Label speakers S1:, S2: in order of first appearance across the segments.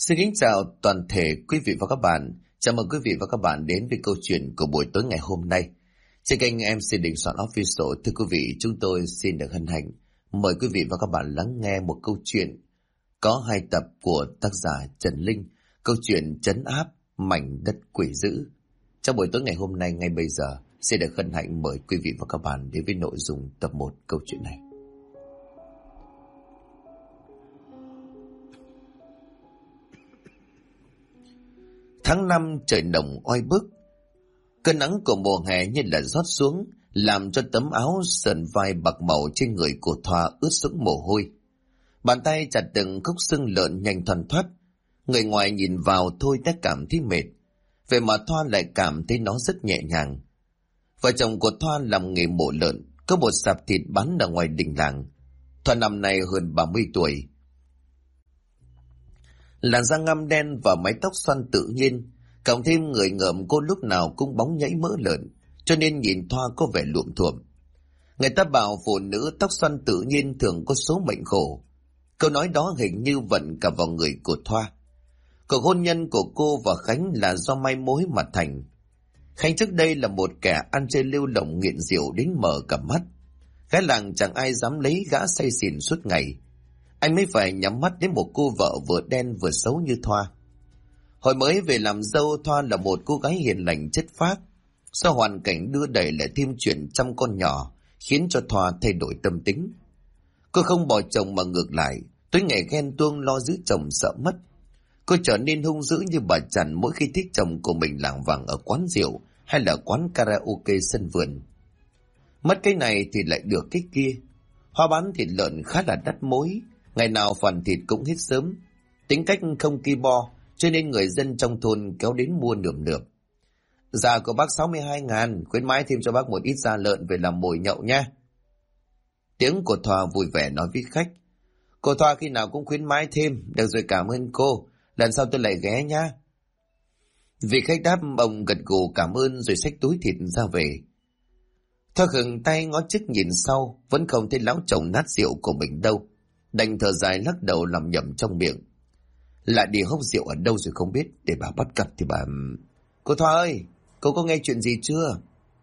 S1: Xin kính chào toàn thể quý vị và các bạn. Chào mừng quý vị và các bạn đến với câu chuyện của buổi tối ngày hôm nay. Trên kênh MC Đình Soạn Official, thưa quý vị, chúng tôi xin được hân hạnh mời quý vị và các bạn lắng nghe một câu chuyện có 2 tập của tác giả Trần Linh, câu chuyện trấn áp mảnh đất quỷ dữ. Trong buổi tối ngày hôm nay, ngay bây giờ, xin được hân hạnh mời quý vị và các bạn đến với nội dung tập 1 câu chuyện này. Tháng 5 trời nồng oi bức, cơn nắng của mùa hè như là rót xuống, làm cho tấm áo sờn vai bạc màu trên người của Thoa ướt sũng mồ hôi. Bàn tay chặt từng khúc xương lợn nhanh thoăn thoắt, người ngoài nhìn vào thôi đã cảm thấy mệt, vậy mà Thoa lại cảm thấy nó rất nhẹ nhàng. Vợ chồng của Thoa làm nghề mổ lợn, có một sạp thịt bán ở ngoài đình làng. Thoa năm nay hơn 30 tuổi. Làn da ngăm đen và mái tóc xoăn tự nhiên, cộng thêm người ngợm cô lúc nào cũng bóng nhảy mỡ lợn, cho nên nhìn Thoa có vẻ luộm thuộm. Người ta bảo phụ nữ tóc xoăn tự nhiên thường có số mệnh khổ. Câu nói đó hình như vận cả vào người của Thoa. Cuộc hôn nhân của cô và Khánh là do mai mối mà thành. Khánh trước đây là một kẻ ăn chơi lêu lỏng nghiện rượu đến mở cả mắt. Gái làng chẳng ai dám lấy gã say xỉn suốt ngày. Anh mới phải nhắm mắt đến một cô vợ vừa đen vừa xấu như Thoa. Hồi mới về làm dâu, Thoa là một cô gái hiền lành chất phác. Sau hoàn cảnh đưa đẩy lại thêm chuyện chăm con nhỏ, khiến cho Thoa thay đổi tâm tính. Cô không bỏ chồng mà ngược lại, tối ngày ghen tuông lo giữ chồng sợ mất. Cô trở nên hung dữ như bà Trần mỗi khi thích chồng của mình lảng vảng ở quán rượu hay là quán karaoke sân vườn. Mất cái này thì lại được cái kia. Hoa bán thịt lợn khá là đắt mối, ngày nào phần thịt cũng hết sớm. Tính cách không ki bo, cho nên người dân trong thôn kéo đến mua nườm nượp. Giá của bác 62.000, khuyến mãi thêm cho bác một ít da lợn về làm mồi nhậu nha. Tiếng của Thoa vui vẻ nói với khách. Cô Thoa khi nào cũng khuyến mãi thêm, được rồi, cảm ơn cô, lần sau tôi lại ghé nha. Vị khách đáp, ông gật gù cảm ơn rồi xách túi thịt ra về. Thoa khựng tay ngó trước nhìn sau, vẫn không thấy lão chồng nát rượu của mình đâu. Đành thở dài lắc đầu làm nhầm trong miệng. Lại đi hốc rượu ở đâu rồi không biết, để bà bắt gặp thì bà... Cô Thoa ơi, cô có nghe chuyện gì chưa?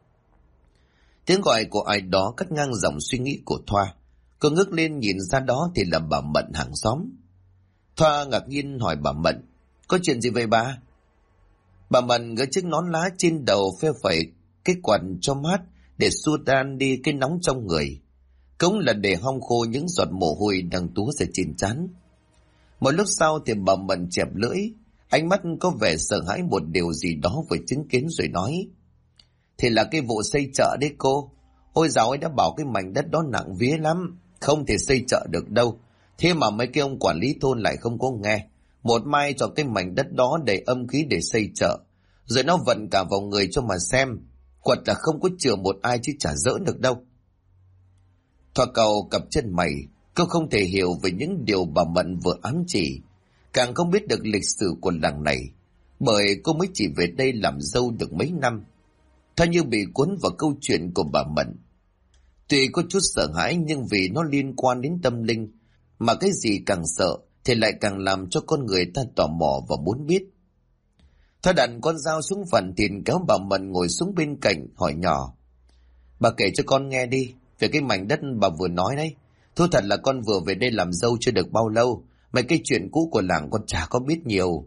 S1: Tiếng gọi của ai đó cắt ngang dòng suy nghĩ của Thoa. Cô ngước lên nhìn ra đó thì là bà Mận hàng xóm. Thoa ngạc nhiên hỏi bà Mận, có chuyện gì vậy bà? Bà Mận gỡ chiếc nón lá trên đầu, phe phẩy cái quạt cho mát để xua tan đi cái nóng trong người. Cũng là để hong khô những giọt mồ hôi đang túa ra trên trán. Một lúc sau thì bà Mận chẹp lưỡi, ánh mắt có vẻ sợ hãi một điều gì đó vừa chứng kiến rồi nói. Thì là cái vụ xây chợ đấy cô. Ôi dạo ấy đã bảo cái mảnh đất đó nặng vía lắm, không thể xây chợ được đâu. Thế mà mấy cái ông quản lý thôn lại không có nghe. Một mai cho cái mảnh đất đó đầy âm khí để xây chợ. Rồi nó vận cả vào người cho mà xem. Quật là không có chừa một ai chứ chả giỡn được đâu. Thoa cầu cặp chân mày, cô không thể hiểu về những điều bà Mận vừa ám chỉ, càng không biết được lịch sử của làng này, bởi cô mới chỉ về đây làm dâu được mấy năm. Thoa như bị cuốn vào câu chuyện của bà Mận. Tuy có chút sợ hãi nhưng vì nó liên quan đến tâm linh, mà cái gì càng sợ thì lại càng làm cho con người ta tò mò và muốn biết. Thoa đặt con dao xuống phần thịt, kéo bà Mận ngồi xuống bên cạnh hỏi nhỏ. Bà kể cho con nghe đi, về cái mảnh đất bà vừa nói đấy. Thú thật là con vừa về đây làm dâu chưa được bao lâu, mấy cái chuyện cũ của làng con chả có biết nhiều.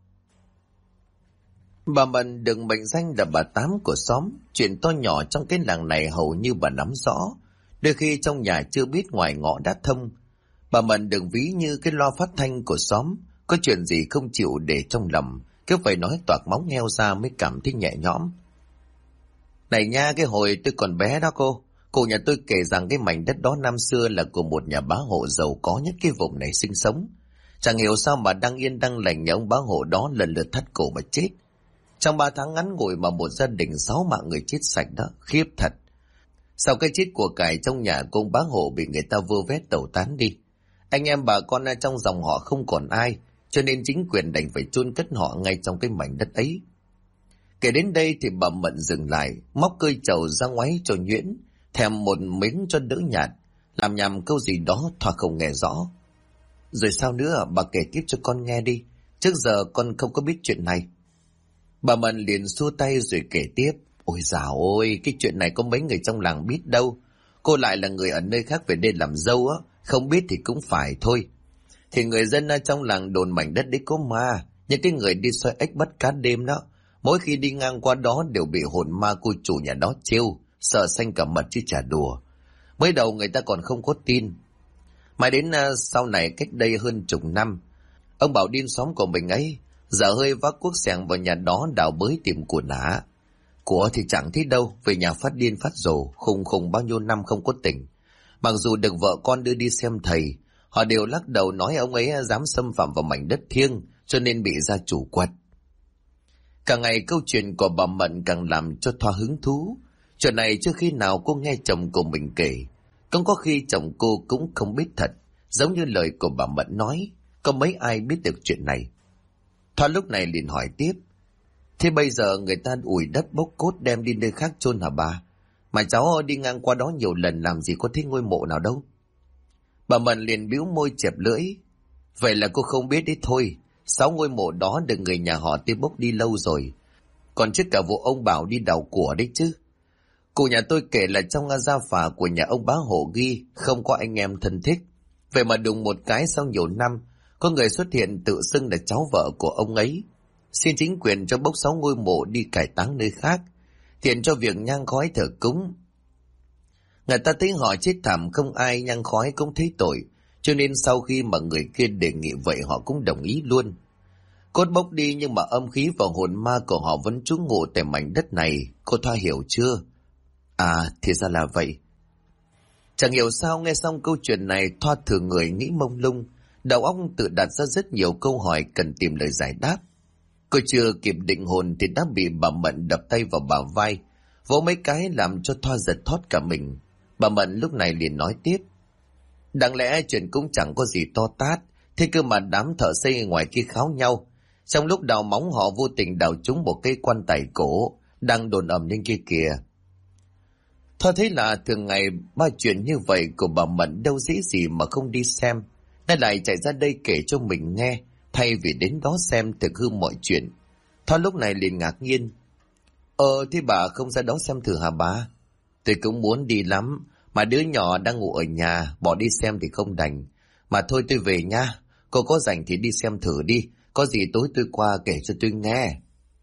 S1: Bà Mận được mệnh danh là bà Tám của xóm, chuyện to nhỏ trong cái làng này hầu như bà nắm rõ. Đôi khi trong nhà chưa biết ngoài ngõ đã thông. Bà Mận được ví như cái loa phát thanh của xóm, có chuyện gì không chịu để trong lòng, cứ phải nói toạc móng heo ra mới cảm thấy nhẹ nhõm. Này nha, cái hồi tôi còn bé đó cô nhà tôi kể rằng cái mảnh đất đó năm xưa là của một nhà bá hộ giàu có nhất cái vùng này sinh sống. Chẳng hiểu sao mà đang yên đang lành nhà ông bá hộ đó lần lượt thắt cổ mà chết. Trong 3 tháng ngắn ngủi mà một gia đình 6 mạng người chết sạch đó, khiếp thật. Sau cái chết của cải trong nhà của ông bá hộ bị người ta vơ vét tẩu tán đi. Anh em bà con trong dòng họ không còn ai, cho nên chính quyền đành phải chôn cất họ ngay trong cái mảnh đất ấy. Kể đến đây thì bà Mận dừng lại, móc cơi trầu ra ngoáy cho nhuyễn, thèm một miếng cho đỡ nhạt, làm nhầm câu gì đó Thoa không nghe rõ. Rồi sao nữa, bà kể tiếp cho con nghe đi, Trước giờ con không có biết chuyện này. Bà Mận liền xua tay rồi kể tiếp. Ôi dào ôi, cái chuyện này có mấy người trong làng biết đâu. Cô lại là người ở nơi khác về đây làm dâu á, không biết thì cũng phải thôi. Thì người dân ở trong làng đồn mảnh đất đấy có ma, những cái người đi xoay ếch bắt cá đêm đó. Mỗi khi đi ngang qua đó đều bị hồn ma cô chủ nhà đó trêu, sợ xanh cả mật chứ chả đùa. Mới đầu người ta còn không có tin. Mãi đến sau này cách đây hơn chục năm, ông bảo điên xóm của mình ấy, dở hơi vác cuốc xẻng vào nhà đó đào bới tìm của nã. Của thì chẳng thấy đâu, về nhà phát điên phát rồ, khùng khùng bao nhiêu năm không có tỉnh. Mặc dù được vợ con đưa đi xem thầy, họ đều lắc đầu nói ông ấy dám xâm phạm vào mảnh đất thiêng, cho nên bị gia chủ quật. Càng ngày câu chuyện của bà Mận càng làm cho Thoa hứng thú. Chuyện này trước khi nào cô nghe chồng của mình kể, cũng có khi chồng cô cũng không biết thật, giống như lời của bà Mận nói, có mấy ai biết được chuyện này. Thoa lúc này liền hỏi tiếp. Thế bây giờ người ta ủi đất bốc cốt đem đi nơi khác chôn hả bà? Mà cháu đi ngang qua đó nhiều lần làm gì có thấy ngôi mộ nào đâu. Bà Mận liền bĩu môi chẹp lưỡi. Vậy là cô không biết đấy thôi. 6 ngôi mộ đó được người nhà họ tiêu bốc đi lâu rồi. Còn trước cả vụ ông Bảo đi đào của đấy chứ. Cụ nhà tôi kể là trong gia phả của nhà ông bá Hộ Ghi không có anh em thân thích. Vậy mà đùng một cái sau nhiều năm, có người xuất hiện tự xưng là cháu vợ của ông ấy, xin chính quyền cho bốc 6 ngôi mộ đi cải táng nơi khác, tiện cho việc nhang khói thờ cúng. Người ta thấy họ chết thảm không ai nhang khói cũng thấy tội, cho nên sau khi mà người kia đề nghị vậy họ cũng đồng ý luôn. Cốt bốc đi nhưng mà âm khí và hồn ma của họ vẫn trú ngụ tại mảnh đất này, cô Thoa hiểu chưa? À, thì ra là vậy. Chẳng hiểu sao nghe xong câu chuyện này Thoa thử người nghĩ mông lung, đầu óc tự đặt ra rất nhiều câu hỏi cần tìm lời giải đáp. Cô chưa kịp định hồn thì đã bị bà Mận đập tay vào bả vai, vỗ mấy cái làm cho Thoa giật thót cả mình. Bà Mận lúc này liền nói tiếp. Đáng lẽ chuyện cũng chẳng có gì to tát, thế cơ mà đám thợ xây ngoài kia kháo nhau. Trong lúc đào móng họ vô tình đào trúng một cây quan tài cổ đang đồn ầm lên kia kìa. Thoa thấy là thường ngày ba chuyện như vậy của bà Mận đâu dễ gì mà không đi xem, nay lại chạy ra đây kể cho mình nghe, thay vì đến đó xem thực hư mọi chuyện. Thoa lúc này liền ngạc nhiên. Thế bà không ra đó xem thử hả bà? Tôi cũng muốn đi lắm, mà đứa nhỏ đang ngủ ở nhà, bỏ đi xem thì không đành. Mà thôi tôi về nha, cô có rảnh thì đi xem thử đi, có gì tối tôi qua kể cho tôi nghe.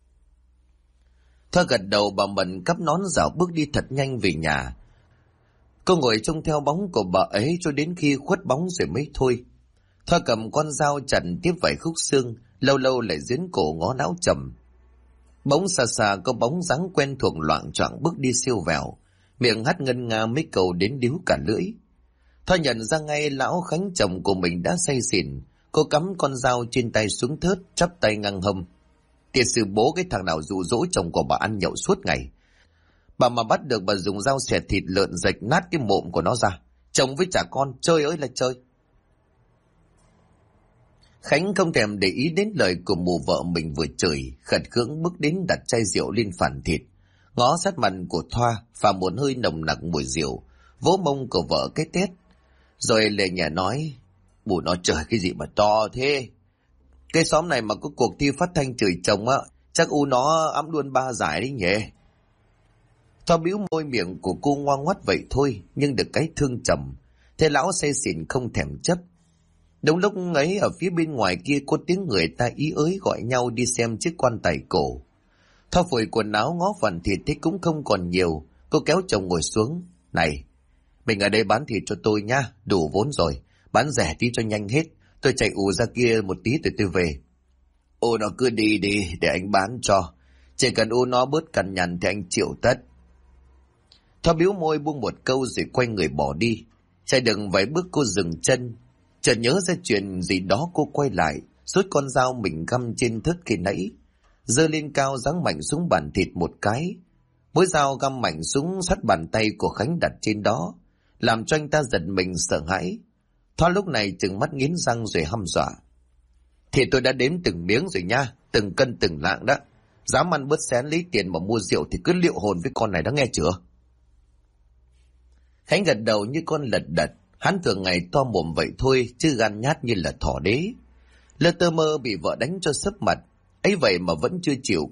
S1: Thoa gật đầu, bà Mận cắp nón dạo bước đi thật nhanh về nhà. Cô ngồi trông theo bóng của bà ấy cho đến khi khuất bóng rồi mới thôi. Thoa cầm con dao chặt tiếp vài khúc xương, lâu lâu lại dướn cổ ngó não chầm. Bỗng xa xa có bóng dáng quen thuộc loạng choạng bước đi siêu vẹo, miệng hắt ngân nga mấy câu đến điếu cả lưỡi. Thoa nhận ra ngay lão Khánh chồng của mình đã say xỉn, cô cắm con dao trên tay xuống thớt, chắp tay ngang hông. Tiệt sư bố cái thằng nào dụ dỗ chồng của bà ăn nhậu suốt ngày. Bà mà bắt được bà dùng dao xẻ thịt lợn rạch nát cái mộm của nó ra. Chồng với trả con, chơi ơi là chơi. Khánh không thèm để ý đến lời của mụ vợ mình vừa chửi, khẩn khưỡng bước đến đặt chai rượu lên phản thịt, ngó sát mặt của Thoa và một hơi nồng nặc mùi rượu, vỗ mông của vợ cái tét, rồi lề nhà nói: Bù nó trời cái gì mà to thế? Cái xóm này mà có cuộc thi phát thanh chửi chồng á, chắc u nó ẵm luôn 3 giải đấy nhỉ. Thoa bĩu môi, miệng của cô ngoan ngoắt vậy thôi, nhưng được cái thương trầm. Thế lão say xỉn không thèm chấp. Đúng lúc ấy ở phía bên ngoài kia có tiếng người ta ý ới gọi nhau đi xem chiếc quan tài cổ. Thoa phủi quần áo ngó phần thịt thấy cũng không còn nhiều, cô kéo chồng ngồi xuống. Này, mình ở đây bán thịt cho tôi nha, đủ vốn rồi, bán rẻ tí cho nhanh hết, tôi chạy ù ra kia một tí rồi tôi về. Ô nó cứ đi đi để anh bán cho, chỉ cần ô nó bớt cằn nhằn thì anh chịu tất. Thoa bĩu môi buông một câu rồi quay người bỏ đi. Chạy đừng vài bước cô dừng chân, chợt nhớ ra chuyện gì đó, cô quay lại, rút con dao mình găm trên thớt khi nãy, giơ lên cao giáng mạnh xuống bàn thịt một cái. Mũi dao găm mạnh xuống sát bàn tay của Khánh đặt trên đó, làm cho anh ta giật mình sợ hãi. Thoa lúc này trừng mắt nghiến răng rồi hăm dọa. Thì tôi đã đếm từng miếng rồi nha, từng cân từng lạng đó. Dám ăn bớt xén lấy tiền mà mua rượu thì cứ liệu hồn với con này đó nghe chưa? Khánh gật đầu như con lật đật, hắn thường ngày to mồm vậy thôi chứ gan nhát như là thỏ đế. Lơ tơ mơ bị vợ đánh cho sấp mặt, ấy vậy mà vẫn chưa chịu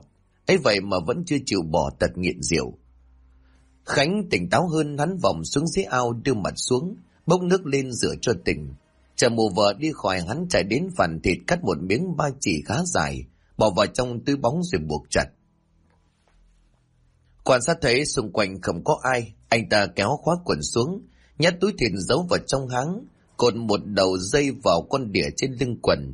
S1: bỏ tật nghiện rượu. Khánh tỉnh táo hơn, hắn vòng xuống dưới ao đưa mặt xuống, bốc nước lên rửa cho tỉnh. Chờ mù vợ đi khỏi, hắn chạy đến phần thịt cắt một miếng ba chỉ khá dài, bỏ vào trong túi bóng rồi buộc chặt. Quan sát thấy xung quanh không có ai, anh ta kéo khóa quần xuống, nhét túi thịt giấu vào trong háng, cột một đầu dây vào con đỉa trên lưng quần.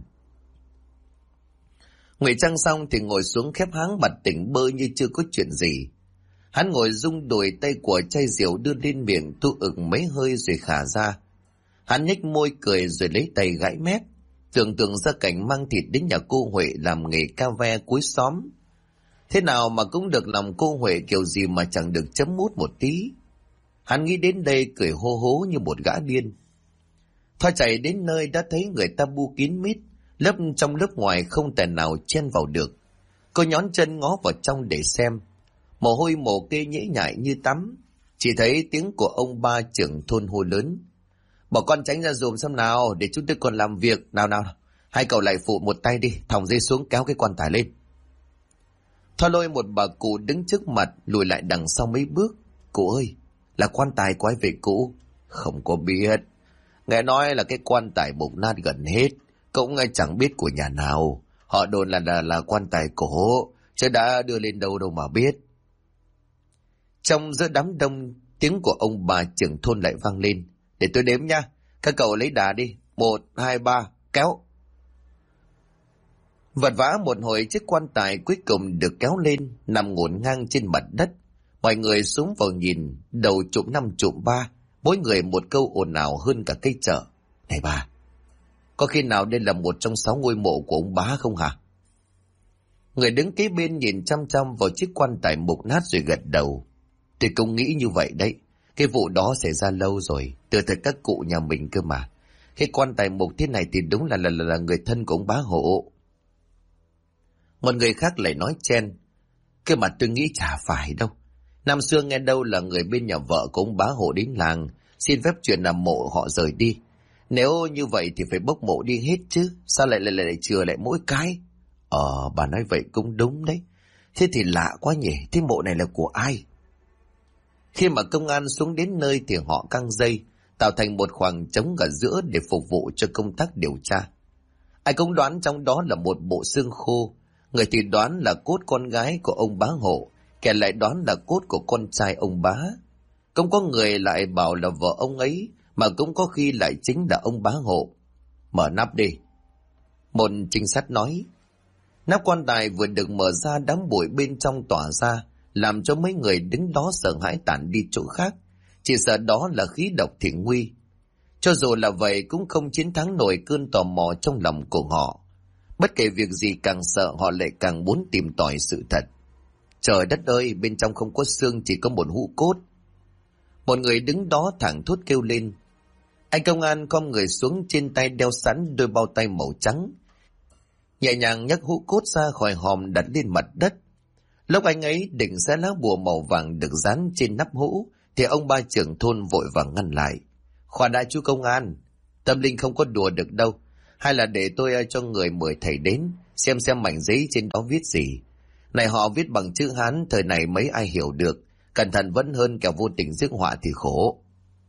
S1: Ngụy trang xong thì ngồi xuống khép háng, mặt tỉnh bơ như chưa có chuyện gì. Hắn ngồi rung đùi, tay của chai rượu đưa lên miệng, thu ực mấy hơi rồi khả ra. Hắn nhếch môi cười rồi lấy tay gãi mép, tưởng tượng ra cảnh mang thịt đến nhà cô Huệ làm nghề ca ve cuối xóm. Thế nào mà cũng được lòng cô Huệ, kiểu gì mà chẳng được chấm mút một tí. Hắn nghĩ đến đây cười hô hố như một gã điên. Thoa chạy đến nơi đã thấy người ta bu kín mít, lớp trong lớp ngoài không thể nào chen vào được. Cô nhón chân ngó vào trong để xem. Mồ hôi mồ kê nhễ nhại như tắm. Chỉ thấy tiếng của ông ba trưởng thôn hô lớn: "Bỏ con tránh ra giùm xem nào, để chúng tôi còn làm việc. Nào nào, hai cậu lại phụ một tay đi, thòng dây xuống kéo cái quan tài lên." Thoa lôi một bà cụ đứng trước mặt, lùi lại đằng sau mấy bước. "Cụ ơi, là quan tài của ai vậy cụ?" "Không có biết. Nghe nói là cái quan tài mục nát gần hết, cũng chẳng biết của nhà nào. Họ đồn là quan tài cổ, chứ đã đưa lên đâu đâu mà biết." Trong giữa đám đông, tiếng của ông bà trưởng thôn lại vang lên: "Để tôi đếm nha, các cậu lấy đà đi, 1, 2, 3, kéo." Vật vã một hồi, chiếc quan tài cuối cùng được kéo lên, nằm ngổn ngang trên mặt đất. Mọi người xuống vào nhìn, đầu chụm 5 chụm 3, mỗi người một câu ồn ào hơn cả cây chợ: "Này bà, có khi nào đây là một trong 6 ngôi mộ của ông bá không hả?" Người đứng kế bên nhìn chăm chăm vào chiếc quan tài mục nát rồi gật đầu: "Tôi cũng nghĩ như vậy đấy. Cái vụ đó xảy ra lâu rồi, từ thời các cụ nhà mình cơ mà. Cái quan tài mục thế này thì đúng là người thân của ông bá hộ." Một người khác lại nói chen: "Cái mà tôi nghĩ chả phải đâu. Năm xưa nghe đâu là người bên nhà vợ của ông bá hộ đến làng, xin phép chuyện làm mộ họ rời đi. Nếu như vậy thì phải bốc mộ đi hết chứ, sao lại chừa lại mỗi cái?" Bà nói vậy cũng đúng đấy. Thế thì lạ quá nhỉ, thế mộ này là của ai?" Khi mà công an xuống đến nơi thì họ căng dây, tạo thành một khoảng trống ở giữa để phục vụ cho công tác điều tra. Ai cũng đoán trong đó là một bộ xương khô. Người thì đoán là cốt con gái của ông bá hộ, kẻ lại đoán là cốt của con trai ông bá. Cũng có người lại bảo là vợ ông ấy, mà cũng có khi lại chính là ông bá hộ. "Mở nắp đi," một trinh sát nói. Nắp quan tài vừa được mở ra, đám bụi bên trong tỏa ra, làm cho mấy người đứng đó sợ hãi tản đi chỗ khác. Chỉ sợ đó là khí độc thì nguy. Cho dù là vậy cũng không chiến thắng nổi cơn tò mò trong lòng của họ. Bất kể việc gì càng sợ, họ lại càng muốn tìm tòi sự thật. Trời đất ơi, bên trong không có xương, chỉ có một hũ cốt. Một người đứng đó thẳng thốt kêu lên. Anh công an khom người xuống, trên tay đeo sẵn đôi bao tay màu trắng, nhẹ nhàng nhấc hũ cốt ra khỏi hòm đặt lên mặt đất. Lúc anh ấy định xé lá bùa màu vàng được dán trên nắp hũ thì ông ba trưởng thôn vội vàng ngăn lại. "Khoan đã chú công an, tâm linh không có đùa được đâu. Hay là để tôi cho người mời thầy đến xem mảnh giấy trên đó viết gì. Này họ viết bằng chữ Hán, thời này mấy ai hiểu được. Cẩn thận vẫn hơn, kẻo vô tình rước họa thì khổ."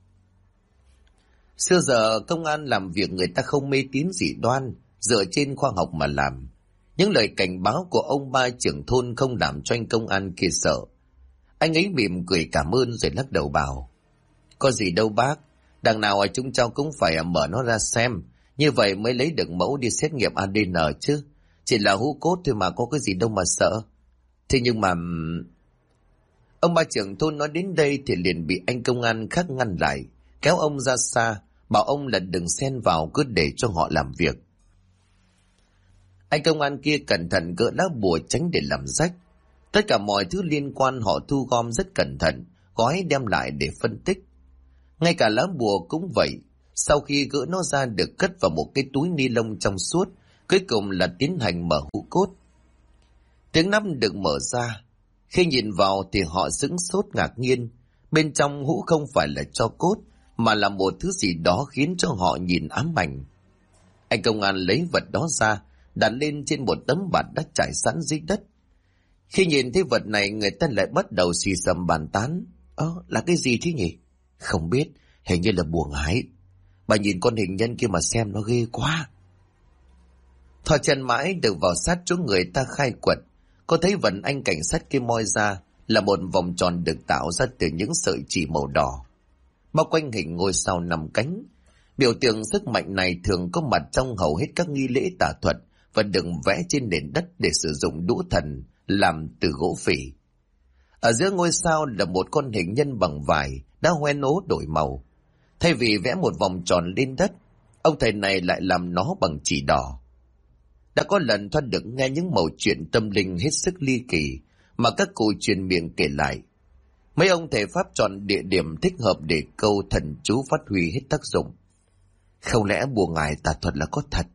S1: Xưa giờ công an làm việc người ta không mê tín dị đoan, dựa trên khoa học mà làm. Những lời cảnh báo của ông ba trưởng thôn không làm cho anh công an kia sợ. Anh ấy mỉm cười cảm ơn rồi lắc đầu bảo: "Có gì đâu bác, đằng nào chúng cháu cũng phải mở nó ra xem, như vậy mới lấy được mẫu đi xét nghiệm ADN chứ. Chỉ là hũ cốt thôi mà, có cái gì đâu mà sợ." Thế nhưng mà... Ông ba trưởng thôn nói đến đây thì liền bị anh công an khác ngăn lại, kéo ông ra xa, bảo ông là đừng xen vào, cứ để cho họ làm việc. Anh công an kia cẩn thận gỡ lá bùa tránh để làm rách. Tất cả mọi thứ liên quan họ thu gom rất cẩn thận, gói đem lại để phân tích. Ngay cả lá bùa cũng vậy, sau khi gỡ nó ra được cất vào một cái túi ni lông trong suốt, cuối cùng là tiến hành mở hũ cốt. Tiếng nắp được mở ra, khi nhìn vào thì họ sững sốt ngạc nhiên. Bên trong hũ không phải là tro cốt, mà là một thứ gì đó khiến cho họ nhìn ám ảnh. Anh công an lấy vật đó ra, đặt lên trên một tấm bạt đã trải sẵn dưới đất. Khi nhìn thấy vật này, người ta lại bắt đầu xì xầm bàn tán. Là cái gì thế nhỉ? Không biết, hình như là bùa ngải. Bà nhìn con hình nhân kia mà xem, nó ghê quá. Thò chân mãi được vào sát chỗ người ta khai quật, có thấy vật anh cảnh sát kia moi ra là một vòng tròn được tạo ra từ những sợi chỉ màu đỏ. Bao quanh hình ngôi sao 5 cánh. Biểu tượng sức mạnh này thường có mặt trong hầu hết các nghi lễ tà thuật và được vẽ trên nền đất để sử dụng đũa thần làm từ gỗ phỉ. Ở giữa ngôi sao là một con hình nhân bằng vải đã hoen ố đổi màu. Thay vì vẽ một vòng tròn lên đất, ông thầy này lại làm nó bằng chỉ đỏ. Đã có lần Thoa được nghe những mẩu chuyện tâm linh hết sức ly kỳ mà các cụ truyền miệng kể lại. Mấy ông thầy Pháp chọn địa điểm thích hợp để câu thần chú phát huy hết tác dụng. Không lẽ bùa ngải tà thuật là có thật?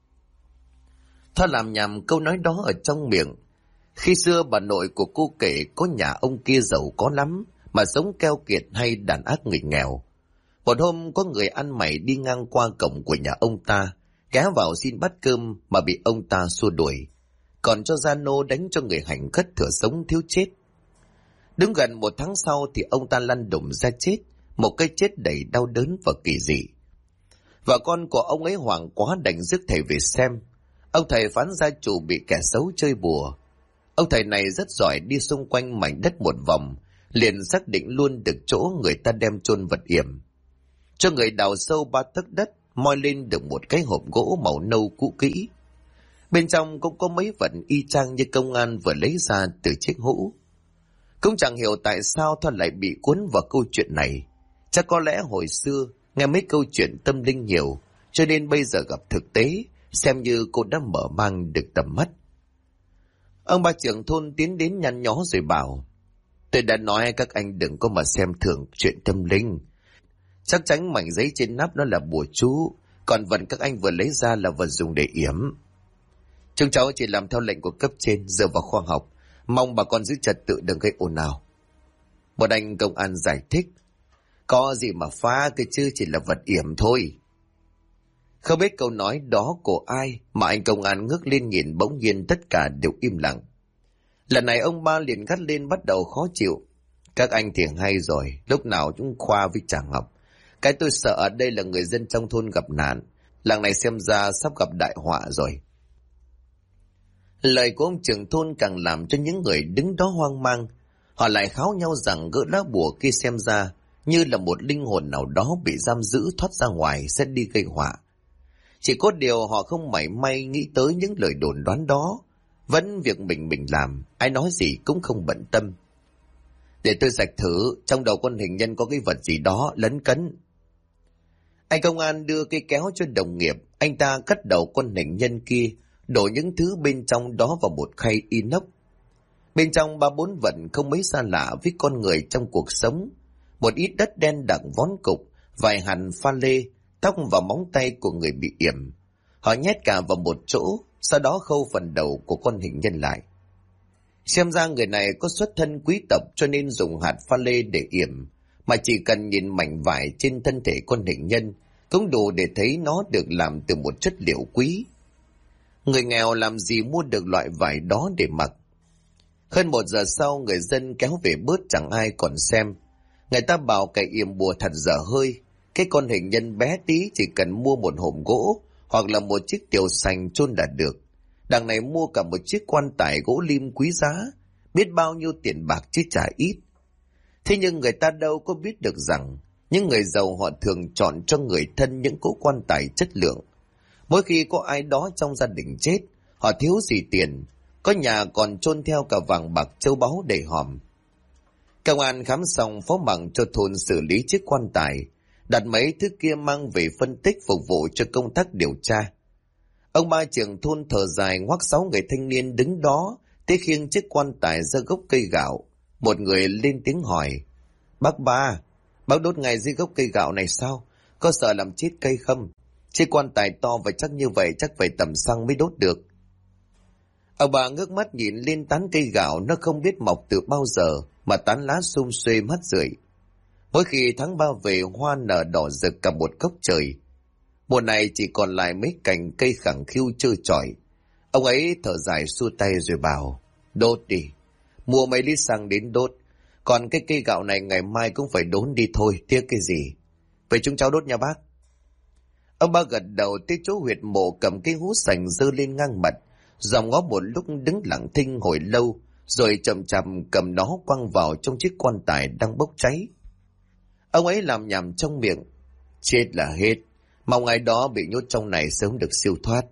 S1: Thoa làm nhầm câu nói đó ở trong miệng. Khi xưa bà nội của cô kể có nhà ông kia giàu có lắm mà sống keo kiệt hay đàn ác người nghèo. Một hôm có người ăn mày đi ngang qua cổng của nhà ông ta, ghé vào xin bát cơm mà bị ông ta xua đuổi, còn cho gia nô đánh cho người hành khất thừa sống thiếu chết. Đứng gần 1 tháng sau thì ông ta lăn đùng ra chết, một cái chết đầy đau đớn và kỳ dị. Vợ con của ông ấy hoảng quá đành rước thầy về xem. Ông thầy phán gia chủ bị kẻ xấu chơi bùa. Ông thầy này rất giỏi đi xung quanh mảnh đất một vòng, liền xác định luôn được chỗ người ta đem chôn vật yểm. Cho người đào sâu 3 tấc đất, moi lên được một cái hộp gỗ màu nâu cũ kỹ. Bên trong cũng có mấy vật y chang như công an vừa lấy ra từ chiếc hũ. Cũng chẳng hiểu tại sao Thoa lại bị cuốn vào câu chuyện này. Chắc có lẽ hồi xưa nghe mấy câu chuyện tâm linh nhiều, cho nên bây giờ gặp thực tế, xem như cô đã mở mang được tầm mắt. Ông bà trưởng thôn tiến đến nhăn nhó rồi bảo: Tôi đã nói các anh đừng có mà xem thường chuyện tâm linh. Chắc chắn mảnh giấy trên nắp nó là bùa chú, còn vật các anh vừa lấy ra là vật dùng để yểm. Chúng cháu chỉ làm theo lệnh của cấp trên, dựa vào khoa học, mong bà con giữ trật tự đừng gây ồn ào. Một anh công an giải thích: Có gì mà phá cái chứ, chỉ là vật yểm thôi. Không biết câu nói đó của ai mà anh công an ngước lên nhìn, bỗng nhiên tất cả đều im lặng. Lần này ông ba liền gắt lên bắt đầu khó chịu: Các anh thì hay rồi, lúc nào cũng khoa với chàng học. Cái tôi sợ ở đây là người dân trong thôn gặp nạn, làng này xem ra sắp gặp đại họa rồi. Lời của ông trưởng thôn càng làm cho những người đứng đó hoang mang. Họ lại kháo nhau rằng gỡ lá bùa kia xem ra như là một linh hồn nào đó bị giam giữ thoát ra ngoài sẽ đi gây họa. Chỉ có điều họ không mảy may nghĩ tới những lời đồn đoán đó. Vẫn việc mình làm, ai nói gì cũng không bận tâm. Để tôi rạch thử, trong đầu con hình nhân có cái vật gì đó lấn cấn. Anh công an đưa cây kéo cho đồng nghiệp, anh ta cắt đầu con hình nhân kia, đổ những thứ bên trong đó vào một khay inox. Bên trong 3-4 vật không mấy xa lạ với con người trong cuộc sống. Một ít đất đen đặc vón cục, vài hạt pha lê, tóc và móng tay của người bị yểm. Họ nhét cả vào một chỗ, sau đó khâu phần đầu của con hình nhân lại. Xem ra người này có xuất thân quý tộc cho nên dùng hạt pha lê để yểm, mà chỉ cần nhìn mảnh vải trên thân thể con hình nhân cũng đủ để thấy nó được làm từ một chất liệu quý. Người nghèo làm gì mua được loại vải đó để mặc. Hơn 1 giờ sau, người dân kéo về bớt chẳng ai còn xem. Người ta bảo cái yểm bùa thật dở hơi. Cái con hình nhân bé tí chỉ cần mua một hộp gỗ hoặc là một chiếc tiểu sành chôn là được. Đằng này mua cả một chiếc quan tài gỗ lim quý giá, biết bao nhiêu tiền bạc chứ chả ít. Thế nhưng người ta đâu có biết được rằng những người giàu họ thường chọn cho người thân những cỗ quan tài chất lượng. Mỗi khi có ai đó trong gia đình chết, họ thiếu gì tiền, có nhà còn chôn theo cả vàng bạc châu báu đầy hòm. Công an khám xong phó bằng cho thôn xử lý chiếc quan tài, đặt mấy thứ kia mang về phân tích phục vụ cho công tác điều tra. Ông ba trưởng thôn thở dài ngoắc 6 người thanh niên đứng đó tới khiêng chiếc quan tài ra gốc cây gạo. Một người lên tiếng hỏi: Bác ba, bác đốt ngay dưới gốc cây gạo này sao? Có sợ làm chết cây không? Chiếc quan tài to và chắc như vậy chắc phải tầm xăng mới đốt được. Ông bà ngước mắt nhìn lên tán cây gạo, nó không biết mọc từ bao giờ mà tán lá sum xuê mắt rượi. Mỗi khi tháng 3 về, hoa nở đỏ rực cả một góc trời. Mùa này chỉ còn lại mấy cành cây khẳng khiu trơ trọi. Ông ấy thở dài xua tay rồi bảo, đốt đi, mua mấy lít xăng đến đốt. Còn cái cây gạo này ngày mai cũng phải đốn đi thôi, tiếc cái gì. Vậy chúng cháu đốt nha bác. Ông ba gật đầu tới chỗ huyệt mộ, cầm cái hú sành giơ lên ngang mặt, dòm ngó một lúc đứng lặng thinh hồi lâu, rồi chậm chậm cầm nó quăng vào trong chiếc quan tài đang bốc cháy. Ông ấy làm nhảm trong miệng, chết là hết, mong ai đó bị nhốt trong này sớm được siêu thoát.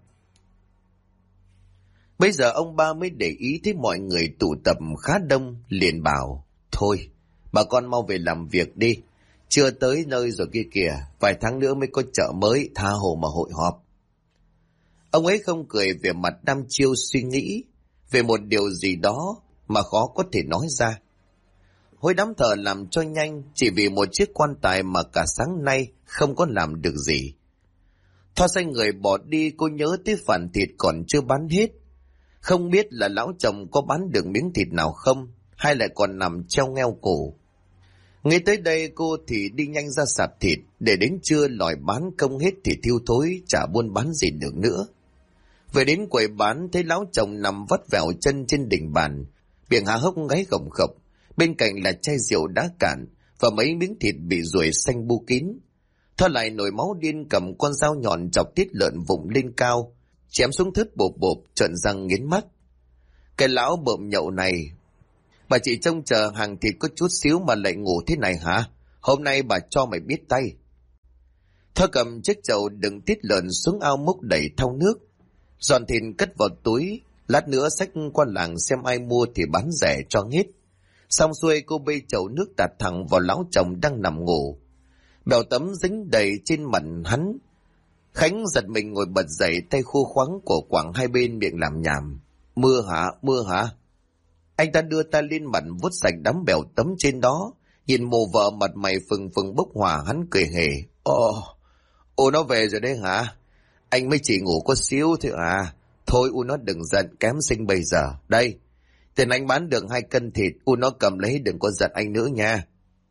S1: Bây giờ ông ba mới để ý thấy mọi người tụ tập khá đông, liền bảo, thôi, bà con mau về làm việc đi, chưa tới nơi rồi kia kìa, vài tháng nữa mới có chợ mới, tha hồ mà hội họp. Ông ấy không cười, về mặt đăm chiêu suy nghĩ về một điều gì đó mà khó có thể nói ra. Hối đám thợ làm cho nhanh, chỉ vì một chiếc quan tài mà cả sáng nay không có làm được gì. Thoa xoay người bỏ đi, cô nhớ tới phần thịt còn chưa bán hết. Không biết là lão chồng có bán được miếng thịt nào không, hay lại còn nằm treo ngheo cổ. Ngay tới đây cô thì đi nhanh ra sạp thịt, để đến trưa lòi bán công hết thì thiêu thối, chả buôn bán gì được nữa. Về đến quầy bán, thấy lão chồng nằm vắt vẻo chân trên đỉnh bàn, miệng há hốc gáy gồng khập, bên cạnh là chai rượu đã cạn và mấy miếng thịt bị ruồi xanh bu kín. Thoa lại nổi máu điên, cầm con dao nhọn chọc tiết lợn vùng lên cao, chém xuống thớt bộp bộp, trợn răng nghiến mắt. Cái lão bợm nhậu này, bà chỉ trông chờ hàng thịt có chút xíu mà lại ngủ thế này hả? Hôm nay bà cho mày biết tay. Thoa cầm chiếc chậu đựng tiết lợn xuống ao múc đầy thau nước, dọn thịt cất vào túi, lát nữa xách qua làng xem ai mua thì bán rẻ cho hết. Xong xuôi cô bê chậu nước tạt thẳng vào lão chồng đang nằm ngủ. Bèo tấm dính đầy trên mặt hắn. Khánh giật mình ngồi bật dậy, tay khô khoắng của quảng hai bên miệng làm nhảm. Mưa hả? Mưa hả? Anh ta đưa tay lên mặt vuốt sạch đám bèo tấm trên đó, nhìn mồ vợ mặt mày phừng phừng bốc hỏa, hắn cười hề. Ồ, nó về rồi đấy hả? Anh mới chỉ ngủ có xíu thôi à? Thôi nó đừng giận, kém sinh bây giờ. Đây, tiền anh bán được 2 cân thịt, nó cầm lấy, đừng có giận anh nữa nha.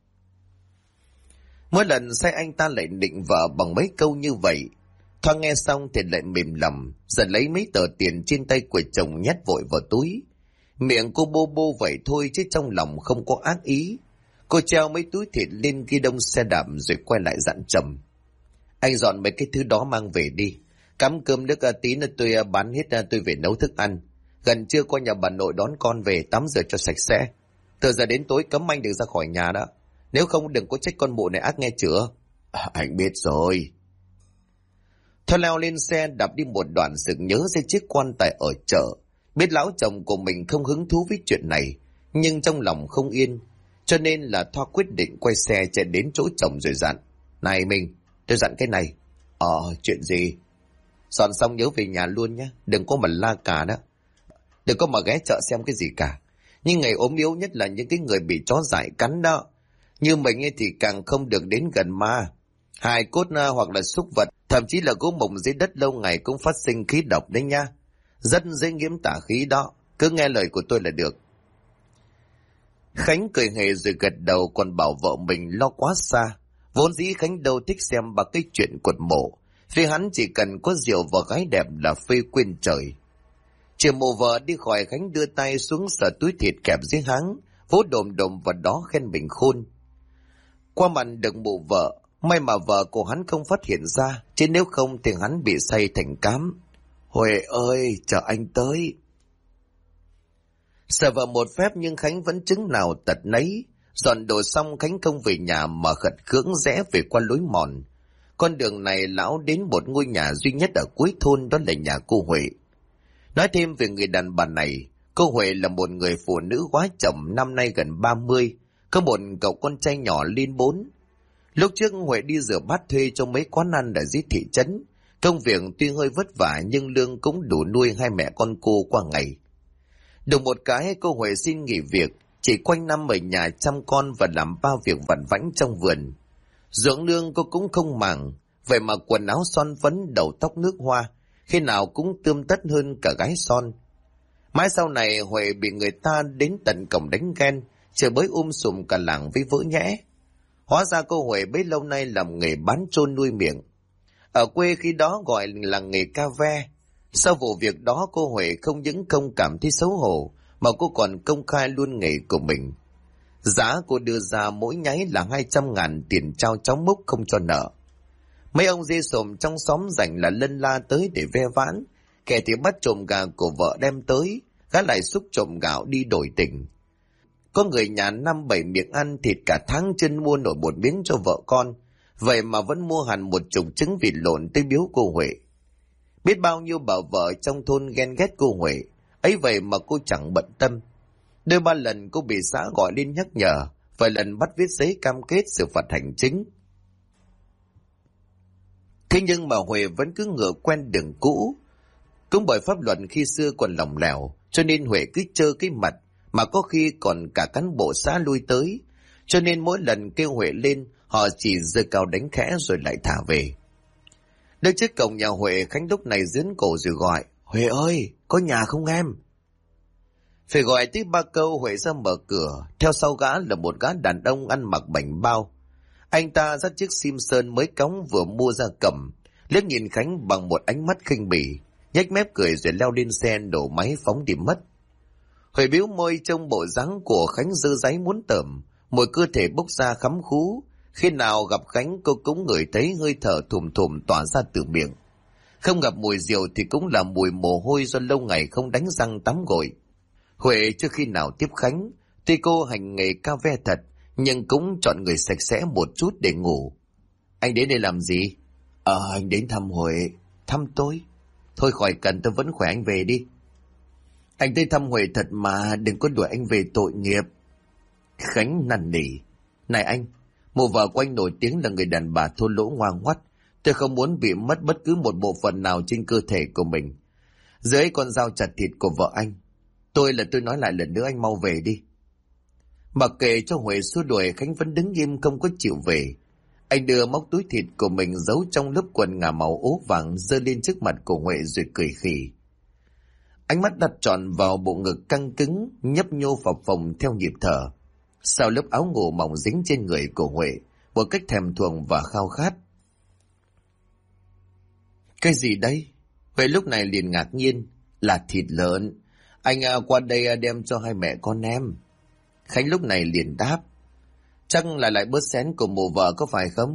S1: Mỗi lần say anh ta lại định vợ bằng mấy câu như vậy. Thoa nghe xong thì lại mềm lòng, giật lấy mấy tờ tiền trên tay của chồng nhét vội vào túi. Miệng cô bô bô vậy thôi chứ trong lòng không có ác ý. Cô treo mấy túi thịt lên ghi đông xe đạp rồi quay lại dặn chồng. Anh dọn mấy cái thứ đó mang về đi. Cắm cơm nước tí nữa tôi bán hết, tôi về nấu thức ăn. Gần trưa qua nhà bà nội đón con về, tắm rửa cho sạch sẽ. Từ giờ đến tối cấm anh đừng ra khỏi nhà đó. Nếu không đừng có trách con mụ này ác nghe chưa? Anh biết rồi. Thoa leo lên xe đạp đi một đoạn, sực nhớ ra chiếc quan tài ở chợ. Biết lão chồng của mình không hứng thú với chuyện này, nhưng trong lòng không yên, cho nên là Thoa quyết định quay xe chạy đến chỗ chồng rồi dặn. Này mình, tôi dặn cái này. Chuyện gì? Dọn xong nhớ về nhà luôn nhé, đừng có mà la cả đó. Đừng có mà ghé chợ xem cái gì cả. Nhưng ngày ốm yếu nhất là những cái người bị chó dại cắn đó. Như mình ấy thì càng không được đến gần ma. Hài cốt hoặc là súc vật, thậm chí là gỗ mộng dưới đất lâu ngày cũng phát sinh khí độc đấy nha. Rất dễ nhiễm tà khí đó, cứ nghe lời của tôi là được. Khánh cười hề rồi gật đầu, còn bảo vợ mình lo quá xa. Vốn dĩ Khánh đâu thích xem ba cái chuyện quật mộ, vì hắn chỉ cần có rượu và gái đẹp là phê quên trời. Chiều mộ vợ đi khỏi, Khánh đưa tay xuống sờ túi thịt kẹp dưới háng, vỗ đồm đồm vào đó khen mình khôn. Qua mặt được mộ vợ, may mà vợ của hắn không phát hiện ra, chứ nếu không thì hắn bị say thành cám. Huệ ơi, chờ anh tới. Sợ vợ một phép nhưng Khánh vẫn chứng nào tật nấy. Dọn đồ xong Khánh không về nhà mà khật khưỡng rẽ về qua lối mòn. Con đường này lão đến một ngôi nhà duy nhất ở cuối thôn, đó là nhà cô Huệ. Nói thêm về người đàn bà này, cô Huệ là một người phụ nữ quá chồng, năm nay gần 30, có một cậu con trai nhỏ lên 4. Lúc trước Huệ đi rửa bát thuê cho mấy quán ăn ở dưới thị trấn. Công việc tuy hơi vất vả nhưng lương cũng đủ nuôi hai mẹ con cô qua ngày. Được một cái, cô Huệ xin nghỉ việc, chỉ quanh năm ở nhà chăm con và làm bao việc vặt vãnh trong vườn. Dưỡng lương cô cũng không màng, vậy mà quần áo son phấn, đầu tóc nước hoa, khi nào cũng tươm tất hơn cả gái son. Mãi sau này Huệ bị người ta đến tận cổng đánh ghen, chửi bới sùm cả làng với vỡ nhẽ. Hóa ra cô Huệ bấy lâu nay làm nghề bán trôn nuôi miệng. Ở quê khi đó gọi là nghề ca ve. Sau vụ việc đó cô Huệ không những không cảm thấy xấu hổ mà cô còn công khai luôn nghề của mình. Giá cô đưa ra mỗi nháy là 200.000 tiền trao cháu múc không cho nợ. Mấy ông dê sồm trong xóm rảnh là lân la tới để ve vãn, kẻ thì bắt trộm gà của vợ đem tới, gã lại xúc trộm gạo đi đổi tình. Có người nhà 5-7 miệng ăn thịt cả tháng chân mua nổi một miếng cho vợ con, vậy mà vẫn mua hẳn 10 trứng vịt lộn tới biếu cô Huệ. Biết bao nhiêu bà vợ trong thôn ghen ghét cô Huệ, ấy vậy mà cô chẳng bận tâm. Đôi ba lần cô bị xã gọi lên nhắc nhở, vài lần bắt viết giấy cam kết xử phạt hành chính. Thế nhưng mà Huệ vẫn cứ ngựa quen đường cũ. Cũng bởi pháp luật khi xưa còn lỏng lẻo, cho nên Huệ cứ trơ cái mặt, mà có khi còn cả cán bộ xã lui tới. Cho nên mỗi lần kêu Huệ lên, họ chỉ giơ cao đánh khẽ rồi lại thả về. Đến trước cổng nhà Huệ, Khánh lúc này giớn cổ rồi gọi, Huệ ơi, có nhà không em? Phải gọi tới 3 câu, Huệ ra mở cửa, theo sau gã là một gã đàn ông ăn mặc bảnh bao. Anh ta dắt chiếc sim sơn mới cóng vừa mua ra cầm, liếc nhìn Khánh bằng một ánh mắt khinh bỉ, nhếch mép cười rồi leo lên xe đổ máy phóng đi mất. Huệ bĩu môi trông bộ dáng của Khánh dơ dáy muốn tởm, mùi cơ thể bốc ra khắm khú. Khi nào gặp Khánh cô cũng ngửi thấy hơi thở thùm thùm tỏa ra từ miệng. Không gặp mùi rượu thì cũng là mùi mồ hôi do lâu ngày không đánh răng tắm gội. Huệ chưa khi nào tiếp Khánh, tuy cô hành nghề ca ve thật, nhưng cũng chọn người sạch sẽ một chút để ngủ. Anh đến đây làm gì? Anh đến thăm Huệ. Thăm tôi? Thôi khỏi cần, tôi vẫn khỏe, anh về đi. Anh tới thăm Huệ thật mà, đừng có đuổi anh về tội nghiệp. Khánh năn nỉ. Này anh, mụ vợ của anh nổi tiếng là người đàn bà thô lỗ ngoan ngoắt. Tôi không muốn bị mất bất cứ một bộ phận nào trên cơ thể của mình. Dưới con dao chặt thịt của vợ anh. Tôi nói lại lần nữa, anh mau về đi. Mặc kệ cho Huệ xua đuổi, Khánh vẫn đứng im không có chịu về. Anh đưa móc túi thịt của mình giấu trong lớp quần ngà màu ố vàng giơ lên trước mặt của Huệ rồi cười khì. Ánh mắt đặt trọn vào bộ ngực căng cứng, nhấp nhô phập phồng theo nhịp thở. Sau lớp áo ngủ mỏng dính trên người của Huệ, một cách thèm thuồng và khao khát. Cái gì đây? Huệ lúc này liền ngạc nhiên. Là thịt lợn. Anh qua đây đem cho hai mẹ con em. Khánh lúc này liền đáp. Chắc là lại bớt xén của mụ vợ có phải không?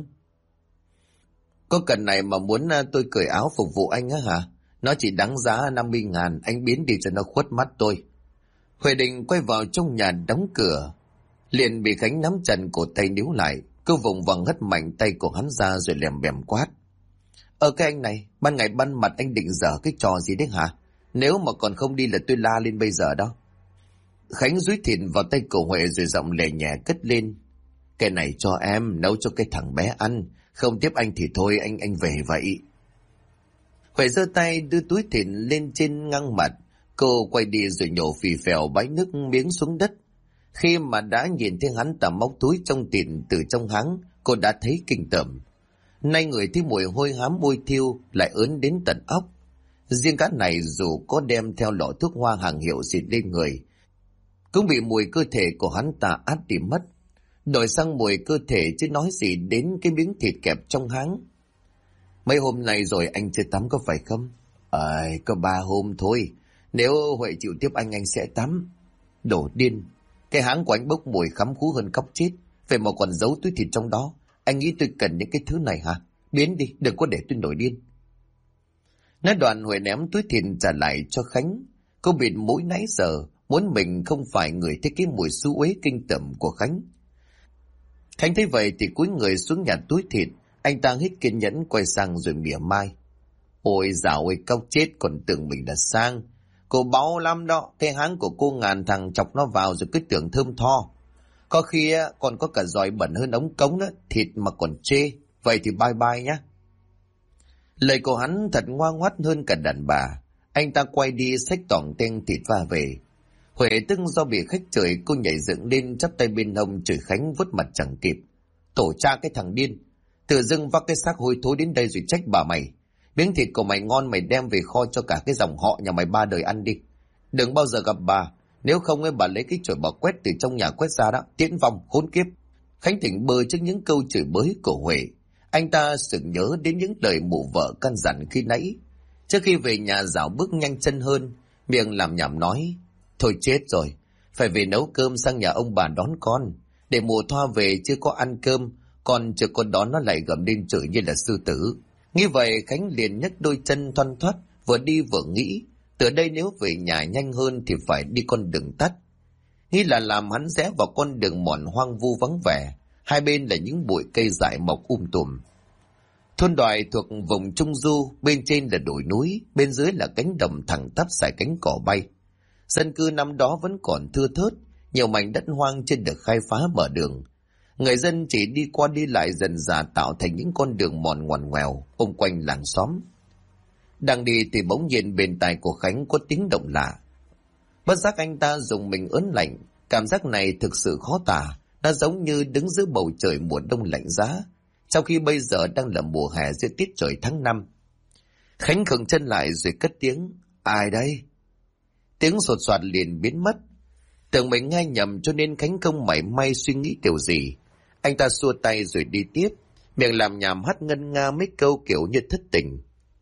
S1: Có cần này mà muốn tôi cởi áo phục vụ anh á hả? Nó chỉ đáng giá 50.000, anh biến đi cho nó khuất mắt tôi. Huệ định quay vào trong nhà đóng cửa, liền bị Khánh nắm chặt cổ tay níu lại. Cô vùng vằng hất mạnh tay của hắn ra rồi lèm bèm quát. Cái anh này, ban ngày ban mặt anh định dở cái trò gì đấy hả? Nếu mà còn không đi là tôi la lên bây giờ đó. Khánh dúi thịt vào tay của Huệ rồi giọng lè nhẹ cất lên. Cái này cho em, nấu cho cái thằng bé ăn. Không tiếp anh thì thôi, anh về vậy. Huệ giơ tay đưa túi thịt lên trên ngang mặt. Cô quay đi rồi nhổ phì phèo bãi nước miếng xuống đất. Khi mà đã nhìn thấy hắn ta móc túi trong thịt từ trong háng, cô đã thấy kinh tởm. Nay người thấy mùi hôi hám môi thiêu lại ớn đến tận óc. Riêng cá này dù có đem theo lọ thuốc hoa hàng hiệu xịt lên người, cũng bị mùi cơ thể của hắn ta át đi mất. Đổi sang mùi cơ thể chứ nói gì đến cái miếng thịt kẹp trong háng. Mấy hôm nay rồi anh chưa tắm có phải không? Có 3 hôm thôi. Nếu Huệ chịu tiếp anh sẽ tắm. Đồ điên. Cái háng của anh bốc mùi khắm khú hơn cóc chết. Vậy mà còn giấu túi thịt trong đó. Anh nghĩ tôi cần những cái thứ này hả? Biến đi, đừng có để tôi nổi điên. Nói đoạn Huệ ném túi thịt trả lại cho Khánh. Cô bịt mũi nãy giờ, muốn mình không phải người thích cái mùi xú uế kinh tởm của Khánh. Khánh thấy vậy thì cúi người xuống nhặt túi thịt. Anh ta hết kiên nhẫn quay sang rồi mỉa mai. Ôi dạo ơi, cóc chết còn tưởng mình là sang. Cô báu lắm đó, cái háng của cô ngàn thằng chọc nó vào rồi cứ tưởng thơm tho. Có khi còn có cả giỏi bẩn hơn ống cống đó, thịt mà còn chê. Vậy thì bye bye nhá. Lời của hắn thật ngoan ngoắt hơn cả đàn bà. Anh ta quay đi xách toỏng tên thịt va về. Huệ tức do bị khách chửi, cô nhảy dựng lên chắp tay bên hông chửi Khánh vuốt mặt chẳng kịp. Tổ cha cái thằng điên, tự dưng vác cái xác hôi thối đến đây rồi trách bà mày. Miếng thịt của mày ngon mày đem về kho cho cả cái dòng họ nhà mày 3 đời ăn đi. Đừng bao giờ gặp bà, nếu không bà lấy cái chổi bà quét từ trong nhà quét ra đó, tiễn vong khốn kiếp. Khánh tỉnh bơ trước những câu chửi bới của Huệ. Anh ta sực nhớ đến những lời mụ vợ căn dặn khi nãy. Trước khi về nhà dạo bước nhanh chân hơn, miệng làm nhảm nói: thôi chết rồi, phải về nấu cơm sang nhà ông bà đón con. Để mùa Thoa về chưa có ăn cơm, con chờ con đón nó lại gầm lên chửi như là sư tử. Nghĩ vậy Khánh liền nhấc đôi chân thoăn thoắt, vừa đi vừa nghĩ, từ đây nếu về nhà nhanh hơn thì phải đi con đường tắt. Nghĩ là làm hắn rẽ vào con đường mòn hoang vu vắng vẻ, hai bên là những bụi cây dại mọc tùm. Thôn Đoài thuộc vùng Trung Du, bên trên là đồi núi, bên dưới là cánh đồng thẳng tắp xải cánh cỏ bay. Dân cư năm đó vẫn còn thưa thớt, nhiều mảnh đất hoang trên được khai phá mở đường. Người dân chỉ đi qua đi lại dần dà tạo thành những con đường mòn ngoằn ngoèo, quanh làng xóm. Đang đi thì bỗng nhiên bên tai của Khánh có tiếng động lạ. Bất giác anh ta dùng mình ớn lạnh, cảm giác này thực sự khó tả, nó giống như đứng giữa bầu trời mùa đông lạnh giá, trong khi bây giờ đang là mùa hè giữa tiết trời tháng 5. Khánh khựng chân lại rồi cất tiếng: ai đây? Tiếng sột soạt liền biến mất. Tưởng mình nghe nhầm cho nên Khánh không mảy may suy nghĩ điều gì. Anh ta xua tay rồi đi tiếp, miệng làm nhảm hát ngân nga mấy câu kiểu như thất tình.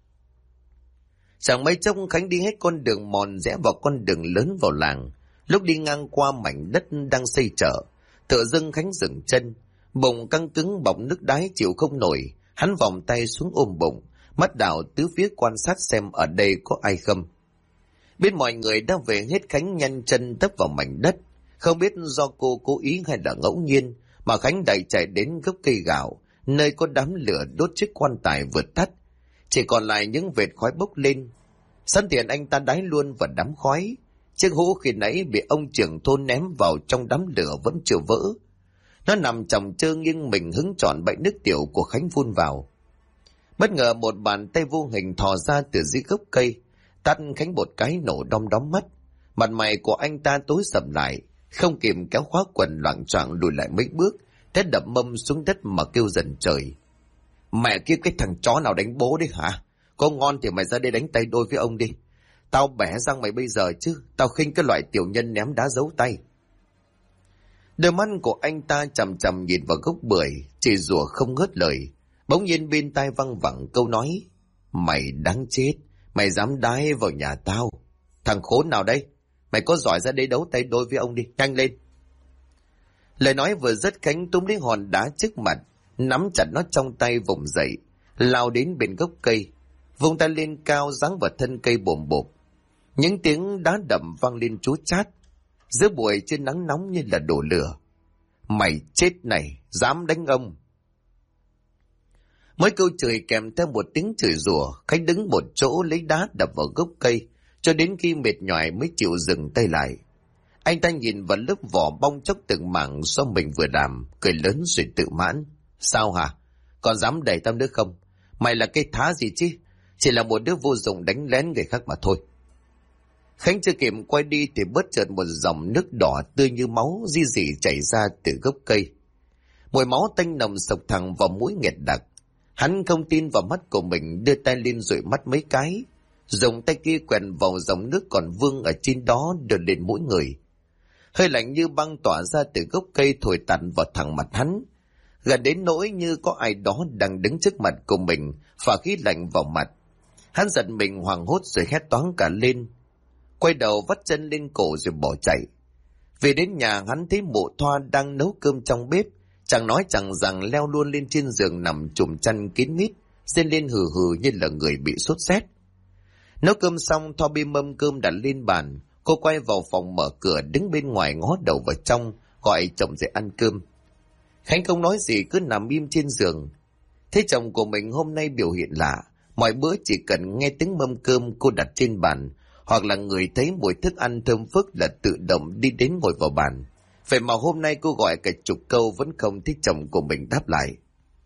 S1: Chẳng mấy chốc Khánh đi hết con đường mòn rẽ vào con đường lớn vào làng. Lúc đi ngang qua mảnh đất đang xây chợ, tự dưng Khánh dừng chân, bụng căng cứng bọc nước đái chịu không nổi. Hắn vòng tay xuống ôm bụng, mắt đảo tứ phía quan sát xem ở đây có ai không. Biết mọi người đã về hết, Khánh nhanh chân tấp vào mảnh đất. Không biết do cô cố ý hay là ngẫu nhiên mà Khánh đẩy chạy đến gốc cây gạo, nơi có đám lửa đốt chiếc quan tài vừa tắt, chỉ còn lại những vệt khói bốc lên. Sẵn tiện anh ta đái luôn vào đám khói. Chiếc hũ khi nãy bị ông trưởng thôn ném vào trong đám lửa vẫn chưa vỡ. Nó nằm chồng chơ nghiêng mình hứng trọn bãi nước tiểu của Khánh vun vào. Bất ngờ một bàn tay vô hình thò ra từ dưới gốc cây, tát Khánh một cái nổ đom đóm mắt. Mặt mày của anh ta tối sầm lại, không kịp kéo khóa quần loạng choạng lùi lại mấy bước, thế đập mâm xuống đất mà kêu dần trời: mẹ kiếp, cái thằng chó nào đánh bố đấy hả? Có ngon thì mày ra đây đánh tay đôi với ông đi. Tao bẻ răng mày bây giờ chứ, tao khinh cái loại tiểu nhân ném đá giấu tay. Đôi mắt của anh ta chằm chằm nhìn vào gốc bưởi, chỉ rủa không ngớt lời. Bỗng nhiên bên tai văng vẳng câu nói: mày đáng chết, mày dám đái vào nhà tao. Thằng khốn nào đây? Mày có giỏi ra đây đấu tay đôi với ông đi, nhanh lên. Lời nói vừa dứt, Khánh túm lấy hòn đá trước mặt, nắm chặt nó trong tay vùng dậy, lao đến bên gốc cây, vung tay lên cao giáng vào thân cây bồm bộp. Những tiếng đá đập vang lên chúa chát, giữa buổi trên nắng nóng như là đổ lửa. Mày chết này, dám đánh ông? Mấy câu chửi kèm theo một tiếng chửi rủa, Khánh đứng một chỗ lấy đá đập vào gốc cây, cho đến khi mệt nhoài mới chịu dừng tay lại. Anh ta nhìn vào lớp vỏ bong chóc từng mảng do mình vừa làm, cười lớn rồi tự mãn: sao hả? Còn dám đẩy tao nữa không? Mày là cái thá gì chứ? Chỉ là một đứa vô dụng đánh lén người khác mà thôi. Khánh chưa kịp quay đi thì bất chợt một dòng nước đỏ tươi như máu ri rỉ chảy ra từ gốc cây. Mùi máu tanh nồng sộc thẳng vào mũi nghẹt đặc. Hắn không tin vào mắt của mình, đưa tay lên dụi mắt mấy cái, dùng tay kia quẹt vào dòng nước còn vương ở trên đó đưa lên mũi người. Hơi lạnh như băng tỏa ra từ gốc cây thổi tạt vào thẳng mặt hắn, gần đến nỗi như có ai đó đang đứng trước mặt của mình phả khí lạnh vào mặt. Hắn giật mình hoảng hốt rồi hét toáng cả lên, quay đầu vắt chân lên cổ rồi bỏ chạy. Về đến nhà, hắn thấy mụ Thoa đang nấu cơm trong bếp, chẳng nói chẳng rằng leo luôn lên trên giường nằm trùm chăn kín mít, rên lên hừ hừ như là người bị sốt rét. Nấu cơm xong, Thoa bê mâm cơm đặt lên bàn, cô quay vào phòng mở cửa đứng bên ngoài ngó đầu vào trong, gọi chồng dậy ăn cơm. Khánh không nói gì, cứ nằm im trên giường. Thấy chồng của mình hôm nay biểu hiện lạ, mọi bữa chỉ cần nghe tiếng mâm cơm cô đặt trên bàn, hoặc là người thấy mùi thức ăn thơm phức là tự động đi đến ngồi vào bàn. Vậy mà hôm nay cô gọi cả chục câu vẫn không thấy chồng của mình đáp lại.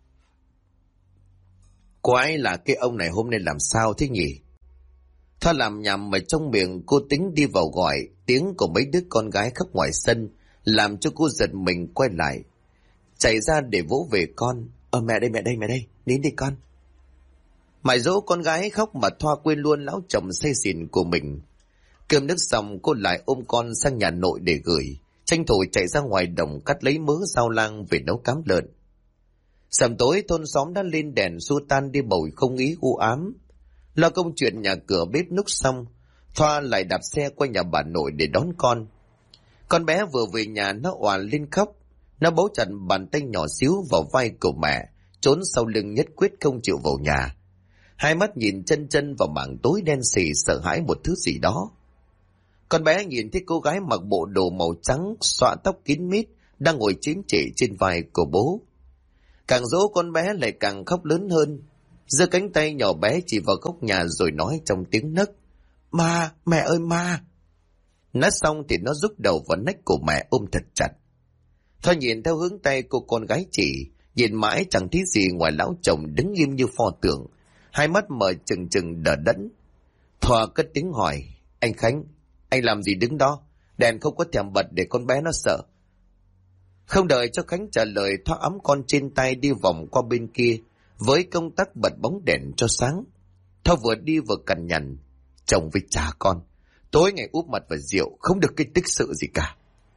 S1: Quái là cái ông này hôm nay làm sao thế nhỉ? Thoa làm nhầm mà trong miệng cô tính đi vào gọi, tiếng của mấy đứa con gái khóc ngoài sân làm cho cô giật mình quay lại, chạy ra để vỗ về con. Mẹ đây, đến đi con. Mày dỗ con gái khóc mà Thoa quên luôn lão chồng say xỉn của mình. Cơm nước xong, cô lại ôm con sang nhà nội để gửi, tranh thủ chạy ra ngoài đồng cắt lấy mớ rau lang về nấu cám lợn. Sầm tối thôn xóm đã lên đèn xua tan đi bầu không khí u ám. Lo công chuyện nhà cửa bếp núc xong, Thoa lại đạp xe qua nhà bà nội để đón con. Con bé vừa về nhà nó òa lên khóc. Nó bấu chặt bàn tay nhỏ xíu vào vai của mẹ, trốn sau lưng nhất quyết không chịu vào nhà. Hai mắt nhìn chân chân vào mảng tối đen sì, sợ hãi một thứ gì đó. Con bé nhìn thấy cô gái mặc bộ đồ màu trắng, xõa tóc kín mít, đang ngồi chính trị trên vai của bố. Càng dỗ con bé lại càng khóc lớn hơn, giơ cánh tay nhỏ bé chỉ vào góc nhà rồi nói trong tiếng nấc: "Ma, mẹ ơi ma!" Nói xong thì nó rúc đầu vào nách của mẹ ôm thật chặt. Thoa nhìn theo hướng tay cô con gái chỉ, nhìn mãi chẳng thấy gì ngoài lão chồng đứng im như pho tượng, hai mắt mở trừng trừng đờ đẫn. Thoa cất tiếng hỏi: "Anh Khánh, anh làm gì đứng đó? Đèn không có thèm bật để con bé nó sợ." Không đợi cho Khánh trả lời, Thoa ấm con trên tay đi vòng qua bên kia, với công tắc bật bóng đèn cho sáng. Thoa vừa đi vừa cằn nhằn: "Chồng với cha con, tối ngày úp mặt vào rượu, không được cái tích sự gì cả."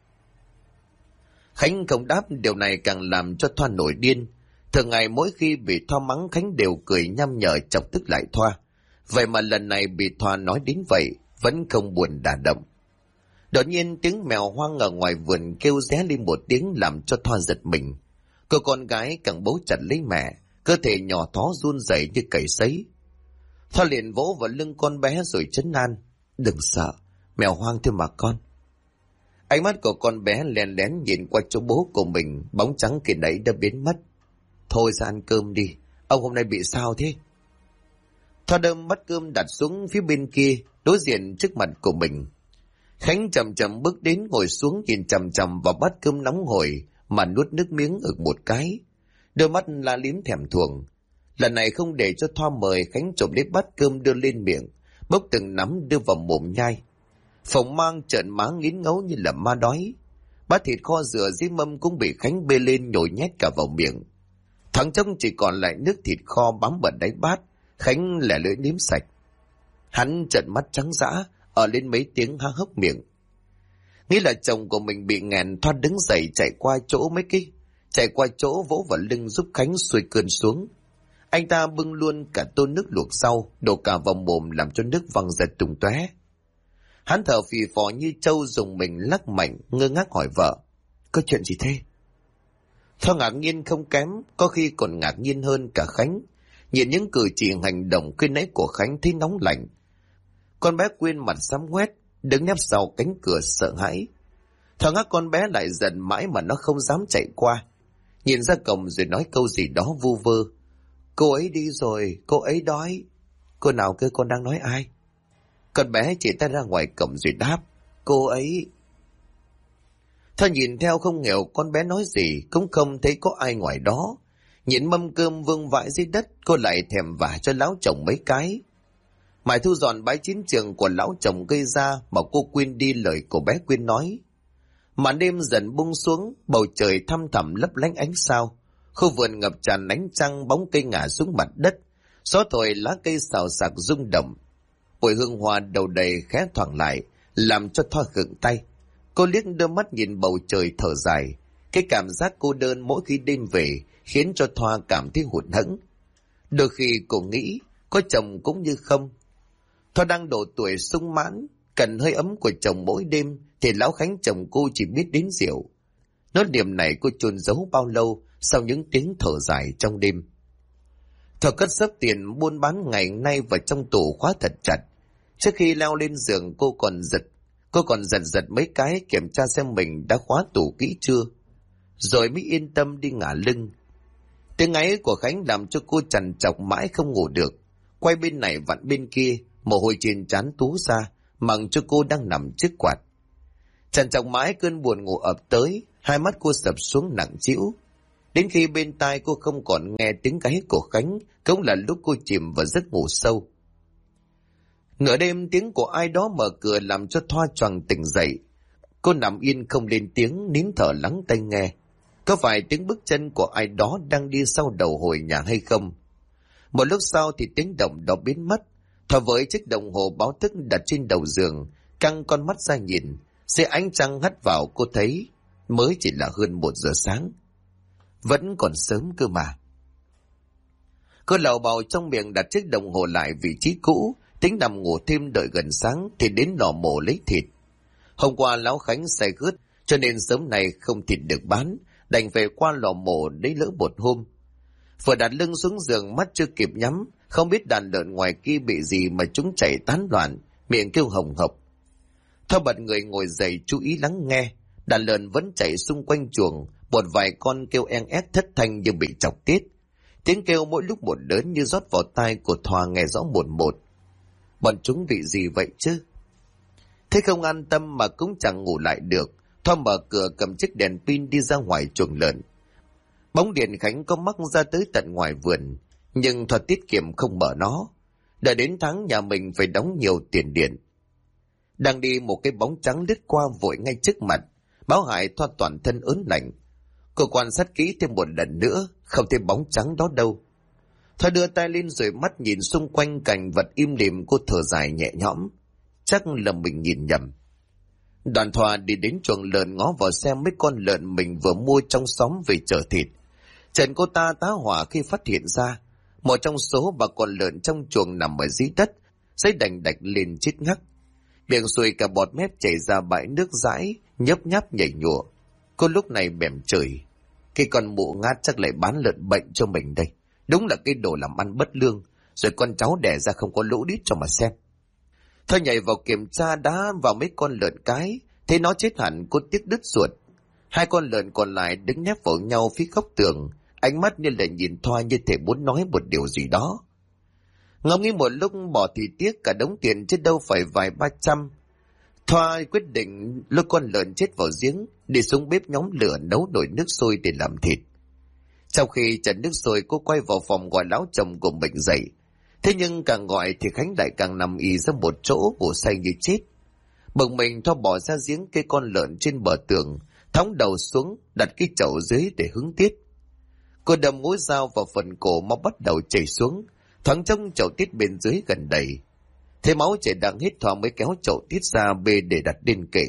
S1: Khánh không đáp, điều này càng làm cho Thoa nổi điên. Thường ngày mỗi khi bị Thoa mắng, Khánh đều cười nham nhở chọc tức lại Thoa. Vậy mà lần này bị Thoa nói đến vậy, vẫn không buồn đả động. Đột nhiên tiếng mèo hoang ở ngoài vườn kêu ré lên một tiếng làm cho Thoa giật mình. Cô con gái càng bấu chặt lấy mẹ, cơ thể nhỏ thó run rẩy như cầy sấy. Thoa liền vỗ vào lưng con bé rồi trấn an: "Đừng sợ, mèo hoang thôi mà con." Ánh mắt của con bé lén lén nhìn qua chỗ bố của mình, bóng trắng kia nãy đã biến mất. "Thôi ra ăn cơm đi, ông hôm nay bị sao thế?" Thoa đâm bát cơm đặt xuống phía bên kia, đối diện trước mặt của mình. Khánh chậm chậm bước đến ngồi xuống nhìn chằm chằm vào bát cơm nóng hổi mà nuốt nước miếng ực một cái. Đôi mắt la liếm thèm thuồng. Lần này không để cho Thoa mời, Khánh chộp lấy bát cơm đưa lên miệng, bốc từng nắm đưa vào mồm nhai. Phòng mang trợn má nghiến ngấu như là ma đói. Bát thịt kho dừa dưới mâm cũng bị Khánh bê lên nhồi nhét cả vào miệng. Thoáng trông chỉ còn lại nước thịt kho bám vào đáy bát. Khánh lẻ lưỡi nếm sạch. Hắn trợn mắt trắng dã, ở lên mấy tiếng há hốc miệng. Nghĩ là chồng của mình bị nghẹn, Thoa đứng dậy chạy qua chỗ vỗ vào lưng giúp Khánh xuôi cơn xuống. Anh ta bưng luôn cả tô nước luộc rau, đổ cả vào mồm làm cho nước văng ra tung tóe. Hắn thở phì phò như trâu, dùng mình lắc mạnh, ngơ ngác hỏi vợ: "Có chuyện gì thế?" Thoa ngạc nhiên không kém, có khi còn ngạc nhiên hơn cả Khánh. Nhìn những cử chỉ hành động khi nãy của Khánh thấy nóng lạnh. Con bé Quyên mặt xám ngoét, đứng nép sau cánh cửa sợ hãi. Thoa ngác con bé lại giận mãi mà nó không dám chạy qua. Nhìn ra cổng rồi nói câu gì đó vu vơ: "Cô ấy đi rồi, cô ấy đói." "Cô nào cơ, con đang nói ai?" Con bé chỉ tay ra ngoài cổng rồi đáp: "Cô ấy." Thoa nhìn theo không hiểu con bé nói gì, cũng không thấy có ai ngoài đó. Nhìn mâm cơm vương vãi dưới đất, cô lại thèm vả cho lão chồng mấy cái. Mãi thu dọn bãi chiến trường của lão chồng gây ra mà cô quên đi lời của bé Quyên nói. Màn đêm dần buông xuống, bầu trời thăm thẳm lấp lánh ánh sao. Khu vườn ngập tràn ánh trăng, bóng cây ngả xuống mặt đất. Gió thổi lá cây xào xạc rung động. Mùi hương hoa đầu đầy khẽ thoảng lại, làm cho Thoa khựng tay. Cô liếc đôi mắt nhìn bầu trời thở dài. Cái cảm giác cô đơn mỗi khi đêm về khiến cho Thoa cảm thấy hụt hẫng. Đôi khi cô nghĩ có chồng cũng như không. Thoa đang độ tuổi sung mãn, cần hơi ấm của chồng mỗi đêm, thì lão Khánh chồng cô chỉ biết đến rượu. Nốt điểm này cô chôn giấu bao lâu sau những tiếng thở dài trong đêm. Thoa cất xấp tiền buôn bán ngày nay vào trong tủ khóa thật chặt. Trước khi leo lên giường cô còn giật mấy cái kiểm tra xem mình đã khóa tủ kỹ chưa, rồi mới yên tâm đi ngả lưng. Tiếng ngáy của Khánh làm cho cô trằn trọc mãi không ngủ được. Quay bên này vặn bên kia, mồ hôi trên trán túa ra, mặc cho cô đang nằm trước quạt. Trằn trọc mãi cơn buồn ngủ ập tới, hai mắt cô sập xuống nặng trĩu. Đến khi bên tai cô không còn nghe tiếng gáy của Khánh, cũng là lúc cô chìm vào giấc ngủ sâu. Nửa đêm tiếng của ai đó mở cửa làm cho Thoa choàng tỉnh dậy. Cô nằm yên không lên tiếng, nín thở lắng tai nghe. Có phải tiếng bước chân của ai đó đang đi sau đầu hồi nhà hay không? Một lúc sau thì tiếng động đó biến mất. Thoa với chiếc đồng hồ báo thức đặt trên đầu giường, căng con mắt ra nhìn. Dưới ánh trăng hắt vào cô thấy mới chỉ là hơn 1 giờ sáng. Vẫn còn sớm cơ mà. Cô lầu bầu trong miệng đặt chiếc đồng hồ lại vị trí cũ, tính nằm ngủ thêm đợi gần sáng thì đến lò mổ lấy thịt. Hôm qua lão Khánh say khướt cho nên sớm nay không thịt được bán, đành về qua lò mổ lấy lỡ một hôm. Vừa đặt lưng xuống giường mắt chưa kịp nhắm, không biết đàn lợn ngoài kia bị gì mà chúng chạy tán loạn, miệng kêu hồng hộc. Thoa bật người ngồi dậy chú ý lắng nghe, đàn lợn vẫn chạy xung quanh chuồng, một vài con kêu en ép thất thanh như bị chọc tiết. Tiếng kêu mỗi lúc một lớn như rót vào tai của Thoa nghe rõ một một. Bọn chúng bị gì vậy chứ? Thế không an tâm mà cũng chẳng ngủ lại được, Thoa mở cửa cầm chiếc đèn pin đi ra ngoài chuồng lợn. Bóng điện Khánh có mắc ra tới tận ngoài vườn, nhưng Thoa tiết kiệm không mở nó. Đợi đến tháng nhà mình phải đóng nhiều tiền điện. Đang đi một cái bóng trắng lướt qua vội ngay trước mặt, báo hại Thoa toàn thân ớn lạnh. Cô quan sát kỹ thêm một lần nữa, không thấy bóng trắng đó đâu. Thoa đưa tay lên rồi mắt nhìn xung quanh cảnh vật im lìm, cô thở dài nhẹ nhõm. Chắc là mình nhìn nhầm. Đoàn Thoa đi đến chuồng lợn ngó vào xem mấy con lợn mình vừa mua trong xóm về chở thịt. Trần cô ta tá hỏa khi phát hiện ra một trong số bà con lợn trong chuồng nằm ở dưới đất, giấy đành đạch lên chết ngắc. Miệng sùi cả bọt mép chảy ra bãi nước dãi, nhấp nháp nhảy nhụa. Cô lúc này bèm chửi, cái con mụ ngát chắc lại bán lợn bệnh cho mình đây. Đúng là cái đồ làm ăn bất lương, rồi con cháu đẻ ra không có lỗ đít cho mà xem. Thôi nhảy vào kiểm tra đá vào mấy con lợn cái, thấy nó chết hẳn cô tiếc đứt ruột. Hai con lợn còn lại đứng nép vào nhau phía góc tường, ánh mắt như là nhìn Thoa như thể muốn nói một điều gì đó. Ngẫm nghĩ một lúc bỏ thì tiếc cả đống tiền chứ đâu phải vài 300. Thoa quyết định lôi con lợn chết vào giếng, đi xuống bếp nhóm lửa nấu nồi nước sôi để làm thịt. Sau khi trần nước sôi, cô quay vào phòng gọi lão chồng của mình dậy. Thế nhưng càng gọi thì Khánh lại càng nằm ì ra một chỗ ngủ say như chết. Bực mình Thoa bỏ ra giếng cây con lợn trên bờ tường, thõng đầu xuống đặt cái chậu dưới để hứng tiết. Cô đâm mũi dao vào phần cổ, máu bắt đầu chảy xuống, thoáng trông chậu tiết bên dưới gần đầy. Thế máu chảy đang hết, Thoa mới kéo chậu tiết ra bê để đặt lên kệ.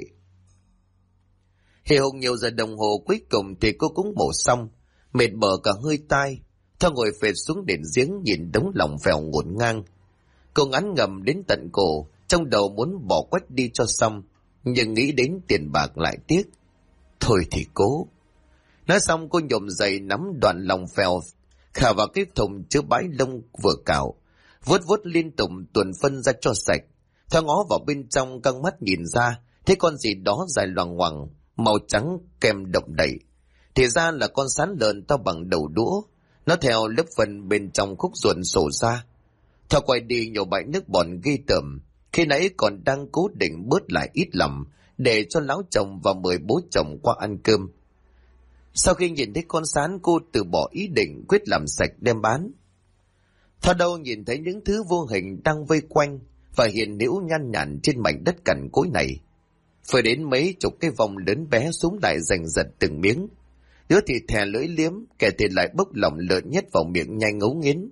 S1: Hề hùng nhiều giờ đồng hồ cuối cùng thì cô cũng mổ xong, mệt bở cả hơi tai. Thoa ngồi phệt xuống đền giếng nhìn đống lòng phèo ngổn ngang. Cô ngán ngầm đến tận cổ, trong đầu muốn bỏ quách đi cho xong, nhưng nghĩ đến tiền bạc lại tiếc. Thôi thì cố. Nói xong cô nhổm dậy nắm đoạn lòng phèo khả vào cái thùng chứa bãi lông vừa cạo, vuốt vuốt liên tục tuần phân ra cho sạch. Thoa ngó vào bên trong, căng mắt nhìn ra thấy con gì đó dài loằng ngoằng, màu trắng kem động đậy. Thì ra là con sán lợn to bằng đầu đũa, nó theo lớp phân bên trong khúc ruột sổ ra. Thoa quay đi nhổ bãi nước bọt ghê tởm, khi nãy còn đang cố định bớt lại ít lòng để cho lão chồng và mời bố chồng qua ăn cơm. Sau khi nhìn thấy con sán, cô từ bỏ ý định quyết làm sạch đem bán. Thoa đâu nhìn thấy những thứ vô hình đang vây quanh và hiện hữu nhăn nhản trên mảnh đất cằn cỗi này. Phải đến mấy chục cái vòng lớn bé xuống lại giành giật từng miếng. Đứa thì thè lưỡi liếm, kẻ thì lại bốc lòng lợn nhét vào miệng nhanh ngấu nghiến.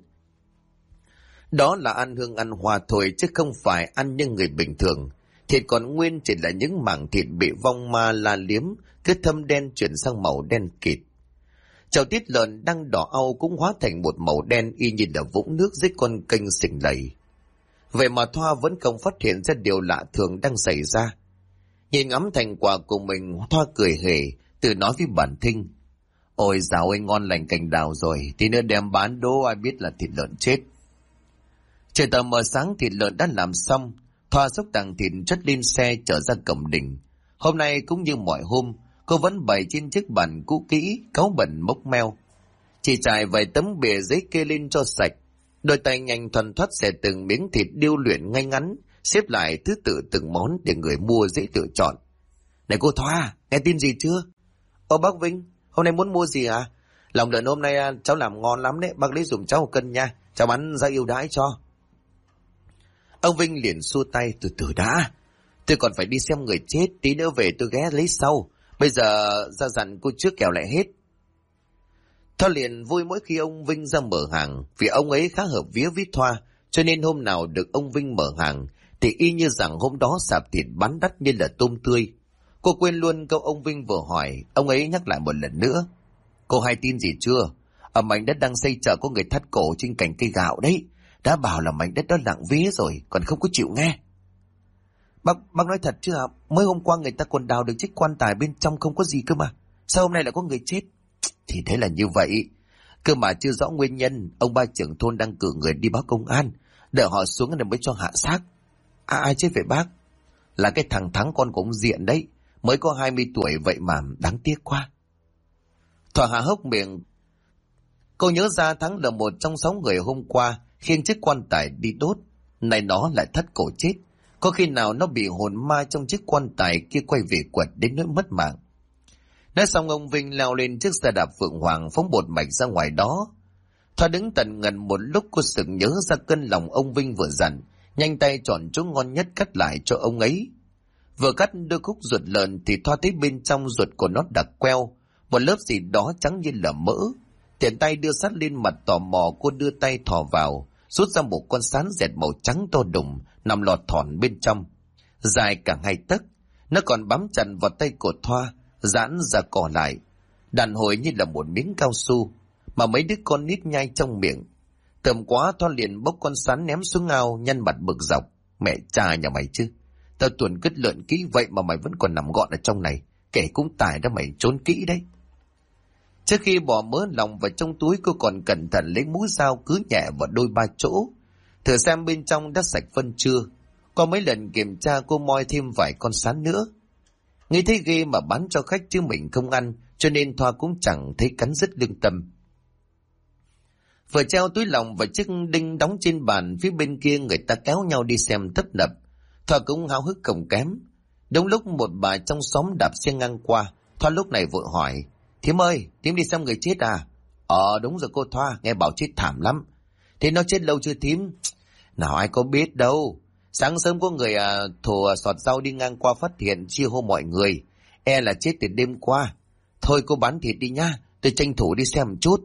S1: Đó là ăn hương ăn hoa thôi chứ không phải ăn như người bình thường. Thịt còn nguyên chỉ là những mảng thịt bị vong ma la liếm, cứ thâm đen chuyển sang màu đen kịt. Chậu tiết lợn đang đỏ au cũng hóa thành một màu đen y như là vũng nước dưới con kênh xình lầy. Vậy mà Thoa vẫn không phát hiện ra điều lạ thường đang xảy ra. Nhìn ngắm thành quả của mình, Thoa cười hề, tự nói với bản thinh. Ôi dào ơi, ngon lành cành đào rồi, tí nữa đem bán đố ai biết là thịt lợn chết. Trời tờ mờ sáng, thịt lợn đã làm xong. Thoa xúc tàng thịt chất lên xe chở ra cổng đình. Hôm nay cũng như mọi hôm, cô vẫn bày trên chiếc bàn cũ kỹ, cáu bẩn mốc meo. Chỉ trải vài tấm bìa giấy kê lên cho sạch. Đôi tay nhanh thuần thoắt xẻ từng miếng thịt điêu luyện ngay ngắn, xếp lại thứ tự từng món để người mua dễ lựa chọn. Này cô Thoa, nghe tin gì chưa? Ô bác Vinh, hôm nay muốn mua gì à? Lòng lợn hôm nay cháu làm ngon lắm đấy, bác lấy dùm cháu 1 cân nha, cháu bán ra ưu đãi cho. Ông Vinh liền xua tay, từ từ đã. Tôi còn phải đi xem người chết, tí nữa về tôi ghé lấy sau. Bây giờ ra dặn cô trước kẻo lại hết. Thoa liền vui mỗi khi ông Vinh ra mở hàng, vì ông ấy khá hợp vía với Thoa, cho nên hôm nào được ông Vinh mở hàng, thì y như rằng hôm đó sạp thịt bán đắt như là tôm tươi. Cô quên luôn câu ông Vinh vừa hỏi, ông ấy nhắc lại một lần nữa. Cô hay tin gì chưa?
S2: Ở mảnh đất đang xây chợ có người thắt cổ trên cành cây gạo đấy. Đã bảo là mảnh đất đó nặng vía rồi, còn không có chịu nghe.
S1: Bác nói thật chứ ạ? Mới hôm qua người ta còn đào được chiếc quan tài bên trong không có gì cơ mà. Sao hôm nay lại có người chết?
S2: Thì thế là như vậy. Cơ mà chưa rõ nguyên nhân, ông ba trưởng thôn đang cử người đi báo công an, đợi họ xuống rồi mới cho hạ xác.
S1: Ai chết vậy bác?
S2: Là cái thằng Thắng con của ông Diện đấy, mới có 20 tuổi vậy mà đáng tiếc quá.
S1: Thỏa hạ hốc miệng. Cô nhớ ra Thắng là một trong 6 người hôm qua khiêng chiếc quan tài đi đốt. Này nó lại thắt cổ chết. Có khi nào nó bị hồn ma trong chiếc quan tài kia quay về quật đến nỗi mất mạng. Nói xong ông Vinh leo lên chiếc xe đạp Phượng Hoàng phóng bột mạch ra ngoài đó. Thoa đứng tận ngần một lúc, cô sực nhớ ra cân lòng ông Vinh vừa dặn, nhanh tay chọn chỗ ngon nhất cắt lại cho ông ấy. Vừa cắt đôi khúc ruột lợn thì Thoa thấy bên trong ruột của nó đặc queo, một lớp gì đó trắng như là mỡ. Tiện tay đưa sát lên mặt tò mò, cô đưa tay thò vào, rút ra một con sán dẹt màu trắng to đùng nằm lọt thỏn bên trong, dài cả 2 tấc. Nó còn bám chặt vào tay của Thoa, giãn ra cò lại, đàn hồi như là một miếng cao su mà mấy đứa con nít nhai trong miệng. Tầm quá, Thoa liền bốc con sán ném xuống ao, nhăn mặt bực dọc. Mẹ cha nhà mày chứ, tao tuần cứt lợn kỹ vậy mà mày vẫn còn nằm gọn ở trong này, kể cũng tài đó mày trốn kỹ đấy. Trước khi bỏ mớ lòng vào trong túi, cô còn cẩn thận lấy mũi dao cứ nhẹ vào đôi 3 chỗ, thử xem bên trong đã sạch phân chưa. Có mấy lần kiểm tra, cô moi thêm vài con sán nữa. Nghĩ thấy ghê mà bán cho khách chứ mình không ăn, cho nên Thoa cũng chẳng thấy cắn rứt lương tâm. Vừa treo túi lòng và chiếc đinh đóng trên bàn, phía bên kia người ta kéo nhau đi xem tấp nập. Thoa cũng háo hức không kém. Đúng lúc một bà trong xóm đạp xe ngang qua, Thoa lúc này vội hỏi: "Thím ơi, thím đi xem người chết à?" Đúng rồi cô Thoa, nghe bảo chết thảm lắm." "Thế nó chết lâu chưa thím?" "Nào ai có biết đâu. Sáng sớm có người thổ sọt rau đi ngang qua phát hiện, chia hô mọi người. E là chết từ đêm qua. Thôi cô bán thịt đi nha, tôi tranh thủ đi xem một chút."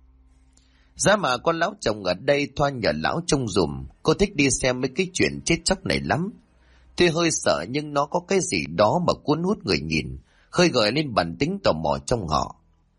S1: Giá mà con lão chồng ở đây, Thoa nhờ lão trông dùm. Cô thích đi xem mấy cái chuyện chết chóc này lắm. Tuy hơi sợ nhưng nó có cái gì đó mà cuốn hút người nhìn, khơi gợi lên bản tính tò mò trong họ.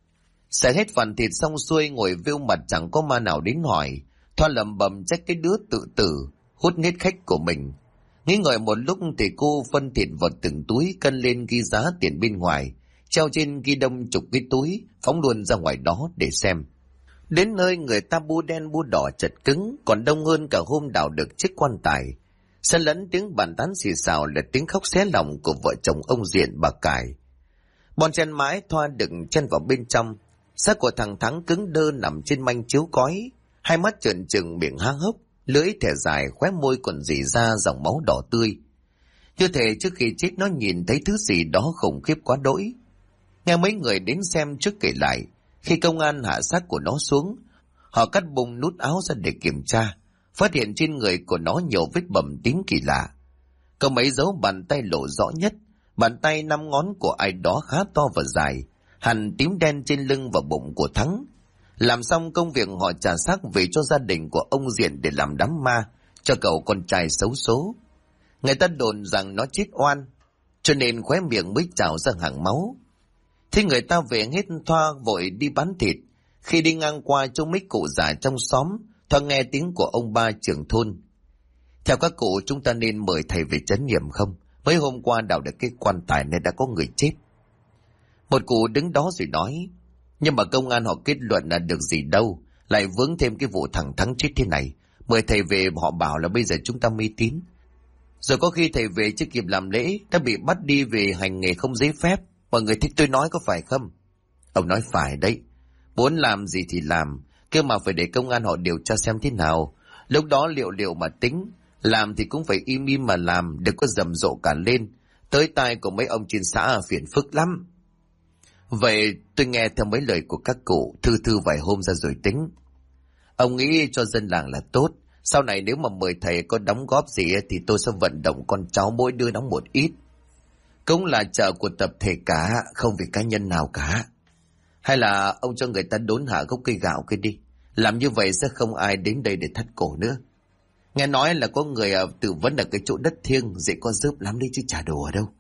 S1: Xẻ hết phần thịt xong xuôi, ngồi vêu mặt chẳng có ma nào đến hỏi. Thoa lẩm bẩm trách cái đứa tự tử hút hết khách của mình. Nghĩ ngợi một lúc thì cô phân thịt vào từng túi, cân lên ghi giá tiền bên ngoài, treo trên ghi đông chục cái túi, phóng luôn ra ngoài đó để xem. Đến nơi người ta bu đen bu đỏ chật cứng, còn đông hơn cả hôm đào được chiếc quan tài. Xen lẫn tiếng bàn tán xì xào là tiếng khóc xé lòng của vợ chồng ông Diện bà Cải. Bon chen mái, Thoa đựng chân vào bên trong. Xác của thằng Thắng cứng đơ nằm trên manh chiếu cói, hai mắt trợn trừng, miệng há hốc, lưỡi thẻ dài, khóe môi còn rỉ ra dòng máu đỏ tươi. Như thể trước khi chết nó nhìn thấy thứ gì đó khủng khiếp quá đỗi. Nghe mấy người đến xem trước kể lại, khi công an hạ xác của nó xuống, họ cắt bung nút áo ra để kiểm tra, phát hiện trên người của nó nhiều vết bầm tím kỳ lạ. Có mấy dấu bàn tay lộ rõ nhất, bàn tay 5 ngón của ai đó khá to và dài, hằn tím đen trên lưng và bụng của Thắng. Làm xong công việc, họ trả xác về cho gia đình của ông Diện để làm đám ma cho cậu con trai xấu số. Người ta đồn rằng nó chết oan, cho nên khóe miệng mới trào ra hàng máu. Thế người ta về hết, Thoa vội đi bán thịt. Khi đi ngang qua chỗ mấy cụ già trong xóm, Thoa nghe tiếng của ông ba trưởng thôn: "Theo các cụ, chúng ta nên mời thầy về trấn nghiệm không? Mấy hôm qua đào được cái quan tài này đã có người chết." Một cụ đứng đó rồi nói: "Nhưng mà công an họ kết luận là được gì đâu, lại vướng thêm cái vụ thằng Thắng chết thế này. Mời thầy về, họ bảo là bây giờ chúng ta mê tín. Rồi có khi thầy về chưa kịp làm lễ đã bị bắt đi về hành nghề không giấy phép. Mọi người thích tôi nói có phải không?" Ông nói phải đấy. Muốn làm gì thì làm, kêu mà phải để công an họ điều tra xem thế nào. Lúc đó liệu mà tính. Làm thì cũng phải im im mà làm, đừng có rầm rộ cả lên. Tới tai của mấy ông trên xã phiền phức lắm. Vậy tôi nghe theo mấy lời của các cụ, thư vài hôm ra rồi tính. Ông nghĩ cho dân làng là tốt. Sau này nếu mà mời thầy có đóng góp gì thì tôi sẽ vận động con cháu mỗi đứa đóng một ít. Cũng là chợ của tập thể cả, không vì cá nhân nào cả. Hay là ông cho người ta đốn hạ gốc cây gạo kia đi. Làm như vậy sẽ không ai đến đây để thắt cổ nữa. Nghe nói là có người tự vấn ở cái chỗ đất thiêng, dễ có dớp lắm đi chứ chả đùa đâu.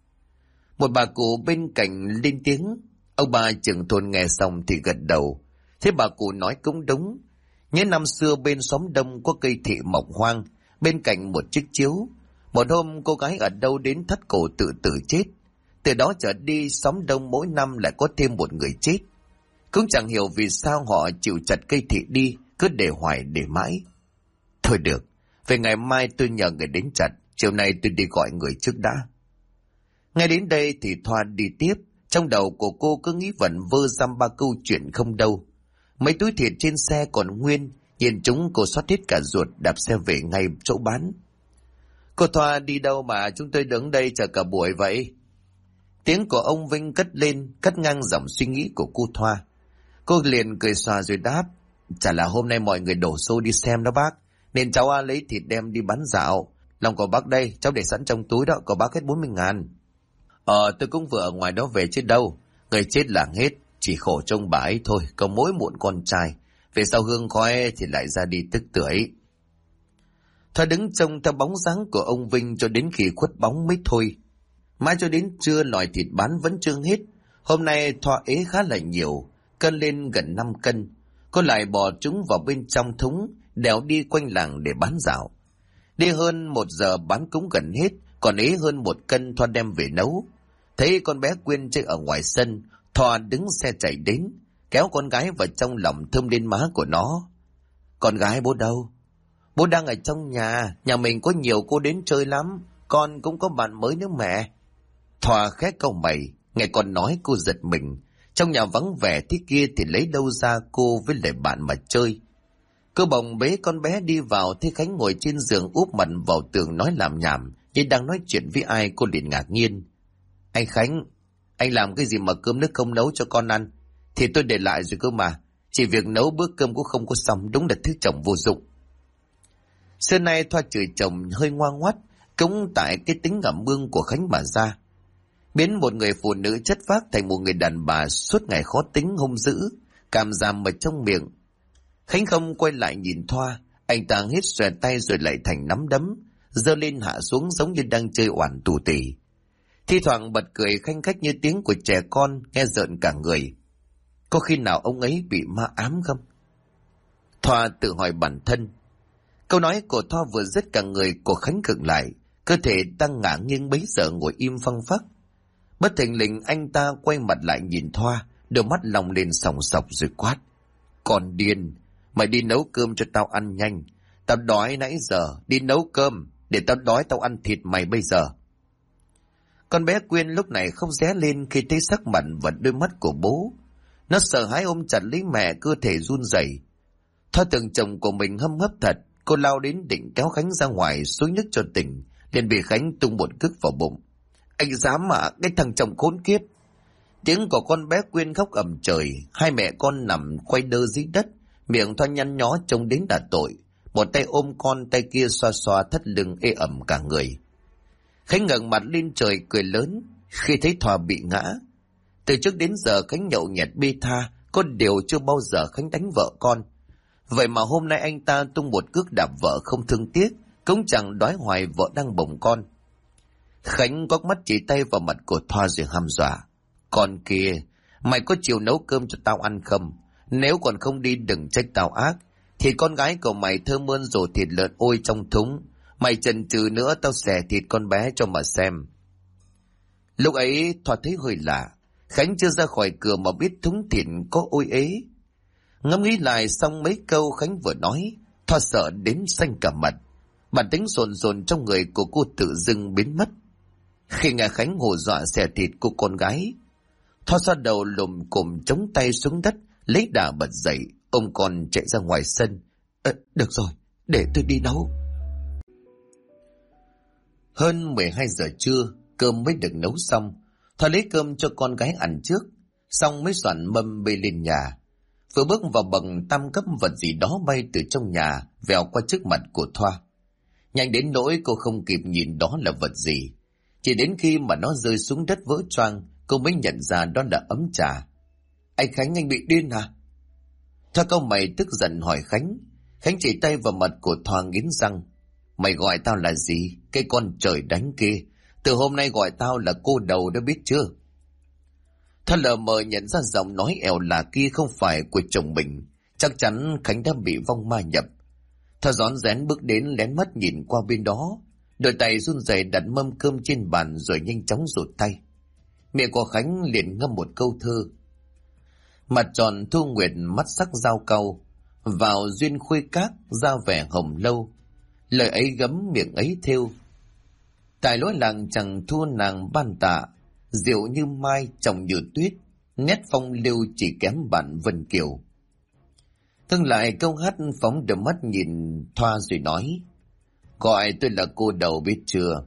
S1: Một bà cụ bên cạnh lên tiếng. Ông bà trưởng thôn nghe xong thì gật đầu. Thế bà cụ nói cũng đúng. Nhớ năm xưa bên xóm đông có cây thị mọc hoang, bên cạnh một chiếc chiếu. Một hôm cô gái ở đâu đến thắt cổ tự tử chết. Từ đó trở đi xóm đông mỗi năm lại có thêm một người chết. Cũng chẳng hiểu vì sao họ chịu chặt cây thị đi, cứ để hoài để mãi. Thôi được, về ngày mai tôi nhờ người đến chặt, chiều nay tôi đi gọi người trước đã. Ngay đến đây thì Thoa đi tiếp, trong đầu của cô cứ nghĩ vẩn vơ dăm ba câu chuyện không đâu. Mấy túi thịt trên xe còn nguyên, nhìn chúng cô xót hết cả ruột, đạp xe về ngay chỗ bán. Cô Thoa đi đâu mà chúng tôi đứng đây chờ cả buổi vậy? Tiếng của ông Vinh cất lên, cắt ngang dòng suy nghĩ của cô Thoa. Cô liền cười xòa rồi đáp, chả là hôm nay mọi người đổ xô đi xem đó bác, nên cháu lấy thịt đem đi bán dạo. Lòng của bác đây, cháu để sẵn trong túi đó, của bác hết 40.000. Tôi cũng vừa ở ngoài đó về chứ đâu. Người chết làng hết, chỉ khổ trông bà ấy thôi, có mỗi muộn con trai. Về sau hương khói thì lại ra đi tức tưởi. Thoa đứng trông theo bóng dáng của ông Vinh cho đến khi khuất bóng mới thôi. Mãi cho đến trưa loại thịt bán vẫn chưa hết. Hôm nay Thoa ế khá là nhiều, cân lên gần 5 cân. Cô lại bỏ chúng vào bên trong thúng, đèo đi quanh làng để bán dạo. Đi hơn 1 giờ bán cũng gần hết, còn ế hơn 1 cân Thoa đem về nấu. Thấy con bé Quyên chơi ở ngoài sân, Thoa đứng xe chạy đến, kéo con gái vào trong lòng thơm lên má của nó. Con gái bố đâu? Bố đang ở trong nhà mình có nhiều cô đến chơi lắm, con cũng có bạn mới nữa mẹ. Thoa khẽ cau mày, nghe con nói cô giật mình. Trong nhà vắng vẻ thế kia thì lấy đâu ra cô với lại bạn mà chơi. Cô bồng bế con bé đi vào, thấy Khánh ngồi trên giường úp mặt vào tường nói làm nhảm, như đang nói chuyện với ai. Cô liền ngạc nhiên. Anh Khánh, anh làm cái gì mà cơm nước không nấu cho con ăn? Thì tôi để lại rồi cơ mà, chỉ việc nấu bữa cơm cũng không có xong, đúng là thứ chồng vô dụng. Xưa nay Thoa chửi chồng hơi ngoan ngoắt, cũng tại cái tính ngậm bương của Khánh mà ra. Biến một người phụ nữ chất phác thành một người đàn bà suốt ngày khó tính hung dữ, cảm giảm ở trong miệng. Khánh không quay lại nhìn Thoa, anh ta hít xòe tay rồi lại thành nắm đấm, giơ lên hạ xuống giống như đang chơi oản tù tỉ. Thi thoảng bật cười khanh khách như tiếng của trẻ con, nghe rợn cả người. Có khi nào ông ấy bị ma ám không? Thoa tự hỏi bản thân. Câu nói của Thoa vừa dứt, cả người của Khánh khựng lại, cơ thể đang ngả nghiêng bấy giờ ngồi im phăng phắc. Bất thình lình anh ta quay mặt lại nhìn Thoa, đôi mắt lòng lên sòng sọc rồi quát. Còn điên, mày đi nấu cơm cho tao ăn nhanh. Tao đói nãy giờ, đi nấu cơm, để tao đói tao ăn thịt mày bây giờ. Con bé Quyên lúc này không ré lên khi thấy sắc mặt và đôi mắt của bố. Nó sợ hãi ôm chặt lấy mẹ, cơ thể run rẩy. Thoa tưởng chồng của mình hâm hấp thật, cô lao đến định kéo Khánh ra ngoài xối nước cho tỉnh, liền bị Khánh tung một cước vào bụng. Anh dám mà, cái thằng chồng khốn kiếp! Tiếng của con bé Quyên khóc ầm trời, hai mẹ con nằm quay đơ dưới đất, miệng Thoa nhăn nhó trông đến đã tội. Một tay ôm con, tay kia xoa xoa thắt lưng ê ẩm cả người. Khánh ngẩng mặt lên trời cười lớn khi thấy Thoa bị ngã. Từ trước đến giờ Khánh nhậu nhẹt bê tha, có điều chưa bao giờ Khánh đánh vợ con. Vậy mà hôm nay anh ta tung một cước đạp vợ không thương tiếc, cũng chẳng đói hoài vợ đang bồng con. Khánh quắc mắt chỉ tay vào mặt của Thoa rồi hăm dọa. Con kia, mày có chịu nấu cơm cho tao ăn không? Nếu còn không đi đừng trách tao ác. Thì con gái của mày thơm ơn rổ thịt lợn ôi trong thúng. Mày chần chừ nữa tao xẻ thịt con bé cho mà xem. Lúc ấy Thoa thấy hơi lạ. Khánh chưa ra khỏi cửa mà biết thúng thịt có ôi ế. Ngẫm nghĩ lại xong mấy câu Khánh vừa nói, Thoa sợ đến xanh cả mặt. Bản tính rồn rồn trong người của cô tự dưng biến mất. Khi nghe Khánh hù dọa xẻ thịt của con gái, Thoa xoa đầu lùm cùm chống tay xuống đất, lấy đà bật dậy, ôm con chạy ra ngoài sân. Được rồi, để tôi đi nấu. Hơn 12 giờ trưa, cơm mới được nấu xong. Thoa lấy cơm cho con gái ăn trước, xong mới soạn mâm bê lên nhà. Vừa bước vào bậc tam cấp, vật gì đó bay từ trong nhà vèo qua trước mặt của Thoa. Nhanh đến nỗi cô không kịp nhìn đó là vật gì. Chỉ đến khi mà nó rơi xuống đất vỡ choang, cô mới nhận ra đó là ấm trà. Anh Khánh, anh bị điên hả? Thoa cau mày tức giận hỏi Khánh. Khánh chỉ tay vào mặt của Thoa nghiến răng. Mày gọi tao là gì? Cái con trời đánh kia. Từ hôm nay gọi tao là cô đầu đã biết chưa? Thoa lờ mờ nhận ra giọng nói ẻo lả kia không phải của chồng mình. Chắc chắn Khánh đã bị vong ma nhập. Thoa rón rén bước đến, lén mắt nhìn qua bên đó. Đôi tay run rẩy đặt mâm cơm trên bàn rồi nhanh chóng rụt tay. Miệng của Khánh liền ngâm một câu thơ. Mặt tròn thu nguyệt, mắt sắc dao cau, vào duyên khuê các, ra vẻ hồng lâu. Lời ấy gấm, miệng ấy thêu. Tại lối làng chẳng thua nàng ban tạ, diệu như mai, trồng như tuyết, nét phong lưu chỉ kém bạn Vân Kiều. Thương lại câu hát, phóng đôi mắt nhìn Thoa rồi nói, gọi tôi là cô đầu biết chưa?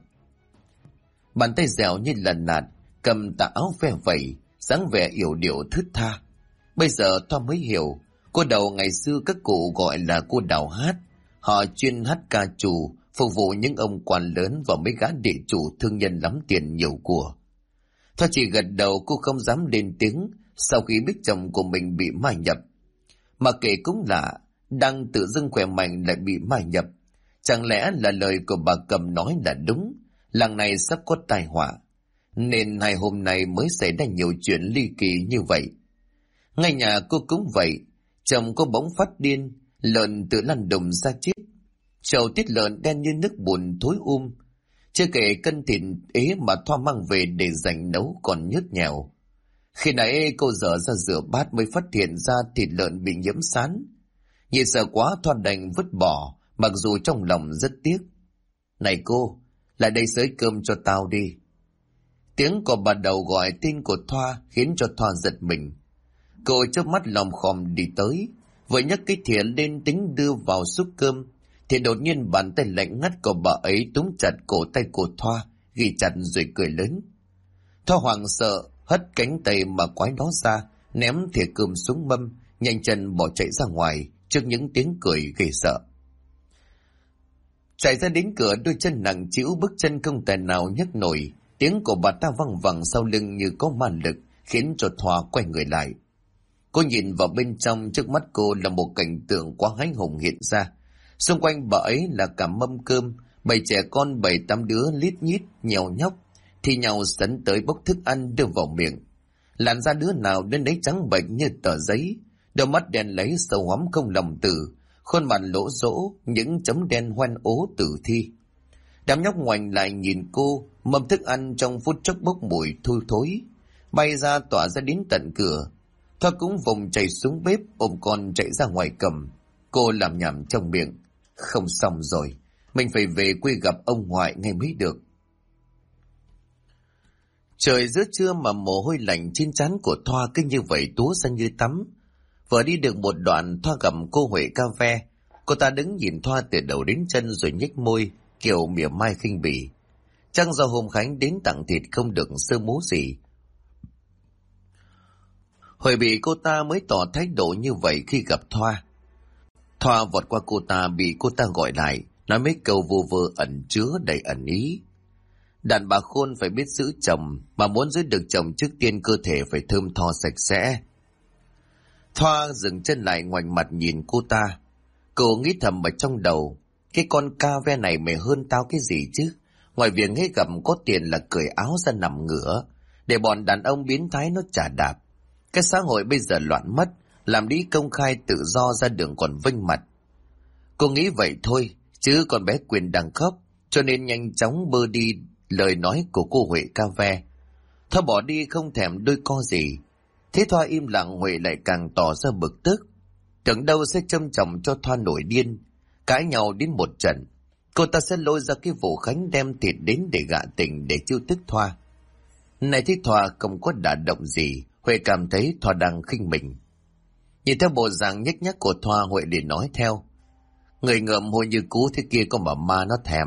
S1: Bàn tay dẻo như lần nạt, cầm tà áo ve vẩy, dáng vẻ yểu điệu thướt tha. Bây giờ Thoa mới hiểu, cô đầu ngày xưa các cụ gọi là cô đào hát. Họ chuyên hát ca trù, phục vụ những ông quan lớn và mấy gã địa chủ thương nhân lắm tiền nhiều của. Thoa chỉ gật đầu, cô không dám lên tiếng sau khi biết chồng của mình bị ma nhập. Mà kể cũng lạ, đang tự dưng khỏe mạnh lại bị ma nhập. Chẳng lẽ là lời của bà Cầm nói là đúng, làng này sắp có tai họa, nên hai hôm nay mới xảy ra nhiều chuyện ly kỳ như vậy. Ngay nhà cô cũng vậy, chồng cô bỗng phát điên, lợn tự lăn đùng ra chết. Chầu tiết lợn đen như nước bùn thối chưa kể cân thịt ế mà Thoa mang về để dành nấu còn nhớt nhèo. Khi nãy cô dở ra rửa bát mới phát hiện ra thịt lợn bị nhiễm sán. Nhìn sợ quá, Thoa đành vứt bỏ, mặc dù trong lòng rất tiếc. Này cô, lại đây xới cơm cho tao đi. Tiếng của bà đầu gọi tên của Thoa khiến cho Thoa giật mình. Cô chớp mắt lòm khòm đi tới, vừa nhấc cái thìa lên tính đưa vào xúc cơm, thì đột nhiên bàn tay lạnh ngắt của bà ấy túm chặt cổ tay của Thoa, ghi chặt rồi cười lớn. Thoa hoảng sợ, hất cánh tay mà quái đó ra, ném thìa cơm xuống mâm, nhanh chân bỏ chạy ra ngoài trước những tiếng cười ghê sợ. Chạy ra đến cửa, đôi chân nặng trĩu, bước chân không tài nào nhấc nổi. Tiếng của bà ta văng vẳng sau lưng như có ma lực, khiến cho Thoa quay người lại. Cô nhìn vào bên trong, trước mắt cô là một cảnh tượng quá hãi hùng hiện ra. Xung quanh bà ấy là cả mâm cơm, bầy trẻ con 7-8 đứa lít nhít, nhèo nhóc, thì nhau sấn tới bốc thức ăn đưa vào miệng. Làn da đứa nào đến đấy trắng bệch như tờ giấy, đôi mắt đen lấy sâu hoắm không lòng tử, khuôn mặt lỗ rỗ, những chấm đen hoen ố tử thi. Đám nhóc ngoảnh lại nhìn cô, mâm thức ăn trong phút chốc bốc mùi thui thối, bay ra tỏa ra đến tận cửa. Thoa cũng vùng chạy xuống bếp, ôm con chạy ra ngoài cầm. Cô làm nhảm trong miệng, không xong rồi, mình phải về quê gặp ông ngoại ngay mới được. Trời giữa trưa mà mồ hôi lạnh trên trán của Thoa cứ như vậy túa ra như tắm. Vừa đi được một đoạn, Thoa gặp cô Huệ ca ve. Cô ta đứng nhìn Thoa từ đầu đến chân rồi nhếch môi, kiểu mỉa mai khinh bỉ. Chắc do hôm Khánh đến tặng thịt không được sơ mố gì. Huệ bị cô ta mới tỏ thái độ như vậy khi gặp Thoa. Thoa vọt qua cô ta, bị cô ta gọi lại, nói mấy câu vô vơ ẩn chứa đầy ẩn ý. Đàn bà khôn phải biết giữ chồng, mà muốn giữ được chồng trước tiên cơ thể phải thơm tho sạch sẽ. Thoa dừng chân lại ngoảnh mặt nhìn cô ta. Cô nghĩ thầm ở trong đầu, cái con ca ve này mày hơn tao cái gì chứ? Ngoài việc nghe gặp có tiền là cởi áo ra nằm ngửa, để bọn đàn ông biến thái nó chà đạp. Cái xã hội bây giờ loạn mất, làm đi công khai tự do ra đường còn vênh mặt. Cô nghĩ vậy thôi, chứ con bé Quyền đang khóc, cho nên nhanh chóng bơ đi lời nói của cô Huệ ca ve. Thoa bỏ đi không thèm đôi co gì. Thế Thoa im lặng, Huệ lại càng tỏ ra bực tức. Tưởng đâu sẽ châm chọc cho Thoa nổi điên, cãi nhau đến một trận. Cô ta sẽ lôi ra cái vụ Khánh đem thịt đến để gạ tình, để chiêu tức Thoa. Này thấy Thoa không có đả động gì, Huệ cảm thấy Thoa đang khinh mình. Nhìn theo bộ dạng nhếch nhác của Thoa, Huệ liền nói theo. Người ngợm hôi như cú thế kia có mà ma nó thèm.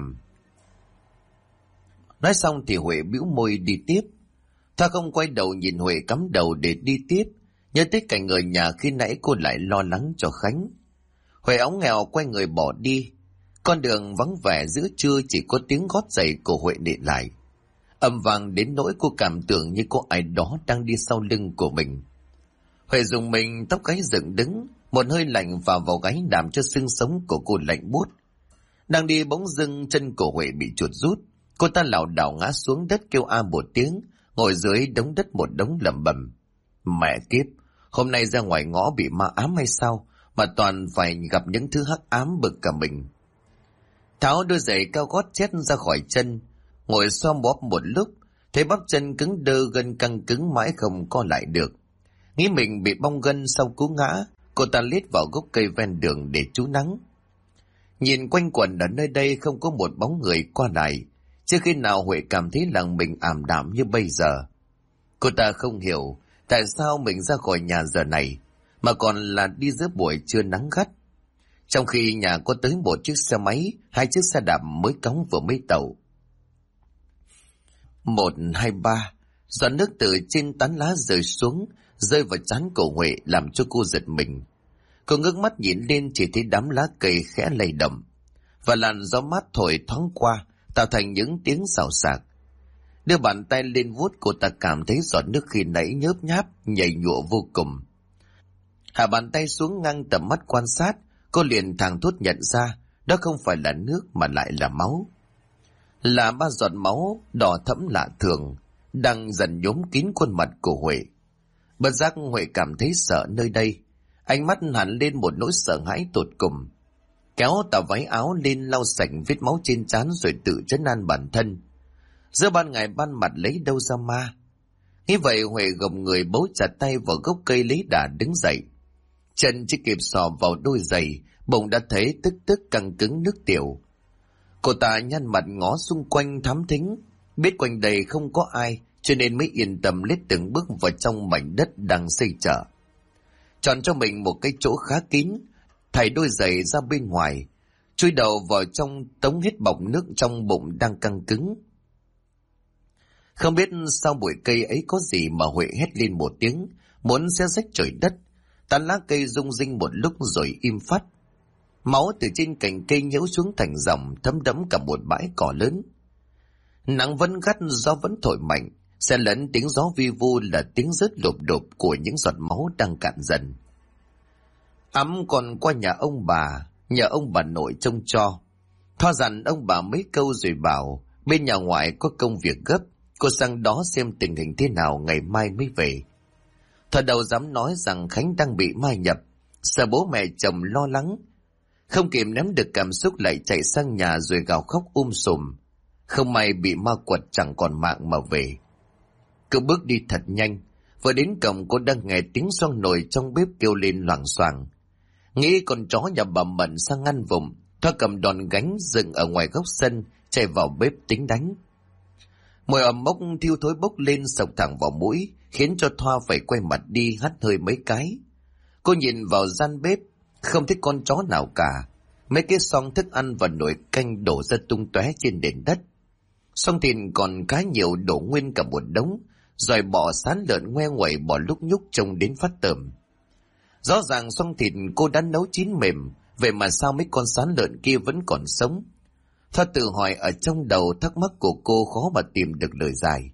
S1: Nói xong thì Huệ bĩu môi đi tiếp. Thoa không quay đầu nhìn Huệ cắm đầu để đi tiếp, nhớ tới cảnh người nhà khi nãy cô lại lo lắng cho Khánh. Huệ óng nghèo quay người bỏ đi. Con đường vắng vẻ giữa trưa, chỉ có tiếng gót giày của Huệ nện lại. Âm vang đến nỗi cô cảm tưởng như có ai đó đang đi sau lưng của mình. Huệ dùng mình, tóc gáy dựng đứng, một hơi lạnh phả vào gáy làm cho xương sống của cô lạnh buốt. Đang đi bỗng dưng chân của Huệ bị chuột rút, cô ta lảo đảo ngã xuống đất kêu a một tiếng, ngồi dưới đống đất một đống lẩm bẩm. Mẹ kiếp, hôm nay ra ngoài ngõ bị ma ám hay sao, mà toàn phải gặp những thứ hắc ám bực cả mình. Tháo đôi giày cao gót chét ra khỏi chân, ngồi xoa bóp một lúc, thấy bắp chân cứng đơ, gân căng cứng mãi không co lại được. Nghĩ mình bị bong gân sau cú ngã, cô ta lít vào gốc cây ven đường để trú nắng. Nhìn quanh quẩn ở nơi đây không có một bóng người qua lại, chưa khi nào Huệ cảm thấy lòng mình ảm đạm như bây giờ. Cô ta không hiểu tại sao mình ra khỏi nhà giờ này, mà còn là đi giữa buổi trưa nắng gắt. Trong khi nhà có tới một chiếc xe máy, 2 chiếc xe đạp mới cóng vừa mới tậu. 1, 2, 3, giọt nước từ trên tán lá rơi xuống, rơi vào trán cổ Huệ làm cho cô giật mình. Cô ngước mắt nhìn lên chỉ thấy đám lá cây khẽ lay động, và làn gió mát thổi thoáng qua, tạo thành những tiếng xào xạc. Đưa bàn tay lên vuốt, cô ta cảm thấy giọt nước khi nãy nhớp nháp, nhầy nhụa vô cùng. Hạ bàn tay xuống ngang tầm mắt quan sát, cô liền thảng thốt nhận ra đó không phải là nước mà lại là máu. Là 3 giọt máu đỏ thẫm lạ thường đang dần nhốm kín khuôn mặt của Huệ. Bất giác Huệ cảm thấy sợ nơi đây, ánh mắt hẳn lên một nỗi sợ hãi tột cùng. Kéo tà váy áo lên lau sạch vết máu trên trán rồi tự trấn an bản thân. Giữa ban ngày ban mặt lấy đâu ra ma? Nghĩ vậy Huệ gồng người bấu chặt tay vào gốc cây lấy đà đứng dậy. Chân chỉ kịp sò vào đôi giày, bỗng đã thấy tức căng cứng nước tiểu. Cô ta nhăn mặt ngó xung quanh thám thính, biết quanh đây không có ai, cho nên mới yên tâm lết từng bước vào trong mảnh đất đang xây chợ. Chọn cho mình một cái chỗ khá kín, thảy đôi giày ra bên ngoài, chui đầu vào trong tống hết bọc nước trong bụng đang căng cứng. Không biết sau bụi cây ấy có gì mà Huệ hét lên một tiếng, muốn xé rách trời đất. Tán lá cây rung rinh một lúc rồi im phắt. Máu từ trên cành cây nhễu xuống thành dòng, thấm đẫm cả một bãi cỏ lớn. Nắng vẫn gắt, gió vẫn thổi mạnh, xen lẫn tiếng gió vi vu là tiếng rớt lụp đụp của những giọt máu đang cạn dần. Ấm còn qua nhà ông bà, nhờ ông bà nội trông cho. Thoa dặn ông bà mấy câu rồi bảo bên nhà ngoại có công việc gấp, cô sang đó xem tình hình thế nào ngày mai mới về. Thoa đầu dám nói rằng Khánh đang bị ma nhập, sợ bố mẹ chồng lo lắng. Không kịp ném được cảm xúc lại chạy sang nhà rồi gào khóc sùm. Không may bị ma quật chẳng còn mạng mà về. Cứ bước đi thật nhanh, vừa đến cổng cô đang nghe tiếng xoong nồi trong bếp kêu lên loảng xoảng. Nghĩ con chó nhà bà Mận sang ngăn vùng, Thoa cầm đòn gánh dựng ở ngoài góc sân, chạy vào bếp tính đánh. Mùi ẩm mốc thiêu thối bốc lên sộc thẳng vào mũi, khiến cho Thoa phải quay mặt đi hắt hơi mấy cái. Cô nhìn vào gian bếp, không thấy con chó nào cả. Mấy cái xoong thức ăn và nồi canh đổ ra tung tóe trên nền đất. Xoong thịt còn khá nhiều đổ nguyên cả một đống, rồi bò sán lợn ngoe nguẩy bò lúc nhúc trông đến phát tởm. Rõ ràng xoong thịt cô đã nấu chín mềm, vậy mà sao mấy con sán lợn kia vẫn còn sống? Thoa tự hỏi ở trong đầu, thắc mắc của cô khó mà tìm được lời giải.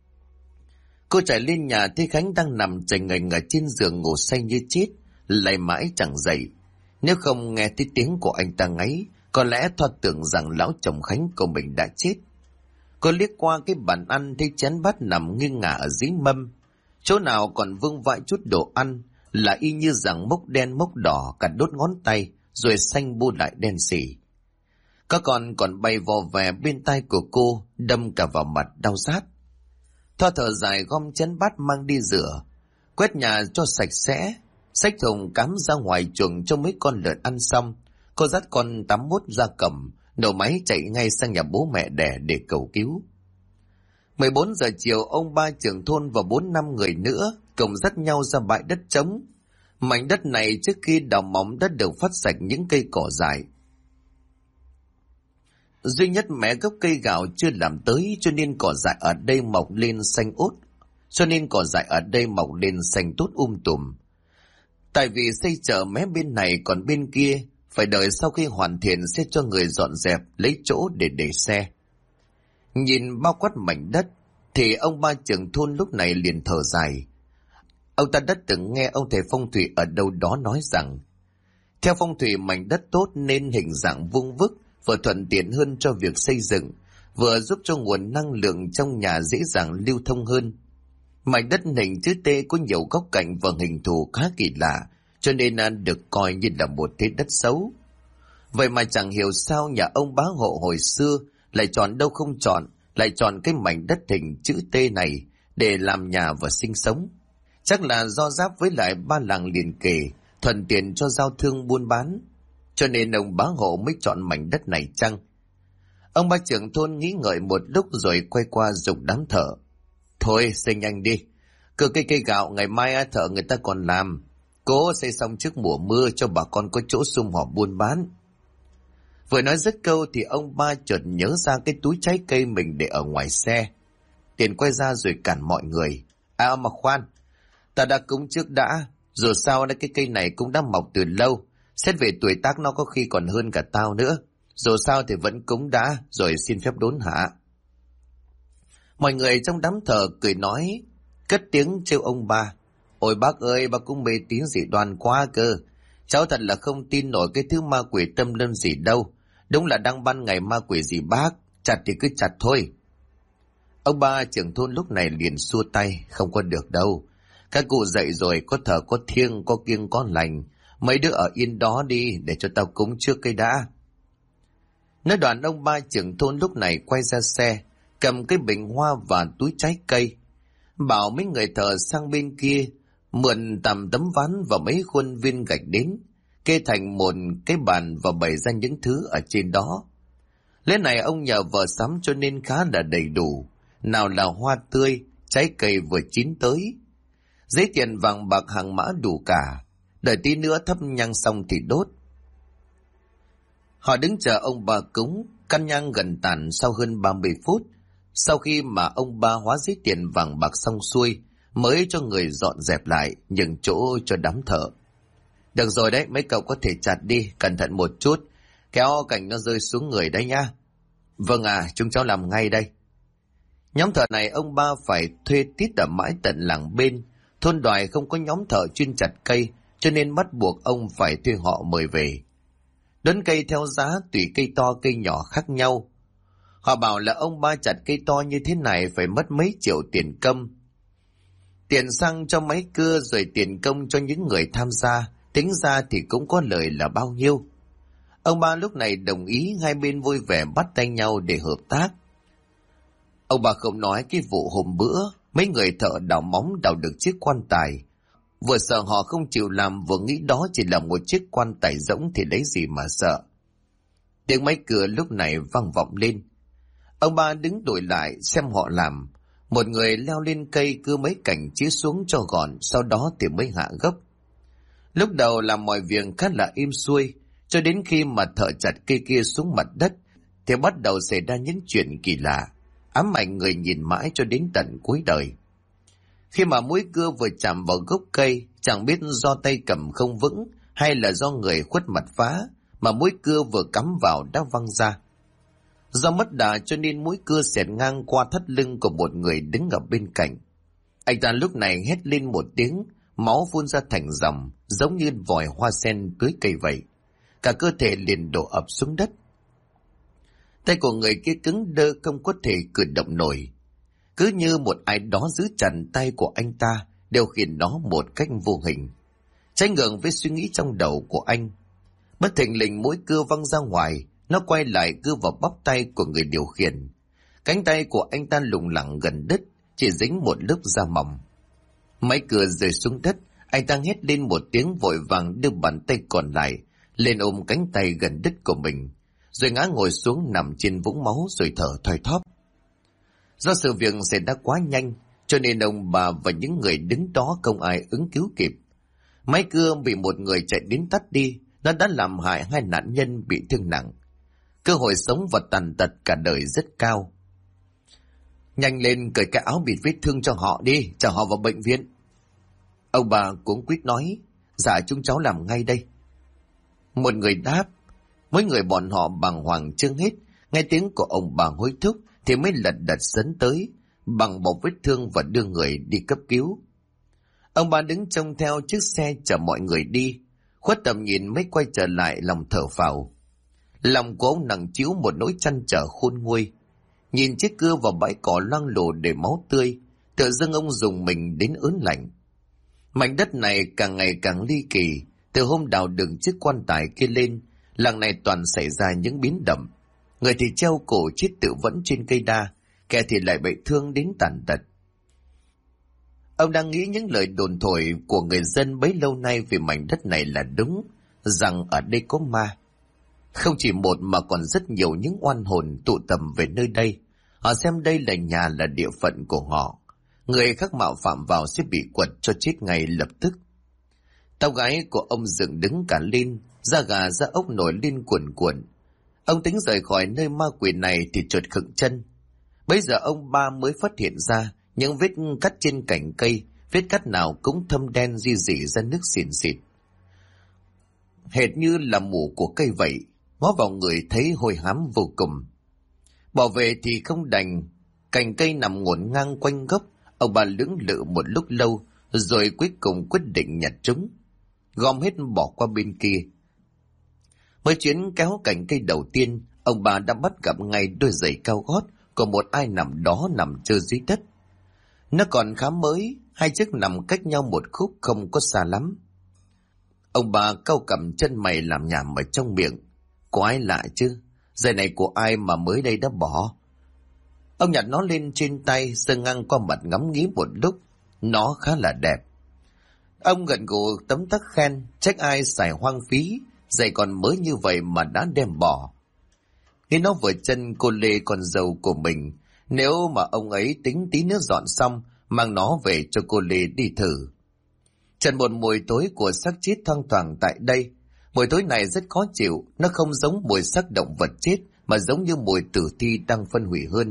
S1: Cô chạy lên nhà thấy Khánh đang nằm chành ngành ở trên giường ngủ say như chết, lay mãi chẳng dậy. Nếu không nghe thấy tiếng của anh ta ngáy, có lẽ Thoa tưởng rằng lão chồng Khánh của mình đã chết. Cô liếc qua cái bàn ăn thấy chén bát nằm nghiêng ngả ở dưới mâm, chỗ nào còn vương vãi chút đồ ăn là y như rằng mốc đen mốc đỏ cả đốt ngón tay, rồi xanh bu lại đen xỉ. Các con còn bay vò vè bên tai của cô, đâm cả vào mặt đau rát. Thoa thở dài gom chén bát mang đi rửa, quét nhà cho sạch sẽ, xách thùng cắm ra ngoài chuồng cho mấy con lợn ăn xong. Cô dắt con 81 ra cầm, nổ máy chạy ngay sang nhà bố mẹ đẻ để cầu cứu. 14 giờ chiều, ông ba trưởng thôn và 4-5 người nữa cùng dắt nhau ra bãi đất trống. Mảnh đất này trước khi đào móng đã được phát sạch những cây cỏ dại. Duy nhất mẹ gốc cây gạo chưa làm tới, cho nên cỏ dại ở đây mọc lên xanh tốt tùm. Tại vì xây chợ mé bên này còn bên kia phải đợi sau khi hoàn thiện sẽ cho người dọn dẹp lấy chỗ để xe. Nhìn bao quát mảnh đất thì ông ba trưởng thôn lúc này liền thở dài. Ông ta đã từng nghe ông thầy phong thủy ở đâu đó nói rằng theo phong thủy mảnh đất tốt nên hình dạng vuông vức, vừa thuận tiện hơn cho việc xây dựng, vừa giúp cho nguồn năng lượng trong nhà dễ dàng lưu thông hơn. Mảnh đất hình chữ T có nhiều góc cạnh và hình thù khá kỳ lạ, cho nên được coi như là một thế đất xấu. Vậy mà chẳng hiểu sao nhà ông bá hộ hồi xưa lại chọn đâu không chọn, lại chọn cái mảnh đất hình chữ T này để làm nhà và sinh sống. Chắc là do giáp với lại 3 làng liền kề, thuận tiện cho giao thương buôn bán, cho nên ông bá hộ mới chọn mảnh đất này chăng? Ông ba trưởng thôn nghĩ ngợi một lúc rồi quay qua giục đám thợ. Thôi xây nhanh đi, cưa cây gạo ngày mai thợ người ta còn làm, cố xây xong trước mùa mưa cho bà con có chỗ sum họp buôn bán. Vừa nói dứt câu thì ông ba chợt nhớ ra cái túi trái cây mình để ở ngoài xe. Tiền quay ra rồi cản mọi người. Mà khoan, ta đã cúng trước đã, dù sao cái cây này cũng đã mọc từ lâu, xét về tuổi tác nó có khi còn hơn cả tao nữa. Dù sao thì vẫn cúng đã, rồi xin phép đốn hạ. Mọi người trong đám thờ cười nói, cất tiếng trêu ông ba. Ôi bác ơi, bác cũng mê tín dị đoan quá cơ. Cháu thật là không tin nổi cái thứ ma quỷ tâm linh gì đâu. Đúng là đang ban ngày ma quỷ gì bác, chặt thì cứ chặt thôi. Ông ba trưởng thôn lúc này liền xua tay, không có được đâu. Các cụ dậy rồi, có thờ có thiêng, có kiêng có lành. Mấy đứa ở yên đó đi, để cho tao cúng trước cây đã. Nói đoạn ông ba trưởng thôn lúc này quay ra xe, cầm cái bình hoa và túi trái cây. Bảo mấy người thợ sang bên kia, mượn tầm tấm ván và mấy khuôn viên gạch đến, kê thành một cái bàn và bày ra những thứ ở trên đó. Lẽ này ông nhờ vợ sắm cho nên khá là đầy đủ, nào là hoa tươi, trái cây vừa chín tới. Giấy tiền vàng bạc hàng mã đủ cả, đợi tí nữa thắp nhang xong thì đốt. Họ đứng chờ ông bà cúng, căn nhang gần tàn sau hơn 30 phút. Sau khi mà ông ba hóa giấy tiền vàng bạc xong xuôi, mới cho người dọn dẹp lại, nhường chỗ cho đám thợ. Được rồi đấy, mấy cậu có thể chặt đi, cẩn thận một chút, kéo cành nó rơi xuống người đấy nhá. Vâng chúng cháu làm ngay đây. Nhóm thợ này ông ba phải thuê tít ở mãi tận làng bên. Thôn Đoài không có nhóm thợ chuyên chặt cây, cho nên bắt buộc ông phải thuê họ mời về. Đốn cây theo giá tùy cây to cây nhỏ khác nhau. Họ bảo là ông ba chặt cây to như thế này phải mất mấy triệu tiền công. Tiền xăng cho máy cưa rồi tiền công cho những người tham gia, tính ra thì cũng có lời là bao nhiêu. Ông ba lúc này đồng ý, hai bên vui vẻ bắt tay nhau để hợp tác. Ông ba không nói cái vụ hôm bữa, mấy người thợ đào móng đào được chiếc quan tài. Vừa sợ họ không chịu làm, vừa nghĩ đó chỉ là một chiếc quan tài rỗng thì lấy gì mà sợ. Tiếng máy cưa lúc này vang vọng lên. Ông ba đứng đổi lại xem họ làm. Một người leo lên cây cưa mấy cành chĩa xuống cho gọn, sau đó thì mới hạ gốc. Lúc đầu làm mọi việc khá là êm xuôi, cho đến khi mà thợ chặt cây kia xuống mặt đất thì bắt đầu xảy ra những chuyện kỳ lạ, ám ảnh người nhìn mãi cho đến tận cuối đời. Khi mà mũi cưa vừa chạm vào gốc cây, chẳng biết do tay cầm không vững hay là do người khuất mặt phá, mà mũi cưa vừa cắm vào đã văng ra. Do mất đà cho nên mũi cưa xẹt ngang qua thắt lưng của một người đứng ở bên cạnh. Anh ta lúc này hét lên một tiếng, máu phun ra thành dòng, giống như vòi hoa sen tưới cây vậy. Cả cơ thể liền đổ ập xuống đất. Tay của người kia cứng đơ, không có thể cử động nổi. Cứ như một ai đó giữ chặt tay của anh ta, điều khiển nó một cách vô hình. Trái ngược với suy nghĩ trong đầu của anh. Bất thình lình mũi cưa văng ra ngoài, nó quay lại cưa vào bắp tay của người điều khiển. Cánh tay của anh ta lủng lẳng gần đứt, chỉ dính một lớp da mỏng. Máy cưa rơi xuống đất, anh ta hét lên một tiếng vội vàng đưa bàn tay còn lại lên ôm cánh tay gần đứt của mình, rồi ngã ngồi xuống nằm trên vũng máu rồi thở thoi thóp. Do sự việc xảy ra quá nhanh, cho nên ông bà và những người đứng đó không ai ứng cứu kịp. Máy cưa bị một người chạy đến tắt đi, nó đã làm hại hai nạn nhân bị thương nặng. Cơ hội sống và tàn tật cả đời rất cao. Nhanh lên cởi cái áo bịt vết thương cho họ đi, chở họ vào bệnh viện. Ông bà cuống quýt nói, dạ chúng cháu làm ngay đây. Một người đáp, mỗi người bọn họ bàng hoàng chưa hết, nghe tiếng của ông bà hối thúc thì mới lật đật sấn tới, bằng bọc vết thương và đưa người đi cấp cứu. Ông bà đứng trông theo chiếc xe chở mọi người đi, khuất tầm nhìn mới quay trở lại lòng thở phào. Lòng của ông nặng trĩu một nỗi trăn trở khôn nguôi. Nhìn chiếc cưa vào bãi cỏ loang lổ đầy máu tươi, Tự dưng ông dùng mình đến ớn lạnh. Mảnh đất này càng ngày càng ly kỳ. Từ hôm đào đường chiếc quan tài kia lên, làng này toàn xảy ra những biến động. Người thì treo cổ chết tự vẫn trên cây đa, kẻ thì lại bị thương đến tàn tật. Ông đang nghĩ những lời đồn thổi của người dân bấy lâu nay về mảnh đất này là đúng, rằng ở đây có ma. Không chỉ một mà còn rất nhiều những oan hồn tụ tập về nơi đây. Họ xem đây là nhà, là địa phận của họ. Người khác mạo phạm vào sẽ bị quật cho chết ngay lập tức. Tóc gáy của ông dựng đứng cả lên, da gà da ốc nổi lên cuồn cuộn. Ông tính rời khỏi nơi ma quỷ này thì chợt khựng chân. Bây giờ ông ba mới phát hiện ra những vết cắt trên cành cây, vết cắt nào cũng thâm đen ri rỉ ra nước xìn xịt. Hệt như là mủ của cây vậy, ngó vào người thấy hôi hám vô cùng. Bỏ về thì không đành, cành cây nằm ngổn ngang quanh gốc. Ông bà lưỡng lự một lúc lâu, rồi cuối cùng quyết định nhặt chúng, gom hết bỏ qua bên kia. Mới chuyến kéo cành cây đầu tiên, ông bà đã bắt gặp ngay đôi giày cao gót của một ai nằm đó nằm trơ dưới đất. Nó còn khá mới, hai chiếc nằm cách nhau một khúc không có xa lắm. Ông bà cau cằm chân mày làm nhảm ở trong miệng. Có ai lạ chứ? Giày này của ai mà mới đây đã bỏ? Ông nhặt nó lên trên tay, giơ ngang qua mặt ngắm nghía một lúc. Nó khá là đẹp. Ông gật gù tấm tắc khen, trách ai xài hoang phí, giày còn mới như vậy mà đã đem bỏ. Nghĩ nó vừa chân cô Lê con dâu của mình, nếu mà ông ấy tính tí nữa dọn xong, mang nó về cho cô Lê đi thử. Trần một mùi tối của xác chết thoang thoảng tại đây. Mùi tối này rất khó chịu, nó không giống mùi xác động vật chết, mà giống như mùi tử thi đang phân hủy hơn.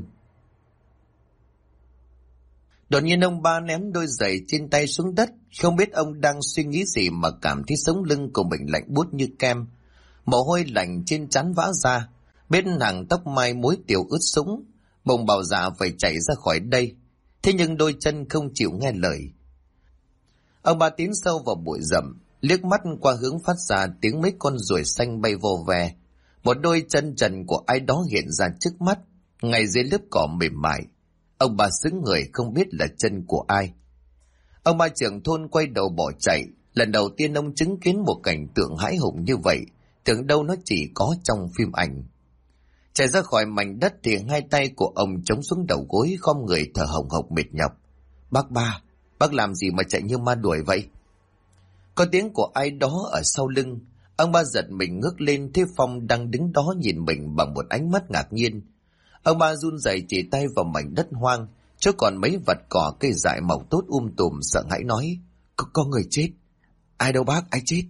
S1: Đột nhiên ông ba ném đôi giày trên tay xuống đất, không biết ông đang suy nghĩ gì mà cảm thấy sống lưng của mình lạnh buốt như kem. Mồ hôi lạnh trên trán vã ra, bên hàng tóc mai muối tiểu ướt sũng, bồng bào dạ phải chạy ra khỏi đây. Thế nhưng đôi chân không chịu nghe lời. Ông ba tiến sâu vào bụi rậm, liếc mắt qua hướng phát ra tiếng mấy con ruồi xanh bay vô ve. Một đôi chân trần của ai đó hiện ra trước mắt, ngay dưới lớp cỏ mềm mại. Ông bà sững người không biết là chân của ai. Ông ba trưởng thôn quay đầu bỏ chạy. Lần đầu tiên ông chứng kiến một cảnh tượng hãi hùng như vậy, tưởng đâu nó chỉ có trong phim ảnh. Chạy ra khỏi mảnh đất thì hai tay của ông chống xuống đầu gối, khom người thở hồng hộc mệt nhọc. Bác ba, bác làm gì mà chạy như ma đuổi vậy? Có tiếng của ai đó ở sau lưng. Ông ba giật mình ngước lên, thấy Phong đang đứng đó nhìn mình bằng một ánh mắt ngạc nhiên. Ông ba run rẩy chỉ tay vào mảnh đất hoang, chỗ còn mấy vật cỏ cây dại mọc tốt tùm, sợ hãi nói: có người chết. Ai đâu bác, ai chết?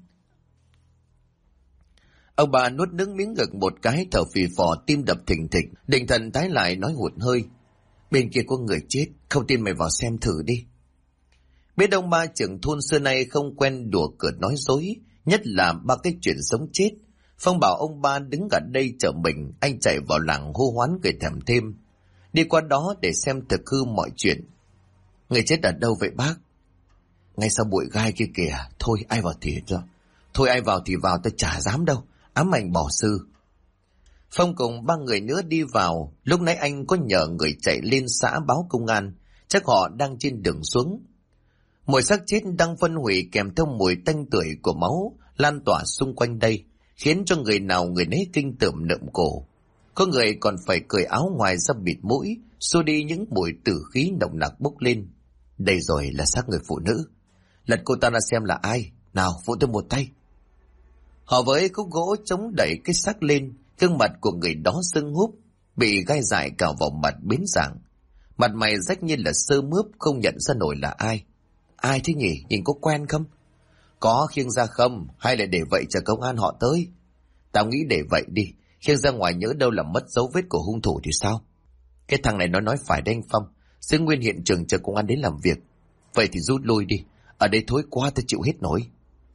S1: Ông bà nuốt nước miếng ngực một cái, thở phì phò, tim đập thình thịch, định thần tái lại nói hụt hơi: bên kia có người chết, không tin mày vào xem thử đi. Biết ông ba trưởng thôn xưa nay không quen đùa cợt nói dối, nhất là ba cái chuyện sống chết. Phong bảo ông ba đứng ở đây chờ mình, anh chạy vào làng hô hoán người thèm thêm. Đi qua đó để xem thực hư mọi chuyện. Người chết ở đâu vậy bác? Ngay sau bụi gai kia kìa. Thôi ai vào thì cho. Thôi ai vào thì vào, tôi chả dám đâu. Ám ảnh bỏ sư. Phong cùng ba người nữa đi vào. Lúc nãy anh có nhờ người chạy lên xã báo công an. Chắc họ đang trên đường xuống. Mùi xác chết đang phân hủy kèm theo mùi tanh tưởi của máu lan tỏa xung quanh đây, khiến cho người nào người nấy kinh tởm lợm cổ. Có người còn phải cởi áo ngoài ra bịt mũi, xua đi những mùi tử khí nồng nặc bốc lên. Đây rồi là xác người phụ nữ. Lật cô ta ra xem là ai. Nào, phụ tôi một tay. Họ với khúc gỗ chống đẩy cái xác lên, gương mặt của người đó sưng húp, bị gai dại cào vào mặt biến dạng. Mặt mày rách như là sơ mướp, không nhận ra nổi là ai. Ai thế nhỉ? Nhìn có quen không? Có khiêng ra không? Hay là để vậy chờ công an họ tới? Tao nghĩ để vậy đi. Khiêng ra ngoài nhớ đâu là mất dấu vết của hung thủ thì sao? Cái thằng này nó nói phải đấy anh Phong. Giữ nguyên hiện trường chờ công an đến làm việc. Vậy thì rút lui đi. Ở đây thối quá tôi chịu hết nổi.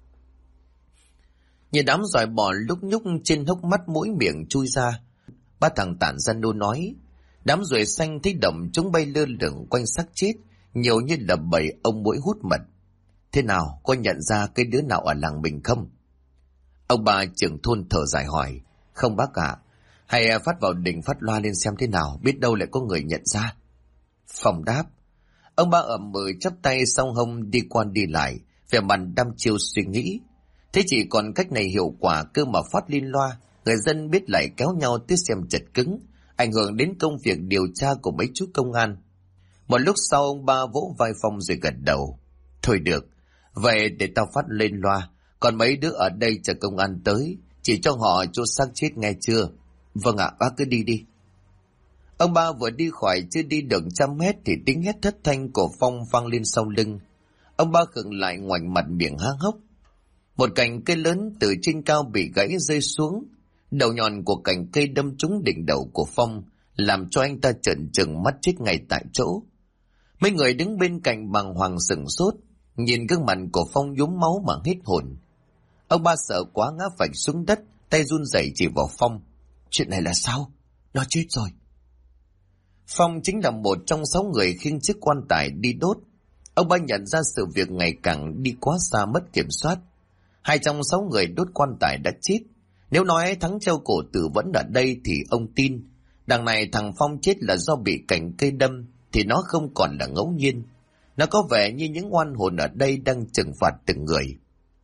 S1: Nhìn đám giòi bò lúc nhúc trên hốc mắt mũi miệng chui ra, ba thằng tản ra nô nói. Đám ruồi xanh thấy động chúng bay lơ lửng quanh xác chết, nhiều như là bầy ông muỗi hút mật. Thế nào, có nhận ra cái đứa nào ở làng mình không? Ông bà trưởng thôn thở dài hỏi. Không bác ạ. Hay phát vào đình phát loa lên xem thế nào, biết đâu lại có người nhận ra. Phong đáp. Ông ba ậm ừ chắp tay song hông đi qua đi lại, vẻ mặt đăm chiêu suy nghĩ. Thế chỉ còn cách này hiệu quả cơ mà phát lên loa, người dân biết lại kéo nhau tới xem chật cứng, ảnh hưởng đến công việc điều tra của mấy chú công an. Một lúc sau ông ba vỗ vai Phong rồi gật đầu. Thôi được, vậy để tao phát lên loa, còn mấy đứa ở đây chờ công an tới, chỉ cho họ chỗ xác chết nghe chưa? Vâng ạ, bác cứ đi đi. Ông ba vừa đi khỏi chưa đi được 100 mét thì tiếng hét thất thanh của Phong vang lên sau lưng. Ông ba khựng lại, ngoảnh mặt miệng há hốc. Một cành cây lớn từ trên cao bị gãy rơi xuống, đầu nhọn của cành cây đâm trúng đỉnh đầu của Phong, làm cho anh ta trợn trừng mắt chết ngay tại chỗ. Mấy người đứng bên cạnh bàng hoàng sửng sốt, nhìn gương mặt của Phong nhuốm máu mà hết hồn. Ông ba sợ quá ngã phạch xuống đất, tay run rẩy chỉ vào Phong. Chuyện này là sao? Nó chết rồi. Phong chính là một trong 6 người khiêng chiếc quan tài đi đốt. Ông ba nhận ra sự việc ngày càng đi quá xa mất kiểm soát. 2 trong 6 người đốt quan tài đã chết. Nếu nói Thắng treo cổ tử vẫn ở đây thì ông tin. Đằng này thằng Phong chết là do bị cành cây đâm thì nó không còn là ngẫu nhiên. Nó có vẻ như những oan hồn ở đây đang trừng phạt từng người.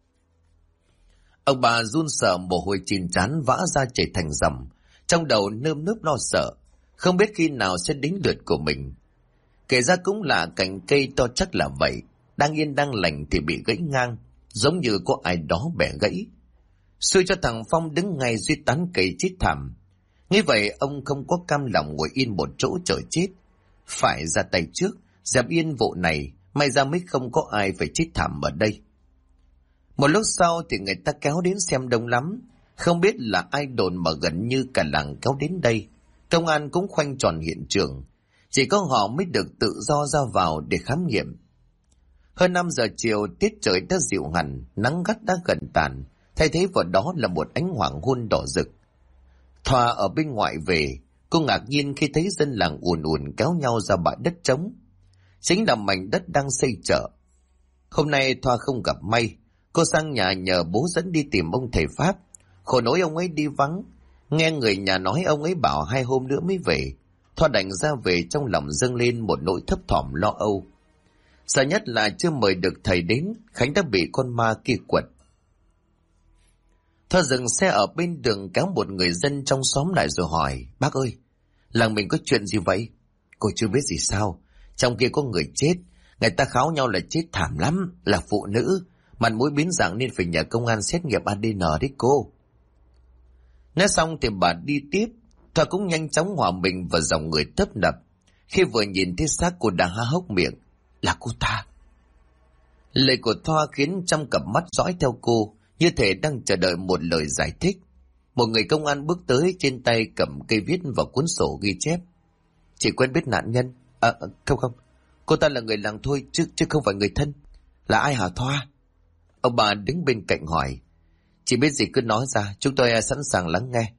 S1: Ông bà run sợ, mồ hôi trên trán vã ra chảy thành dòng, trong đầu nơm nớp lo sợ, không biết khi nào sẽ đến lượt của mình. Kể ra cũng là cành cây to chắc là vậy, đang yên đang lành thì bị gãy ngang, giống như có ai đó bẻ gãy. Xui cho thằng Phong đứng ngay dưới tán cây chết thảm. Như vậy ông không có cam lòng ngồi yên một chỗ chờ chết, phải ra tay trước, dẹp yên vụ này, may ra mới không có ai phải chết thảm ở đây. Một lúc sau thì người ta kéo đến xem đông lắm, không biết là ai đồn mà gần như cả làng kéo đến đây. Công an cũng khoanh tròn hiện trường, chỉ có họ mới được tự do ra vào để khám nghiệm. Hơn 5 giờ chiều, tiết trời đã dịu hẳn, nắng gắt đã gần tàn, thay thế vào đó là một ánh hoàng hôn đỏ rực. Thoa ở bên ngoài về, cô ngạc nhiên khi thấy dân làng ùn ùn kéo nhau ra bãi đất trống. Chính là mảnh đất đang xây chợ. Hôm nay Thoa không gặp may, cô sang nhà nhờ bố dẫn đi tìm ông thầy Pháp. Khổ nỗi ông ấy đi vắng, nghe người nhà nói ông ấy bảo 2 hôm nữa mới về. Thoa đành ra về, trong lòng dâng lên một nỗi thấp thỏm lo âu. Sợ nhất là chưa mời được thầy đến, Khánh đã bị con ma kia quật. Thoa dừng xe ở bên đường, kéo một người dân trong xóm lại rồi hỏi: Bác ơi, làng mình có chuyện gì vậy? Cô chưa biết gì sao? Trong kia có người chết, người ta kháo nhau là chết thảm lắm, là phụ nữ, mặt mũi biến dạng nên phải nhờ công an xét nghiệm ADN đấy cô. Nói xong thì bà đi tiếp. Thoa cũng nhanh chóng hòa mình vào dòng người tấp nập. Khi vừa nhìn thấy xác, cô đã há hốc miệng: Là cô ta. Lời của Thoa khiến trong cặp mắt dõi theo cô, như thể đang chờ đợi một lời giải thích. Một người công an bước tới, trên tay cầm cây viết và cuốn sổ ghi chép. Chị quen biết nạn nhân? Không, cô ta là người làng thôi, chứ không phải người thân. Là ai hả Thoa? Ông bà đứng bên cạnh hỏi. Chị biết gì cứ nói ra, chúng tôi sẵn sàng lắng nghe.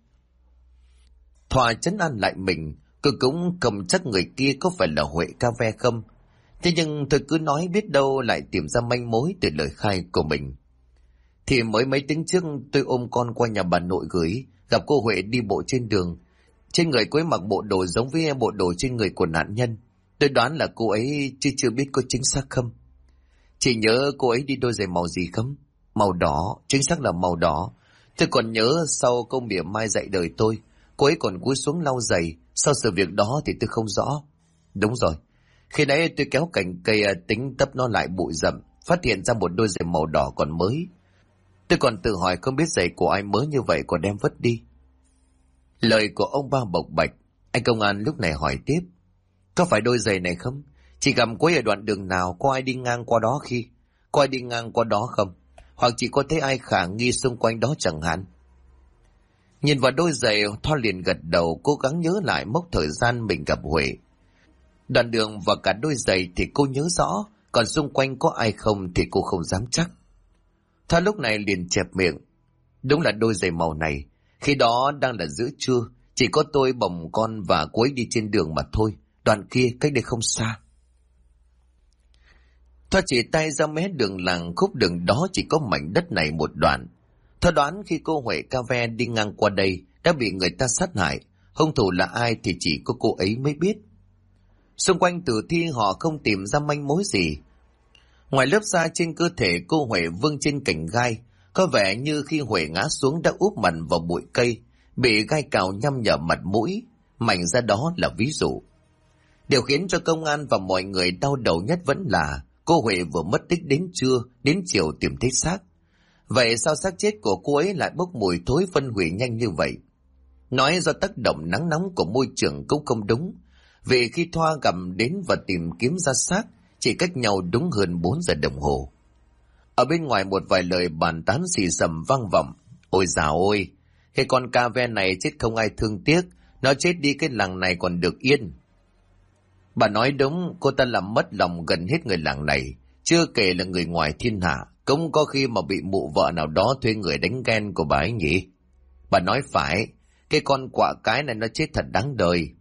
S1: Thoa trấn an lại mình, cô cũng cầm chắc người kia có phải là Huệ Ca Ve không. Thế nhưng tôi cứ nói, biết đâu lại tìm ra manh mối từ lời khai của mình. Thì mới mấy tiếng trước tôi ôm con qua nhà bà nội gửi, gặp cô Huệ đi bộ trên đường. Trên người cô ấy mặc bộ đồ giống với bộ đồ trên người của nạn nhân. Tôi đoán là cô ấy, chứ chưa biết có chính xác không. Chị nhớ cô ấy đi đôi giày màu gì không? Màu đỏ, chính xác là màu đỏ. Tôi còn nhớ sau câu mỉa mai dạy đời tôi, cô ấy còn cúi xuống lau giày. Sau sự việc đó thì tôi không rõ. Đúng rồi, khi nãy tôi kéo cành cây tính tấp nó lại bụi rậm, phát hiện ra một đôi giày màu đỏ còn mới. Tôi còn tự hỏi không biết giày của ai mới như vậy còn đem vứt đi. Lời của ông ba bộc bạch. Anh công an lúc này hỏi tiếp. Có phải đôi giày này không? Chị gặp cô ấy ở đoạn đường nào? Có ai đi ngang qua đó khi? Có ai đi ngang qua đó không? Hoặc chị có thấy ai khả nghi xung quanh đó chẳng hạn? Nhìn vào đôi giày, Thoa liền gật đầu, cố gắng nhớ lại mốc thời gian mình gặp Huệ. Đoạn đường và cả đôi giày thì cô nhớ rõ, còn xung quanh có ai không thì cô không dám chắc. Thoa lúc này liền chẹp miệng. Đúng là đôi giày màu này. Khi đó đang là giữa trưa, chỉ có tôi bồng con và cô ấy đi trên đường mà thôi. Đoạn kia cách đây không xa. Thoa chỉ tay ra mé đường làng, khúc đường đó chỉ có mảnh đất này một đoạn. Thoa đoán khi cô Huệ Ca Ve đi ngang qua đây đã bị người ta sát hại. Hung thủ là ai thì chỉ có cô ấy mới biết. Xung quanh tử thi họ không tìm ra manh mối gì. Ngoài lớp da trên cơ thể cô Huệ vương trên cành gai, có vẻ như khi Huệ ngã xuống đã úp mặt vào bụi cây, bị gai cào nhăm nhở mặt mũi. Mảnh da đó là ví dụ. Điều khiến cho công an và mọi người đau đầu nhất vẫn là cô Huệ vừa mất tích đến trưa, đến chiều tìm thấy xác. Vậy sao xác chết của cô ấy lại bốc mùi thối phân hủy nhanh như vậy? Nói do tác động nắng nóng của môi trường cũng không đúng, vì khi Thoa gặp đến và tìm kiếm ra xác chỉ cách nhau đúng hơn 4 giờ đồng hồ. Ở bên ngoài một vài lời bàn tán xì xầm vang vọng. Ôi dào ôi, cái con ca ve này chết không ai thương tiếc, nó chết đi cái làng này còn được yên. Bà nói đúng, cô ta làm mất lòng gần hết người làng này, chưa kể là người ngoài thiên hạ, cũng có khi mà bị mụ vợ nào đó thuê người đánh ghen của bà ấy nhỉ. Bà nói phải, cái con quạ cái này nó chết thật đáng đời.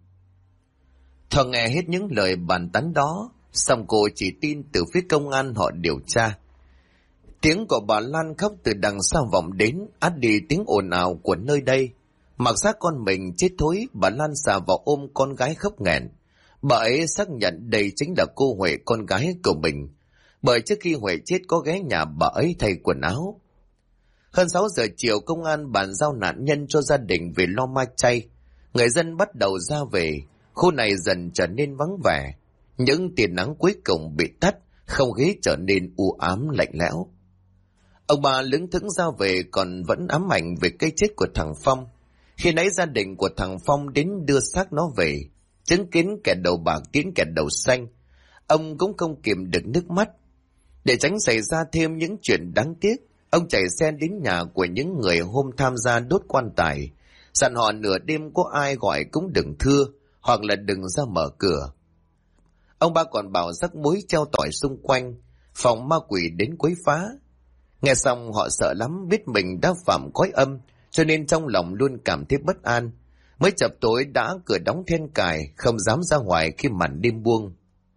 S1: Thoa nghe hết những lời bàn tán đó, xong cô chỉ tin từ phía công an họ điều tra. Tiếng của bà Lan khóc từ đằng sau vọng đến, át đi tiếng ồn ào của nơi đây. Mặc xác con mình chết thối, bà Lan xà vào ôm con gái khóc nghẹn. Bà ấy xác nhận đây chính là cô Huệ, con gái của mình. Bởi trước khi Huệ chết có ghé nhà bà ấy thay quần áo. Hơn 6 giờ chiều, công an bàn giao nạn nhân cho gia đình về lo ma chay. Người dân bắt đầu ra về, khu này dần trở nên vắng vẻ. Những tia nắng cuối cùng bị tắt, không khí trở nên u ám lạnh lẽo. Ông bà lững thững ra về còn vẫn ám ảnh về cái chết của thằng Phong. Khi nãy gia đình của thằng Phong đến đưa xác nó về, chứng kiến kẻ đầu bạc tiến kẻ đầu xanh, ông cũng không kìm được nước mắt. Để tránh xảy ra thêm những chuyện đáng tiếc, ông chạy xe đến nhà của những người hôm tham gia đốt quan tài, dặn họ nửa đêm có ai gọi cũng đừng thưa, hoặc là đừng ra mở cửa. Ông ba còn bảo rắc muối treo tỏi xung quanh, phòng ma quỷ đến quấy phá. Nghe xong họ sợ lắm, biết mình đã phạm cõi âm, cho nên trong lòng luôn cảm thấy bất an. Mới chập tối đã cửa đóng then cài, không dám ra ngoài khi màn đêm buông.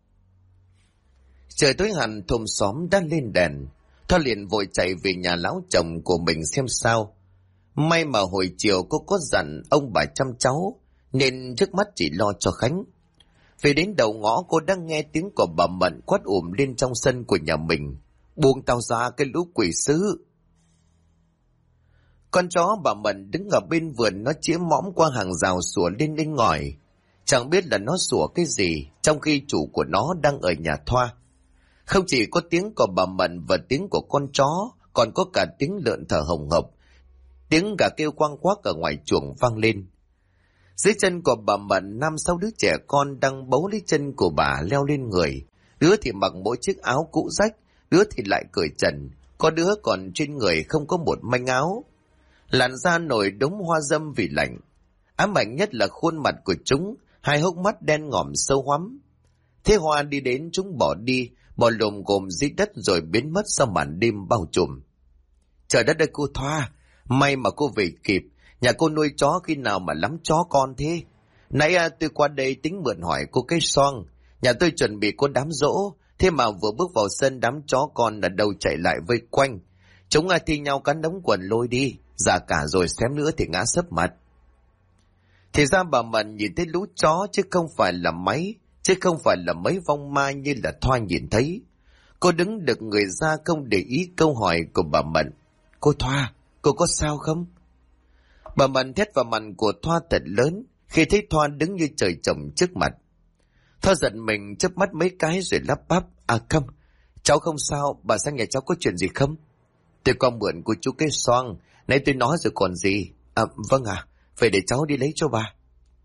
S1: Trời tối hẳn, thôn xóm đã lên đèn. Thoa liền vội chạy về nhà lão chồng của mình xem sao. May mà hồi chiều cô có dặn ông bà chăm cháu, nên trước mắt chỉ lo cho Khánh. Về đến đầu ngõ, cô đang nghe tiếng của bà Mận quát ùm lên trong sân của nhà mình. Buông tao ra cái lũ quỷ sứ. Con chó bà Mận đứng ở bên vườn, nó chĩa mõm qua hàng rào sủa lên lên ngòi. Chẳng biết là nó sủa cái gì, trong khi chủ của nó đang ở nhà Thoa. Không chỉ có tiếng của bà Mận và tiếng của con chó, còn có cả tiếng lợn thở hồng hộc, tiếng gà kêu quang quác ở ngoài chuồng vang lên. Dưới chân của bà Mận, 5-6 đứa trẻ con đang bấu lấy chân của bà leo lên người. Đứa thì mặc mỗi chiếc áo cũ rách, đứa thì lại cởi trần, có đứa còn trên người không có một manh áo. Làn da nổi đống hoa dâm vì lạnh. Ám ảnh nhất là khuôn mặt của chúng, hai hốc mắt đen ngòm sâu hoắm. Thế Hoa đi đến, chúng bỏ đi, bỏ lồm cồm dưới đất rồi biến mất sau màn đêm bao trùm. Trời đất ơi cô Thoa, may mà cô về kịp. Nhà cô nuôi chó khi nào mà lắm chó con thế? Nãy tôi qua đây tính mượn hỏi cô cái xoong. Nhà tôi chuẩn bị có đám giỗ, thế mà vừa bước vào sân đám chó con ở đâu chạy lại vây quanh. Chúng thi nhau cắn đống quần lôi đi, già cả rồi xém nữa thì ngã sấp mặt. Thì ra bà Mận nhìn thấy lũ chó chứ không phải là máy, chứ không phải là mấy vong ma như là Thoa nhìn thấy. Cô đứng đực người ra không để ý câu hỏi của bà Mận. Cô Thoa, cô có sao không? Bà Mận thét vào mặt của Thoa thật lớn khi thấy Thoa đứng như trời trồng trước mặt. Thoa giận mình chớp mắt mấy cái rồi lắp bắp. À không, cháu không sao, bà sang nhà cháu có chuyện gì không? Tôi qua mượn của chú cái xoong, nãy tôi nói rồi còn gì. À vâng à, phải để cháu đi lấy cho bà.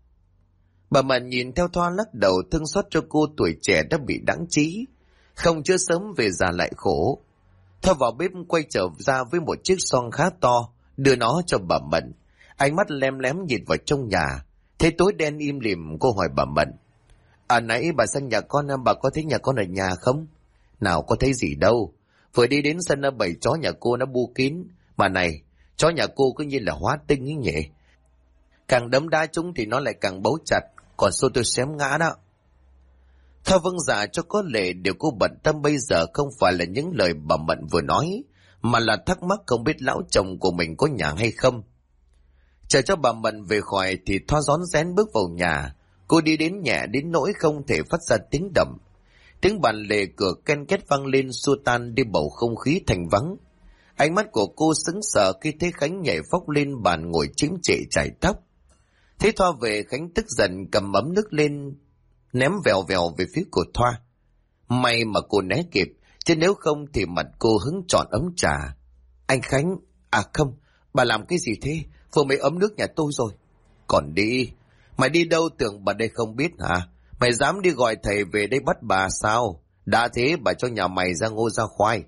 S1: Bà Mận nhìn theo Thoa lắc đầu, thương xót cho cô tuổi trẻ đã bị đãng trí, không chưa sớm về già lại khổ. Thoa vào bếp quay trở ra với một chiếc xoong khá to, đưa nó cho bà Mận. Ánh mắt lem lém nhìn vào trong nhà, thấy tối đen im lìm, cô hỏi bà Mận. À nãy bà sang nhà con, bà có thấy nhà con ở nhà không? Nào có thấy gì đâu, vừa đi đến sân bầy chó nhà cô nó bu kín. Mà này, chó nhà cô cứ như là hóa tinh ấy nhỉ. Càng đấm đá chúng thì nó lại càng bấu chặt, còn xô tôi xém ngã đó. Thoa vâng dạ cho có lệ, điều cô bận tâm bây giờ không phải là những lời bà Mận vừa nói, mà là thắc mắc không biết lão chồng của mình có nhà hay không. Chờ cho bà Mận về khỏi thì Thoa rón rén bước vào nhà. Cô đi đến nhẹ đến nỗi không thể phát ra tiếng động. Tiếng bàn lề cửa ken két vang lên xua tan đi bầu không khí thành vắng. Ánh mắt của cô sững sờ khi thấy Khánh nhảy phóc lên bàn ngồi chiếm trệ chải tóc. Thấy Thoa về, Khánh tức giận cầm ấm nước lên ném vèo vèo về phía của Thoa. May mà cô né kịp, chứ nếu không thì mặt cô hứng trọn ấm trà. Anh Khánh, à không, bà làm cái gì thế? Vừa mới ấm nước nhà tôi rồi. Còn đi, mày đi đâu tưởng bà đây không biết hả? Mày dám đi gọi thầy về đây bắt bà sao? Đã thế bà cho nhà mày ra ngô ra khoai.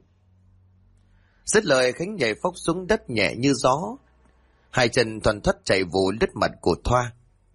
S1: Dứt lời, Khánh nhảy phóc xuống đất nhẹ như gió. Hai chân thoăn thoắt chạy vù lướt mặt của Thoa.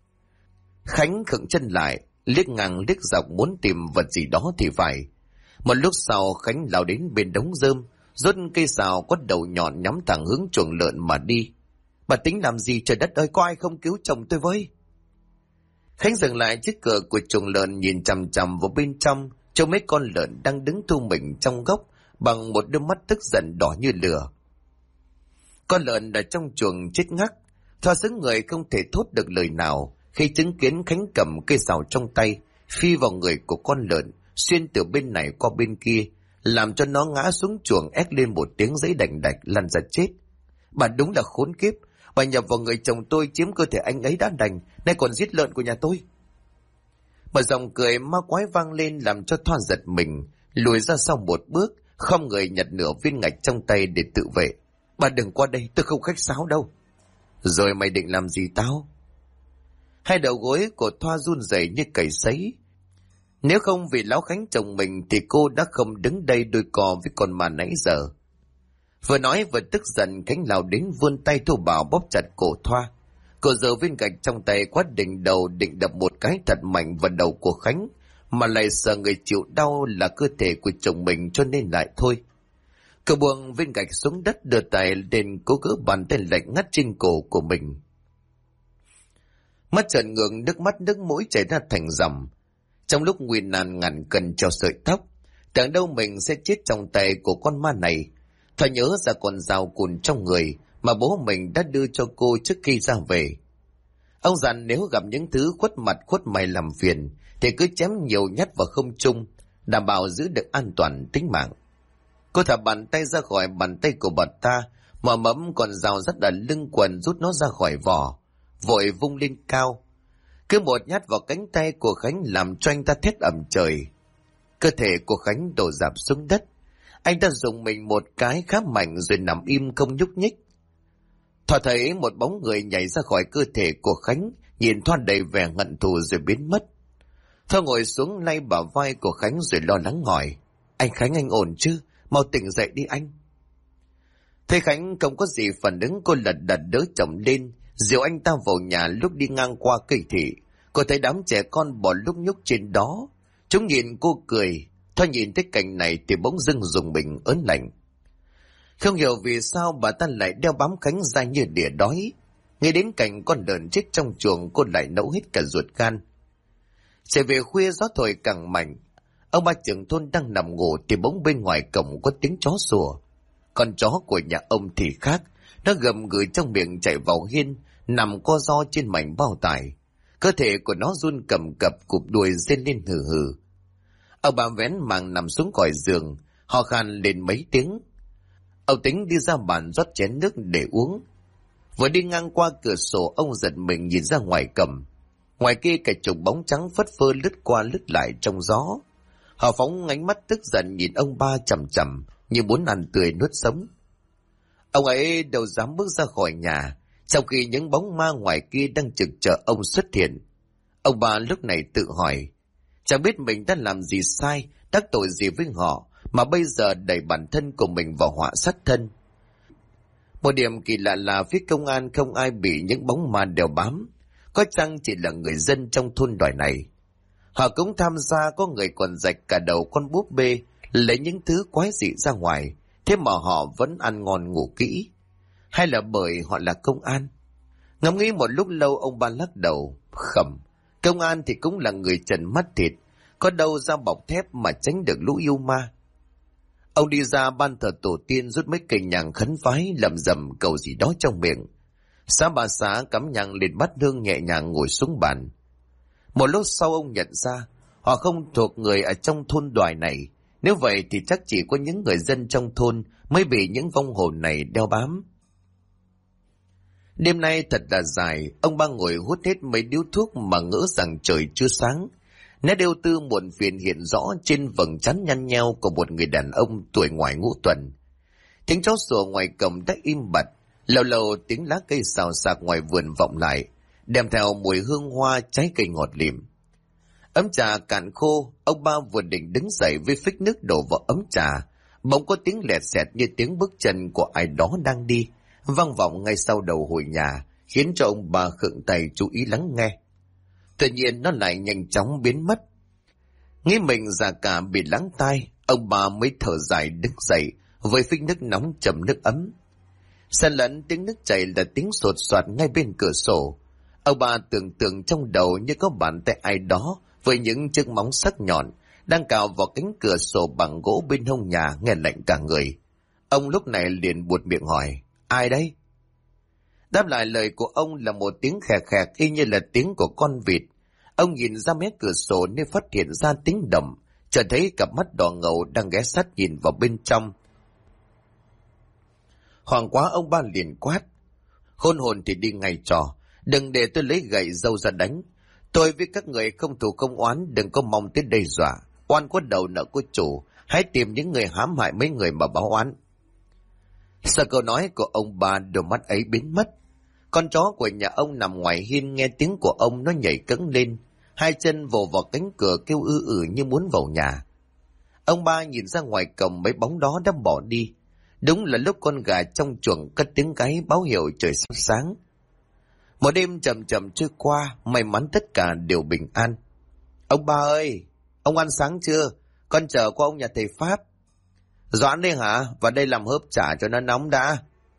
S1: Khánh khựng chân lại, liếc ngang liếc dọc muốn tìm vật gì đó thì phải. Một lúc sau, Khánh lao đến bên đống rơm, rút cây sào có đầu nhọn nhắm thẳng hướng chuồng lợn mà đi. Bà tính làm gì trời đất ơi, có ai không cứu chồng tôi với? Khánh dừng lại trước cửa của chuồng lợn, nhìn chằm chằm vào bên trong, trông mấy con lợn đang đứng thu mình trong góc bằng một đôi mắt tức giận đỏ như lửa. Con lợn ở trong chuồng chết ngắc. Thoa sững người không thể thốt được lời nào khi chứng kiến Khánh cầm cây sào trong tay phi vào người của con lợn, xuyên từ bên này qua bên kia, làm cho nó ngã xuống chuồng ét lên một tiếng giấy đành đạch lăn ra chết. Bà đúng là khốn kiếp, bà nhập vào người chồng tôi chiếm cơ thể anh ấy đã đành, nay còn giết lợn của nhà tôi. Một giọng cười ma quái vang lên làm cho Thoa giật mình, lùi ra sau một bước, không người nhặt nửa viên ngạch trong tay để tự vệ. Bà đừng qua đây, tôi không khách sáo đâu. Rồi mày định làm gì tao? Hai đầu gối của Thoa run rẩy như cầy sấy. Nếu không vì lão Khánh chồng mình thì cô đã không đứng đây đôi cò với con mà nãy giờ. Vừa nói vừa tức giận, Khánh lao đến vươn tay thô bạo bóp chặt cổ Thoa. Cô giơ viên gạch trong tay quát đỉnh đầu, định đập một cái thật mạnh vào đầu của Khánh, mà lại sợ người chịu đau là cơ thể của chồng mình cho nên lại thôi. Cô buông viên gạch xuống đất, đưa tay lên cố gỡ bàn tay lạnh ngắt trên cổ của mình. Mắt trợn ngược, nước mắt nước mũi chảy ra thành dòng. Trong lúc nguy nan ngàn cân treo sợi tóc, tưởng đâu mình sẽ chết trong tay của con ma này, Thoa nhớ ra con dao cùn trong người mà bố mình đã đưa cho cô trước khi ra về. Ông dặn nếu gặp những thứ khuất mặt khuất mày làm phiền thì cứ chém nhiều nhát vào không trung, đảm bảo giữ được an toàn tính mạng. Cô thả bàn tay ra khỏi bàn tay của bà ta, mà mẫm con dao dắt ở lưng quần rút nó ra khỏi vỏ, vội vung lên cao. Cứ một nhát vào cánh tay của Khánh làm cho anh ta thét ầm trời. Cơ thể của Khánh đổ rạp xuống đất. Anh ta dùng mình một cái khá mạnh rồi nằm im không nhúc nhích. Thoa thấy một bóng người nhảy ra khỏi cơ thể của Khánh, nhìn Thoa đầy vẻ hận thù rồi biến mất. Thoa ngồi xuống lay bả vai của Khánh rồi lo lắng hỏi: Anh Khánh, anh ổn chứ? Mau tỉnh dậy đi anh. Thấy Khánh không có gì phản ứng, cô lật đật đỡ chồng lên, dìu anh ta vào nhà. Lúc đi ngang qua cây thị, cô thấy đám trẻ con bò lúc nhúc trên đó. Chúng nhìn cô cười. Thoa nhìn thấy cảnh này thì bỗng dưng dùng mình ớn lạnh. Không hiểu vì sao bà ta lại đeo bám Khánh ra như đỉa đói. Nghe đến cảnh con lợn chết trong chuồng, cô lại nẫu hết cả ruột gan. Trở về khuya, gió thổi càng mạnh. Ông ba trưởng thôn đang nằm ngủ thì bỗng bên ngoài cổng có tiếng chó sủa. Con chó của nhà ông thì khác, nó gầm gừ trong miệng chạy vào hiên, nằm co ro trên mảnh bao tải. Cơ thể của nó run cầm cập, cụp đuôi rên lên hừ hừ. Ông bà vén màn nằm xuống khỏi giường, ho khan lên mấy tiếng. Ông tính đi ra bàn rót chén nước để uống. Vừa đi ngang qua cửa sổ, ông giật mình nhìn ra ngoài cổng. Ngoài kia cả chục bóng trắng phất phơ lướt qua lướt lại trong gió. Họ phóng ánh mắt tức giận nhìn ông ba chằm chằm như muốn ăn tươi nuốt sống. Ông ấy đâu dám bước ra khỏi nhà, trong khi những bóng ma ngoài kia đang trực chờ ông xuất hiện. Ông ba lúc này tự hỏi, chẳng biết mình đã làm gì sai, đắc tội gì với họ mà bây giờ đẩy bản thân của mình vào họa sát thân. Một điểm kỳ lạ là phía công an không ai bị những bóng ma đeo bám, có chăng chỉ là người dân trong thôn đòi này. Họ cũng tham gia, có người còn rạch cả đầu con búp bê lấy những thứ quái dị ra ngoài, thế mà họ vẫn ăn ngon ngủ kỹ. Hay là bởi họ là công an? Ngẫm nghĩ một lúc lâu, ông ba lắc đầu, khẩm, công an thì cũng là người trần mắt thịt, có đâu ra bọc thép mà tránh được lũ yêu ma. Ông đi ra ban thờ tổ tiên, rút mấy cây nhang khấn vái, lẩm rẩm cầu gì đó trong miệng. Xã bà xã cắm nhang lên bát hương, nhẹ nhàng ngồi xuống bàn. Một lúc sau ông nhận ra họ không thuộc người ở trong thôn Đoài này. Nếu vậy thì chắc chỉ có những người dân trong thôn mới bị những vong hồn này đeo bám. Đêm nay thật là dài, ông ba ngồi hút hết mấy điếu thuốc mà ngỡ rằng trời chưa sáng. Nét ưu tư muộn phiền hiện rõ trên vầng trán nhăn nheo của một người đàn ông tuổi ngoài ngũ tuần. Tiếng chó sủa ngoài cổng đã im bặt, lâu lâu tiếng lá cây xào xạc ngoài vườn vọng lại, đem theo mùi hương hoa trái cây ngọt lịm. Ấm trà cạn khô, ông ba vừa định đứng dậy với phích nước đổ vào ấm trà, bỗng có tiếng lẹt xẹt như tiếng bước chân của ai đó đang đi, vang vọng ngay sau đầu hồi nhà, khiến cho ông ba khựng tay chú ý lắng nghe. Tuy nhiên nó lại nhanh chóng biến mất. Nghĩ mình già cả bị lắng tai, ông ba mới thở dài đứng dậy với phích nước nóng chầm nước ấm. Xen lẫn tiếng nước chảy là tiếng sột soạt ngay bên cửa sổ. Ông ba tưởng tượng trong đầu như có bàn tay ai đó với những chiếc móng sắc nhọn đang cào vào cánh cửa sổ bằng gỗ bên hông nhà, nghe lạnh cả người. Ông lúc này liền buột miệng hỏi, ai đấy? Đáp lại lời của ông là một tiếng khè khè y như là tiếng của con vịt. Ông nhìn ra mé cửa sổ nên phát hiện ra tiếng động, chợt thấy cặp mắt đỏ ngầu đang ghé sát nhìn vào bên trong. Hoảng quá ông ba liền quát, khôn hồn thì đi ngay trò, đừng để tôi lấy gậy dâu ra đánh. Tôi với các người không thù không oán, đừng có mong tới đây dọa. Oan có đầu nợ có chủ, hãy tìm những người hãm hại mấy người mà báo oán. Sau câu nói của ông ba, đôi mắt ấy biến mất. Con chó của nhà ông nằm ngoài hiên nghe tiếng của ông, nó nhảy cẫng lên, hai chân vồ vào cánh cửa kêu như muốn vào nhà. Ông ba nhìn ra ngoài cổng, mấy bóng đó đã bỏ đi. Đúng là lúc con gà trong chuồng cất tiếng gáy báo hiệu trời sắp sáng. Một đêm chậm chậm trôi qua, may mắn tất cả đều bình an. Ông ba ơi, ông ăn sáng chưa? Con chờ qua ông nhà thầy Pháp. Doãn đây hả? Vào đây làm hớp chả cho nó nóng đã.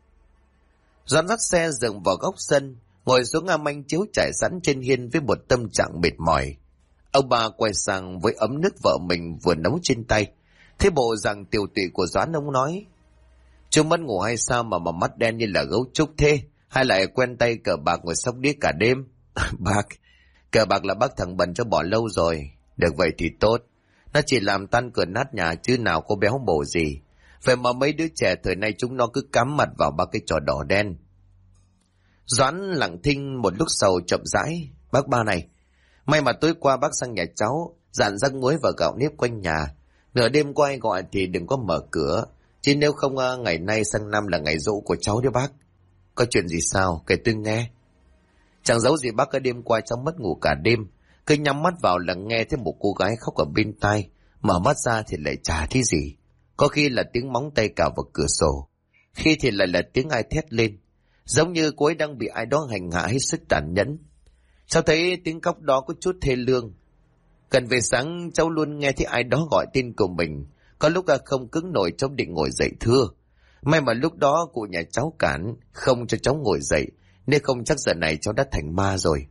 S1: Doãn dắt xe dừng vào góc sân, ngồi xuống manh chiếu trải sẵn trên hiên với một tâm trạng mệt mỏi. Ông ba quay sang với ấm nước vợ mình vừa nấu trên tay. Thế bộ dạng tiều tụy của Doãn, ông nói, chú mất ngủ hay sao mà mắt đen như là gấu trúc thế? Hay lại quen tay cờ bạc ngồi sóc đĩa cả đêm? Bác, cờ bạc là bác thằng bần cho bỏ lâu rồi. Được vậy thì tốt. Nó chỉ làm tan cửa nát nhà chứ nào có béo bổ gì. Vậy mà mấy đứa trẻ thời nay chúng nó cứ cắm mặt vào ba cái trò đỏ đen. Doãn lặng thinh một lúc sau chậm rãi. Bác ba này, may mà tối qua bác sang nhà cháu, dặn rắc muối và gạo nếp quanh nhà. Nửa đêm có ai gọi thì đừng có mở cửa. Chứ nếu không ngày nay sang năm là ngày giỗ của cháu đấy bác. Có chuyện gì sao? Kể tôi nghe. Chẳng giấu gì bác, ở đêm qua cháu mất ngủ cả đêm. Cứ nhắm mắt vào là nghe thấy một cô gái khóc ở bên tai. Mở mắt ra thì lại chả thấy gì. Có khi là tiếng móng tay cào vào cửa sổ. Khi thì lại là tiếng ai thét lên. Giống như cô ấy đang bị ai đó hành hạ hết sức tàn nhẫn. Cháu thấy tiếng khóc đó có chút thê lương. Gần về sáng cháu luôn nghe thấy ai đó gọi tên của mình. Có lúc không cứng nổi, cháu định ngồi dậy thưa. May mà lúc đó cụ nhà cháu cản, không cho cháu ngồi dậy, nên không chắc giờ này cháu đã thành ma rồi.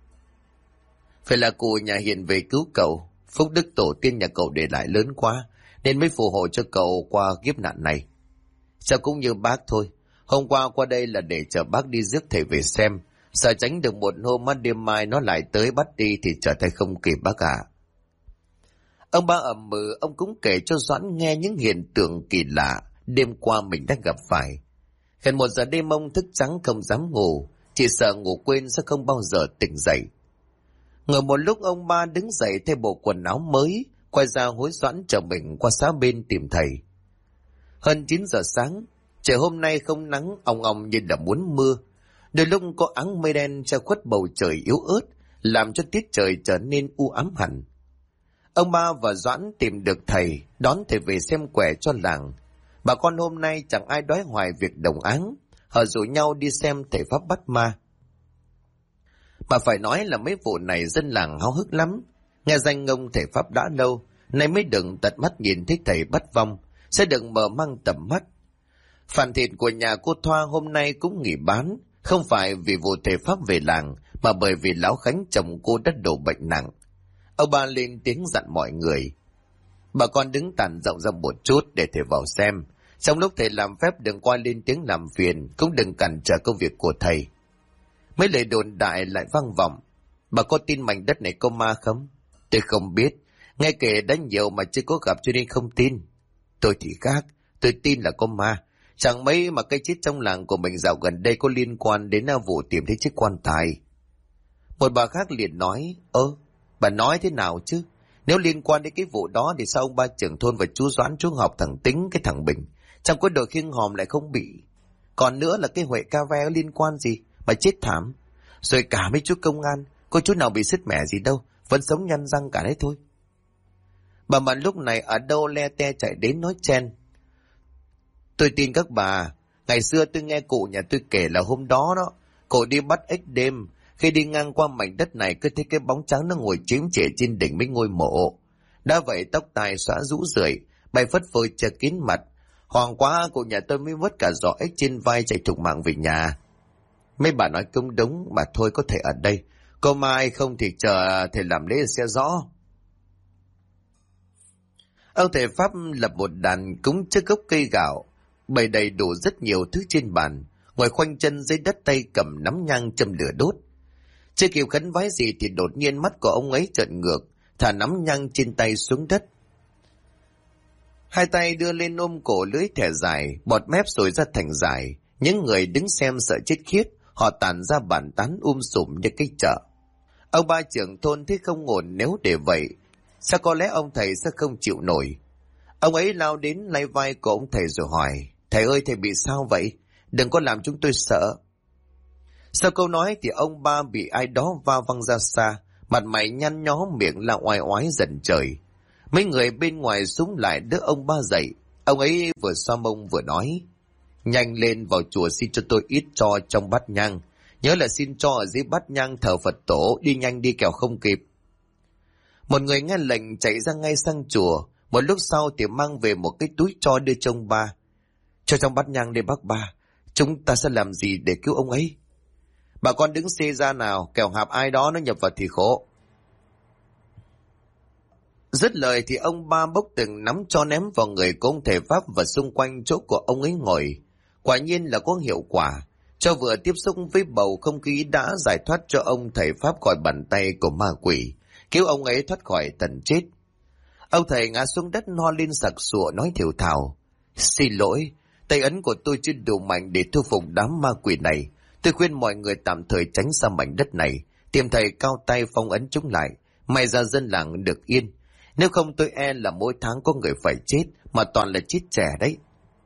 S1: Phải là cụ nhà hiện về cứu cậu, phúc đức tổ tiên nhà cậu để lại lớn quá, nên mới phù hộ cho cậu qua kiếp nạn này. Cháu cũng như bác thôi, hôm qua đây là để chờ bác đi rước thầy về xem, sợ tránh được một hôm đêm mai nó lại tới bắt đi thì trở tay không kịp bác ạ. Ông ba ậm ừ, ông cũng kể cho Doãn nghe những hiện tượng kỳ lạ đêm qua mình đã gặp phải. Gần 1 giờ đêm ông thức trắng không dám ngủ, chỉ sợ ngủ quên sẽ không bao giờ tỉnh dậy. Ngồi một lúc ông ba đứng dậy thay bộ quần áo mới, quay ra hối Doãn chờ mình qua xã bên tìm thầy. Hơn 9 giờ sáng, trời hôm nay không nắng, ong ong như là muốn mưa. Đôi lúc có áng mây đen che khuất bầu trời yếu ớt, làm cho tiết trời trở nên u ám hẳn. Ông ba và Doãn tìm được thầy, đón thầy về xem quẻ cho làng. Bà con hôm nay chẳng ai đói hoài việc đồng áng, họ rủ nhau đi xem thầy Pháp bắt ma. Mà phải nói là mấy vụ này dân làng háo hức lắm. Nghe danh ông thầy Pháp đã lâu, nay mới đừng tận mắt nhìn thấy thầy bắt vong, sẽ đừng mở mang tầm mắt. Phản thịt của nhà cô Thoa hôm nay cũng nghỉ bán, không phải vì vụ thầy Pháp về làng, mà bởi vì lão Khánh chồng cô đã đổ bệnh nặng. Ông ba lên tiếng dặn mọi người. Bà con đứng tản rộng ra một chút để thầy vào xem. Trong lúc thầy làm phép đừng qua lên tiếng làm phiền, cũng đừng cản trở công việc của thầy. Mấy lời đồn đại lại vang vọng.
S2: Bà có tin mảnh đất này có ma không? Tôi không biết. Nghe kể đã nhiều mà chưa có gặp cho nên không tin. Tôi thì khác. Tôi tin là có ma. Chẳng mấy mà cái chết trong làng của mình dạo gần đây có liên quan đến vụ tìm thấy chiếc quan tài. Một bà khác liền nói, bà nói thế nào chứ? Nếu liên quan đến cái vụ đó thì sao ông ba trưởng thôn và chú Doãn chú Học thằng Tính cái thằng Bình trong cái đội khiêng hòm lại không bị? Còn nữa là cái Huệ ca ve liên quan gì mà chết thảm? Rồi cả mấy chú công an, có chú nào bị sứt mẻ gì đâu, vẫn sống nhăn răng cả đấy thôi. Bà Mận lúc này ở đâu le te chạy đến nói chen. Tôi tin các bà. Ngày xưa tôi nghe cụ nhà tôi kể là hôm đó cụ đi bắt ếch đêm. Khi đi ngang qua mảnh đất này cứ thấy cái bóng trắng nó ngồi chiếm trệ trên đỉnh mấy ngôi mộ. Đã vậy tóc tai xõa rũ rượi, bay phất phơ che kín mặt. Hoàng quá cụ nhà tôi mới vứt cả giỏ ếch trên vai chạy thục mạng về nhà. Mấy bà nói cũng đúng, mà thôi có thể ở đây. Có mai không thì chờ thầy làm lễ sẽ rõ. Ông thầy Pháp lập một đàn cúng trước gốc cây gạo, bày đầy đủ rất nhiều thứ trên bàn, ngồi khoanh chân dưới đất tay cầm nắm nhang châm lửa đốt. Chưa kịp khấn vái gì thì đột nhiên mắt của ông ấy trợn ngược, thả nắm nhang trên tay xuống đất. Hai tay đưa lên ôm cổ lưỡi thẻ dài, bọt mép rồi ra thành dài. Những người đứng xem sợ chết khiếp, họ tản ra bàn tán sùm như cái chợ. Ông ba trưởng thôn thấy không ổn nếu để vậy. Sao có lẽ ông thầy sẽ không chịu nổi. Ông ấy lao đến lay vai của ông thầy rồi hỏi, thầy ơi thầy bị sao vậy? Đừng có làm chúng tôi sợ. Sau câu nói thì ông ba bị ai đó va văng ra xa, mặt mày nhăn nhó miệng là oai oái dần trời. Mấy người bên ngoài súng lại đỡ ông ba dậy. Ông ấy vừa xoa mông vừa nói, nhanh lên vào chùa xin cho tôi ít tro trong bát nhang. Nhớ là xin cho ở dưới bát nhang thờ Phật tổ, đi nhanh đi kẻo không kịp. Một người nghe lệnh chạy ra ngay sang chùa. Một lúc sau thì mang về một cái túi tro đưa cho ông ba. Cho trong bát nhang đi bác ba, chúng ta sẽ làm gì để cứu ông ấy? Bà con đứng xê ra nào, kẻo hạp ai đó nó nhập vào thì khổ. Dứt lời thì ông ba bốc từng nắm cho ném vào người của ông thầy Pháp và xung quanh chỗ của ông ấy ngồi. Quả nhiên là có hiệu quả. Cho vừa tiếp xúc với bầu không khí đã giải thoát cho ông thầy Pháp khỏi bàn tay của ma quỷ, cứu ông ấy thoát khỏi tận chết. Ông thầy ngã xuống đất no lên sặc sụa nói thều thào, xin lỗi, tay ấn của tôi chưa đủ mạnh để thu phục đám ma quỷ này. Tôi khuyên mọi người tạm thời tránh xa mảnh đất này, tìm thầy cao tay phong ấn chúng lại, may ra dân làng được yên. Nếu không tôi e là mỗi tháng có người phải chết, mà toàn là chết trẻ đấy.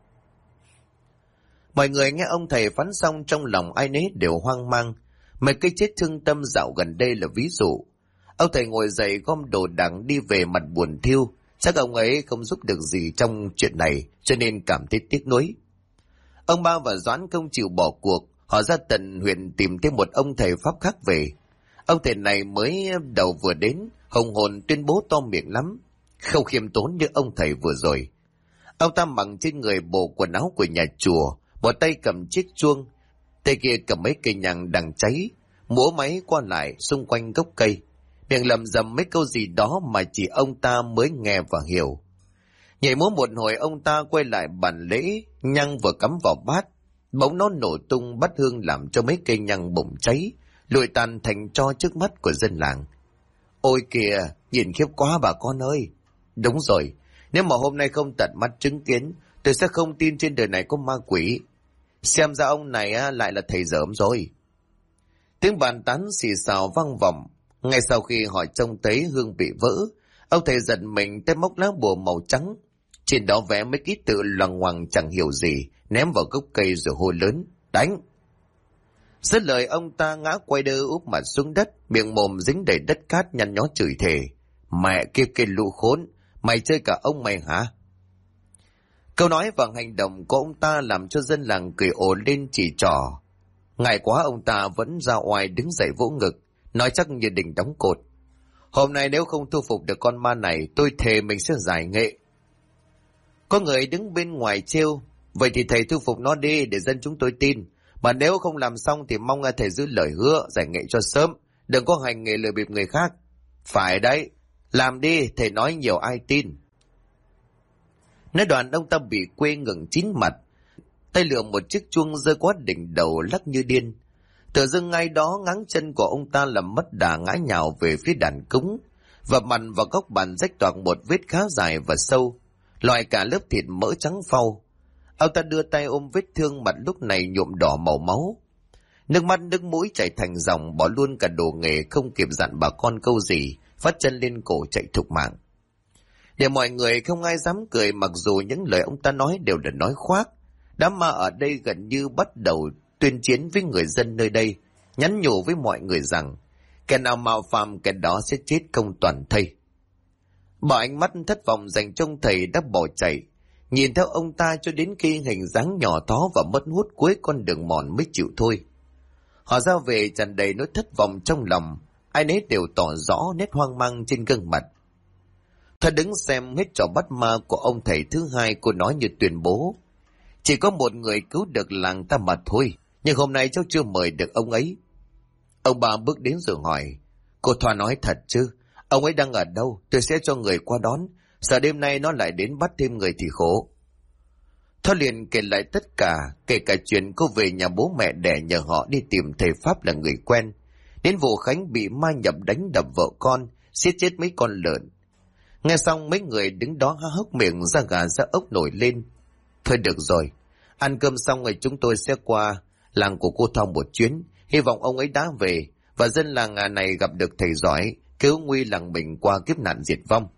S2: Mọi người nghe ông thầy phán xong trong lòng ai nấy đều hoang mang. Mấy cái chết thương tâm dạo gần đây là ví dụ. Ông thầy ngồi dậy gom đồ đạc đi về mặt buồn thiêu. Chắc ông ấy không giúp được gì trong chuyện này, cho nên cảm thấy tiếc nuối. Ông ba và Doãn không chịu bỏ cuộc. Họ ra tận huyện tìm thêm một ông thầy Pháp khác về. Ông thầy này mới đầu vừa đến, hùng hồn tuyên bố to miệng lắm, không khiêm tốn như ông thầy vừa rồi. Ông ta mặc trên người bộ quần áo của nhà chùa, một tay cầm chiếc chuông, tay kia cầm mấy cây nhang đang cháy, múa máy qua lại xung quanh gốc cây, miệng lầm rầm mấy câu gì đó mà chỉ ông ta mới nghe và hiểu. Nhảy múa một hồi, ông ta quay lại bàn lễ, nhang vừa cắm vào bát, bỗng nó nổ tung bát hương làm cho mấy cây nhang bùng cháy, lụi tàn thành tro trước mắt của dân làng. Ôi kìa, nhìn khiếp quá bà con ơi. Đúng rồi, nếu mà hôm nay không tận mắt chứng kiến, tôi sẽ không tin trên đời này có ma quỷ. Xem ra ông này lại là thầy dởm rồi. Tiếng bàn tán xì xào vang vọng. Ngay sau khi họ trông thấy hương bị vỡ, ông thầy giật mình tay móc lá bùa màu trắng, trên đó vẽ mấy ký tự loằng ngoằng chẳng hiểu gì, ném vào gốc cây rồi hô lớn, đánh. Dứt lời ông ta ngã quay đơ úp mặt xuống đất, miệng mồm dính đầy đất cát nhăn nhó chửi thề, mẹ kia cái lũ khốn, mày chơi cả ông mày hả? Câu nói và hành động của ông ta làm cho dân làng cười ồ lên chỉ trỏ. Ngại quá ông ta vẫn ra oai đứng dậy vỗ ngực, nói chắc như định đóng cột. Hôm nay nếu không thu phục được con ma này, tôi thề mình sẽ giải nghệ. Có người đứng bên ngoài trêu, vậy thì thầy thu phục nó đi để dân chúng tôi tin. Mà nếu không làm xong thì mong thầy giữ lời hứa giải nghệ cho sớm, đừng có hành nghề lừa bịp người khác. Phải đấy, làm đi, thầy nói nhiều ai tin. Nói đoạn ông ta bị quê ngừng chín mặt, tay lượm một chiếc chuông rơi qua đỉnh đầu lắc như điên. Tự dưng ngay đó ngáng chân của ông ta làm mất đà ngã nhào về phía đàn cúng, và mặt vào góc bàn rách toạc một vết khá dài và sâu, loại cả lớp thịt mỡ trắng phau. Ông ta đưa tay ôm vết thương, mặt lúc này nhuộm đỏ màu máu. Nước mắt nước mũi chảy thành dòng, bỏ luôn cả đồ nghề, không kịp dặn bà con câu gì, vắt chân lên cổ chạy thục mạng. Để mọi người không ai dám cười, mặc dù những lời ông ta nói đều là nói khoác. Đám ma ở đây gần như bắt đầu tuyên chiến với người dân nơi đây, nhắn nhủ với mọi người rằng kẻ nào mạo phạm kẻ đó sẽ chết không toàn thây. Bà ánh mắt thất vọng dành trông thầy đã bỏ chạy, nhìn theo ông ta cho đến khi hình dáng nhỏ thó và mất hút cuối con đường mòn mới chịu thôi. Họ ra về tràn đầy nỗi thất vọng trong lòng, ai nấy đều tỏ rõ nét hoang mang trên gương mặt. Thoa đứng xem hết trò bắt ma của ông thầy thứ hai, cô nói như tuyên bố: chỉ có một người cứu được làng ta mà thôi, nhưng hôm nay cháu chưa mời được ông ấy. Ông bà bước đến rồi hỏi: cô Thoa nói thật chứ? Ông ấy đang ở đâu? Tôi sẽ cho người qua đón, sợ đêm nay nó lại đến bắt thêm người thì khổ. Thoa liền kể lại tất cả, kể cả chuyện cô về nhà bố mẹ đẻ nhờ họ đi tìm thầy Pháp là người quen, đến vụ Khánh bị ma nhập đánh đập vợ con, giết chết mấy con lợn. Nghe xong mấy người đứng đó há hốc miệng, da gà da ốc nổi lên. Thôi được rồi, ăn cơm xong rồi chúng tôi sẽ qua làng của cô Thoa một chuyến, hy vọng ông ấy đã về và dân làng này gặp được thầy giỏi, cứu nguy làng mình qua kiếp nạn diệt vong.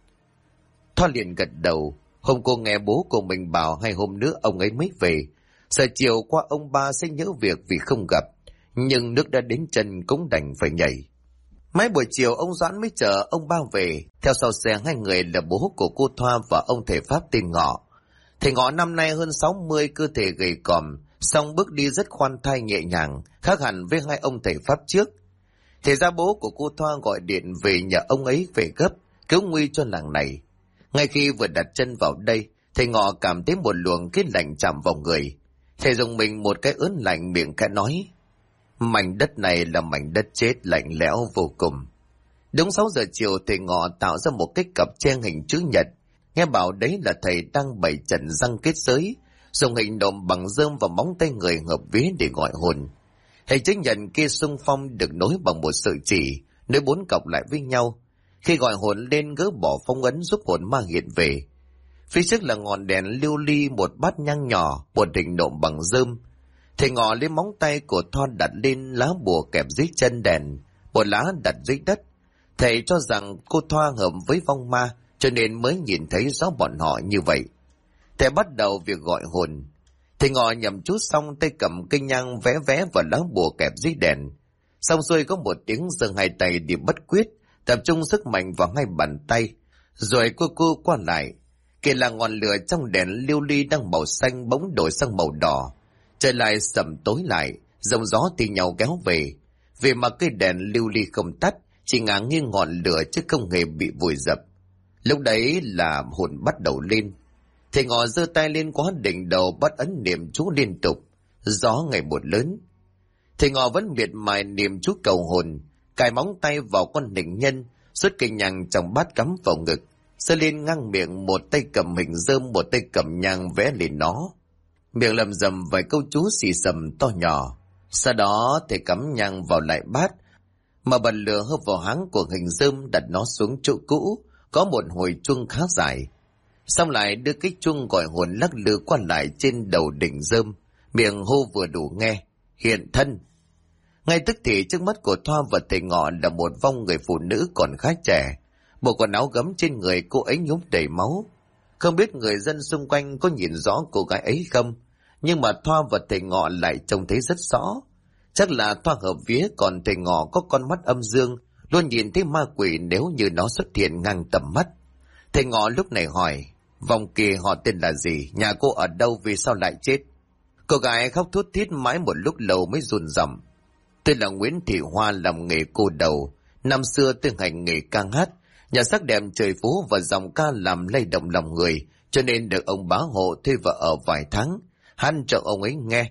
S2: Thoa liền gật đầu. Hôm cô nghe bố của mình bảo hay hôm nữa ông ấy mới về, sợ chiều qua ông ba sẽ nhớ việc vì không gặp, nhưng nước đã đến chân cũng đành phải nhảy. Mấy buổi chiều ông Doãn mới chờ ông ba về, theo sau xe hai người là bố của cô Thoa và ông thầy Pháp tên Ngọ. Thầy Ngọ năm nay hơn 60, cơ thể gầy còm, song bước đi rất khoan thai nhẹ nhàng, khác hẳn với hai ông thầy Pháp trước. Thì ra bố của cô Thoa gọi điện về nhờ ông ấy về gấp, cứu nguy cho làng này. Ngay khi vừa đặt chân vào đây, thầy Ngọ cảm thấy một luồng khí lạnh chạm vào người. Thầy dùng mình một cái ớn lạnh, miệng khẽ nói: mảnh đất này là mảnh đất chết, lạnh lẽo vô cùng. Đúng 6 giờ chiều, thầy Ngọ tạo ra một cái cặp tre hình chữ nhật. Nghe bảo đấy là thầy đang bày trận răng kết giới, dùng hình nộm bằng rơm và móng tay người hợp vía để gọi hồn. Hình chữ nhật kia xung phong được nối bằng một sợi chỉ, nối 4 cọc lại với nhau. Khi gọi hồn lên, gỡ bỏ phong ấn giúp hồn ma hiện về. Phía trước là ngọn đèn lưu ly, một bát nhang nhỏ, một hình nộm bằng rơm. Thầy Ngọ lấy móng tay của Thoa đặt lên lá bùa kẹp dưới chân đèn, một lá đặt dưới đất. Thầy cho rằng cô Thoa hợp với vong ma, cho nên mới nhìn thấy rõ bọn họ như vậy. Thầy bắt đầu việc gọi hồn. Thầy Ngọ nhầm chú xong, tay cầm cây nhang vẽ vẽ vào lá bùa kẹp dưới đèn. Xong xuôi có một tiếng giơ hai tay đi bất quyết, tập trung sức mạnh vào hai bàn tay, rồi cô qua lại. Kể là ngọn lửa trong đèn lưu ly đang màu xanh bỗng đổi sang màu đỏ. Trời lại sầm tối lại, dòng gió thì nhau kéo về. Vì mà cây đèn lưu ly không tắt, chỉ ngả nghiêng ngọn lửa chứ không hề bị vùi dập. Lúc đấy là hồn bắt đầu lên. Thầy Ngọ giơ tay lên quá đỉnh đầu, bắt ấn niệm chú liên tục. Gió ngày một lớn. Thầy Ngọ vẫn miệt mài niệm chú cầu hồn, cài móng tay vào con định nhân, xuất cây nhang trong bát cắm vào ngực, giơ lên ngang miệng, một tay cầm hình rơm, một tay cầm nhang vẽ lên nó. Miệng lầm rầm vài câu chú xì xầm to nhỏ. Sau đó thầy cắm nhang vào lại bát, mà bật lửa hấp vào háng của hình rơm, đặt nó xuống chỗ cũ, có một hồi chuông khá dài. Xong lại đưa cái chuông gọi hồn lắc lư qua lại trên đầu đỉnh rơm, miệng hô vừa đủ nghe: hiện thân. Ngay tức thì trước mắt của Thoa và thầy Ngọ là một vong người phụ nữ còn khá trẻ, bộ quần áo gấm trên người cô ấy nhúng đầy máu. Không biết người dân xung quanh có nhìn rõ cô gái ấy không, nhưng mà Thoa và thầy Ngọ lại trông thấy rất rõ. Chắc là Thoa hợp vía, còn thầy Ngọ có con mắt âm dương, luôn nhìn thấy ma quỷ nếu như nó xuất hiện ngang tầm mắt. Thầy Ngọ lúc này hỏi: vong kia họ tên là gì, nhà cô ở đâu, vì sao lại chết? Cô gái khóc thút thít mãi một lúc lâu mới run rẩy: tôi là Nguyễn Thị Hoa, làm nghề cô đầu. Năm xưa tôi hành nghề ca hát, nhà sắc đẹp trời phố và dòng ca làm lay động lòng người, cho nên được ông bá hộ thuê vợ ở vài tháng, han cho ông ấy nghe.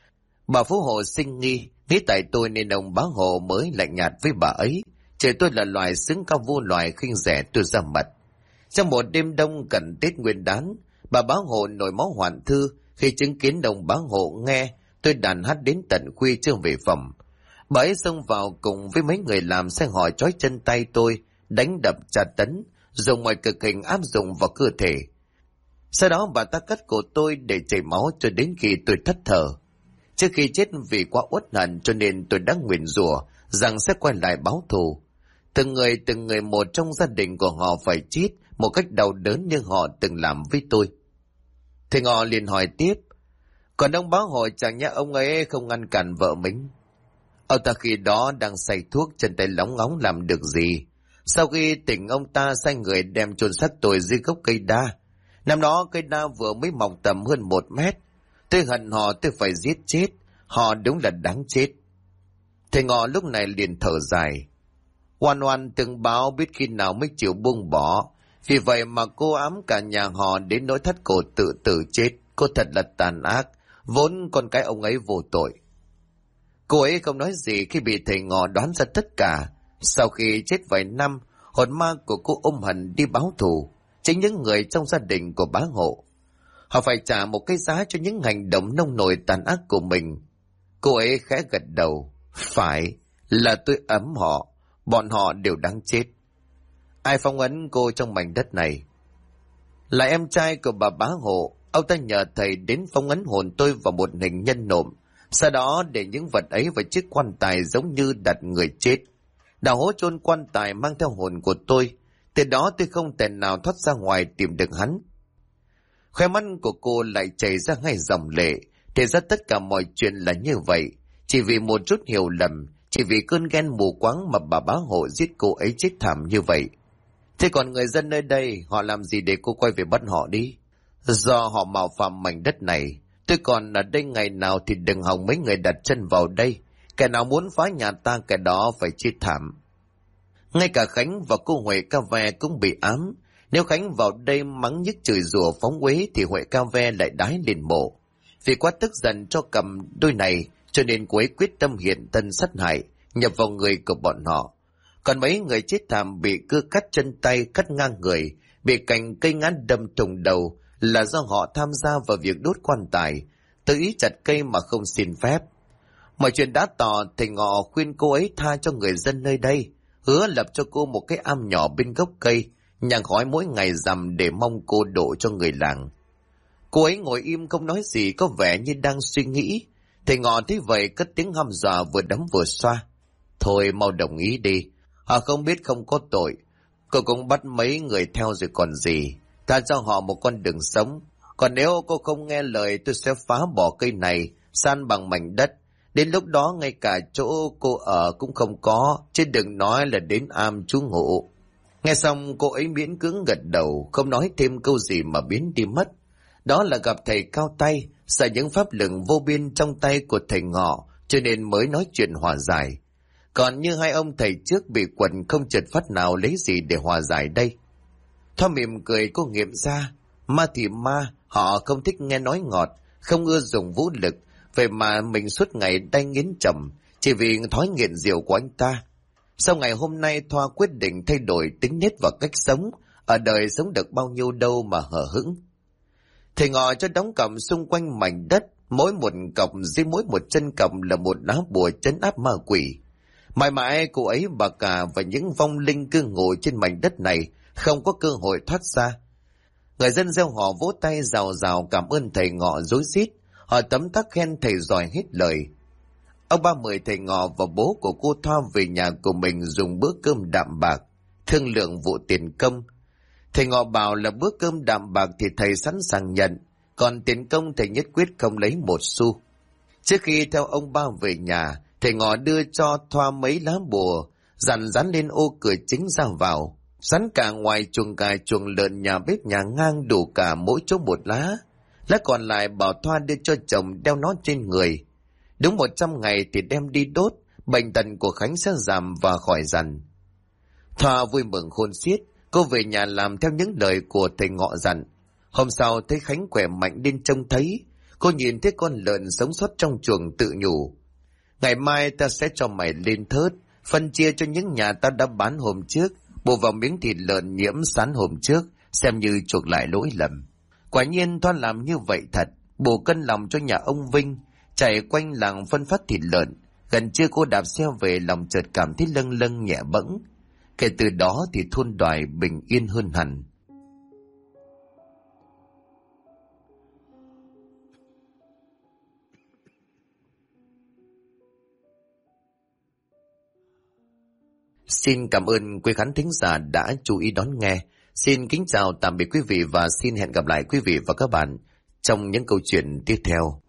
S2: Bà phú hộ sinh nghi, nghĩ tại tôi nên ông bá hộ mới lạnh nhạt với bà ấy. Trời tôi là loài xứng cao vô loài, khinh rẻ tôi ra mặt. Trong một đêm đông cận Tết Nguyên Đán, bà bá hộ nổi máu hoạn thư khi chứng kiến ông bá hộ nghe tôi đàn hát đến tận khuya chưa về phòng. Bà ấy xông vào cùng với mấy người làm xe hỏi trói chân tay tôi, đánh đập tra tấn, dùng mọi cực hình áp dụng vào cơ thể. Sau đó bà ta cắt cổ tôi để chảy máu cho đến khi tôi thất thở. Trước khi chết vì quá uất hận cho nên tôi đã nguyền rủa rằng sẽ quay lại báo thù. Từng người một trong gia đình của họ phải chết một cách đau đớn như họ từng làm với tôi. Thì họ liền hỏi tiếp, còn ông báo hội chẳng nhẽ ông ấy không ngăn cản vợ mình? Ông ta khi đó đang say thuốc, chân tay lóng ngóng làm được gì. Sau khi tỉnh ông ta sai người đem chôn xác tôi dưới gốc cây đa. Năm đó cây đa vừa mới mọc tầm hơn 1 mét. Tôi hận họ, tôi phải giết chết. Họ đúng là đáng chết. Thầy Ngọ lúc này liền thở dài. Oan Oan từng báo biết khi nào mới chịu buông bỏ. Vì vậy mà cô ám cả nhà họ đến nỗi thắt cổ tự tử chết. Cô thật là tàn ác. Vốn con cái ông ấy vô tội. Cô ấy không nói gì khi bị thầy Ngọ đoán ra tất cả. Sau khi chết vài năm, hồn ma của cô ôm hận đi báo thù. Chính những người trong gia đình của bá Hộ. Họ phải trả một cái giá cho những hành động nông nổi tàn ác của mình. Cô ấy khẽ gật đầu. Phải, là tôi ấm họ. Bọn họ đều đáng chết. Ai phong ấn cô trong mảnh đất này? Là em trai của bà bá Hộ. Ông ta nhờ thầy đến phong ấn hồn tôi vào một hình nhân nộm. Sau đó để những vật ấy vào chiếc quan tài giống như đặt người chết. Đào hố chôn quan tài mang theo hồn của tôi. Từ đó tôi không thể nào thoát ra ngoài tìm được hắn. Khóe mắt của cô lại chảy ra ngay dòng lệ. Thì ra tất cả mọi chuyện là như vậy. Chỉ vì một chút hiểu lầm, chỉ vì cơn ghen mù quáng mà bà bá Hộ giết cô ấy chết thảm như vậy. Thế còn người dân nơi đây, họ làm gì để cô quay về bắt họ đi? Do họ mạo phạm mảnh đất này, tôi còn ở đây ngày nào thì đừng hòng mấy người đặt chân vào đây. Kẻ nào muốn phá nhà ta kẻ đó phải chết thảm. Ngay cả Khánh và cô Huệ Ca Ve cũng bị ám. Nếu Khánh vào đây mắng nhức chửi rủa phóng uế thì Huệ Ca Ve lại đái lên mộ. Vì quá tức giận cho cầm đôi này cho nên cô ấy quyết tâm hiện thân sát hại, nhập vào người của bọn họ. Còn mấy người chết thảm bị cưa cắt chân tay, cắt ngang người, bị cành cây ngã đâm thủng đầu là do họ tham gia vào việc đốt quan tài, tự ý chặt cây mà không xin phép. Mọi chuyện đã tỏ, thầy Ngọ khuyên cô ấy tha cho người dân nơi đây, hứa lập cho cô một cái am nhỏ bên gốc cây, nhang khói mỗi ngày rằm để mong cô độ cho người làng. Cô ấy ngồi im không nói gì, có vẻ như đang suy nghĩ. Thầy Ngọ thấy vậy cất tiếng hăm dọa vừa đấm vừa xoa. Thôi mau đồng ý đi, họ không biết không có tội. Cô cũng bắt mấy người theo rồi còn gì. Tha cho họ một con đường sống. Còn nếu cô không nghe lời tôi sẽ phá bỏ cây này, san bằng mảnh đất. Đến lúc đó ngay cả chỗ cô ở cũng không có, chứ đừng nói là đến am trú ngụ. Nghe xong cô ấy miễn cưỡng gật đầu, không nói thêm câu gì mà biến đi mất. Đó là gặp thầy cao tay, sợ những pháp lực vô biên trong tay của thầy Ngọ, cho nên mới nói chuyện hòa giải. Còn như hai ông thầy trước bị quần không chợt phát nào lấy gì để hòa giải đây. Thoa mỉm cười cô nghiệm ra, ma thì ma, họ không thích nghe nói ngọt, không ưa dùng vũ lực, vậy mà mình suốt ngày đay nghiến chồng, chỉ vì thói nghiện rượu của anh ta. Sau ngày hôm nay Thoa quyết định thay đổi tính nết và cách sống, ở đời sống được bao nhiêu đâu mà hờ hững. Thầy Ngọ cho đóng cọc xung quanh mảnh đất, mỗi một cọc dưới mỗi một chân cọc là một lá bùa trấn áp ma quỷ. Mãi mãi cô ấy, bà cả và những vong linh cư ngụ trên mảnh đất này không có cơ hội thoát ra. Người dân gieo họ vỗ tay rào rào cảm ơn thầy Ngọ rối rít, họ tấm tắc khen thầy giỏi hết lời. Ông ba mời thầy Ngọ và bố của cô Thoa về nhà của mình dùng bữa cơm đạm bạc, thương lượng vụ tiền công. Thầy Ngọ bảo là bữa cơm đạm bạc thì thầy sẵn sàng nhận, còn tiền công thầy nhất quyết không lấy một xu. Trước khi theo ông ba về nhà, thầy Ngọ đưa cho Thoa mấy lá bùa, dán lên ô cửa chính ra vào, dán cả ngoài chuồng gà chuồng lợn nhà bếp nhà ngang đủ cả mỗi chỗ một lá. Lá còn lại bảo Thoa đưa cho chồng đeo nó trên người. Đúng 100 ngày thì đem đi đốt, bệnh tật của Khánh sẽ giảm và khỏi dần. Thoa vui mừng khôn xiết, cô về nhà làm theo những lời của thầy Ngọ dặn. Hôm sau thấy Khánh khỏe mạnh đến trông thấy, cô nhìn thấy con lợn sống sót trong chuồng tự nhủ. Ngày mai ta sẽ cho mày lên thớt, phân chia cho những nhà ta đã bán hôm trước, bổ vào miếng thịt lợn nhiễm sán hôm trước, xem như chuộc lại lỗi lầm. Quả nhiên Thoa làm như vậy thật, bổ cân lòng cho nhà ông Vinh, Chạy quanh làng phân phát thịt lợn, gần trưa cô đạp xe về, lòng chợt cảm thấy lâng lâng nhẹ bẫng. Kể từ đó thì thôn Đoài bình yên hơn hẳn. Xin cảm ơn quý khán thính giả đã chú ý đón nghe. Xin kính chào tạm biệt quý vị và xin hẹn gặp lại quý vị và các bạn trong những câu chuyện tiếp theo.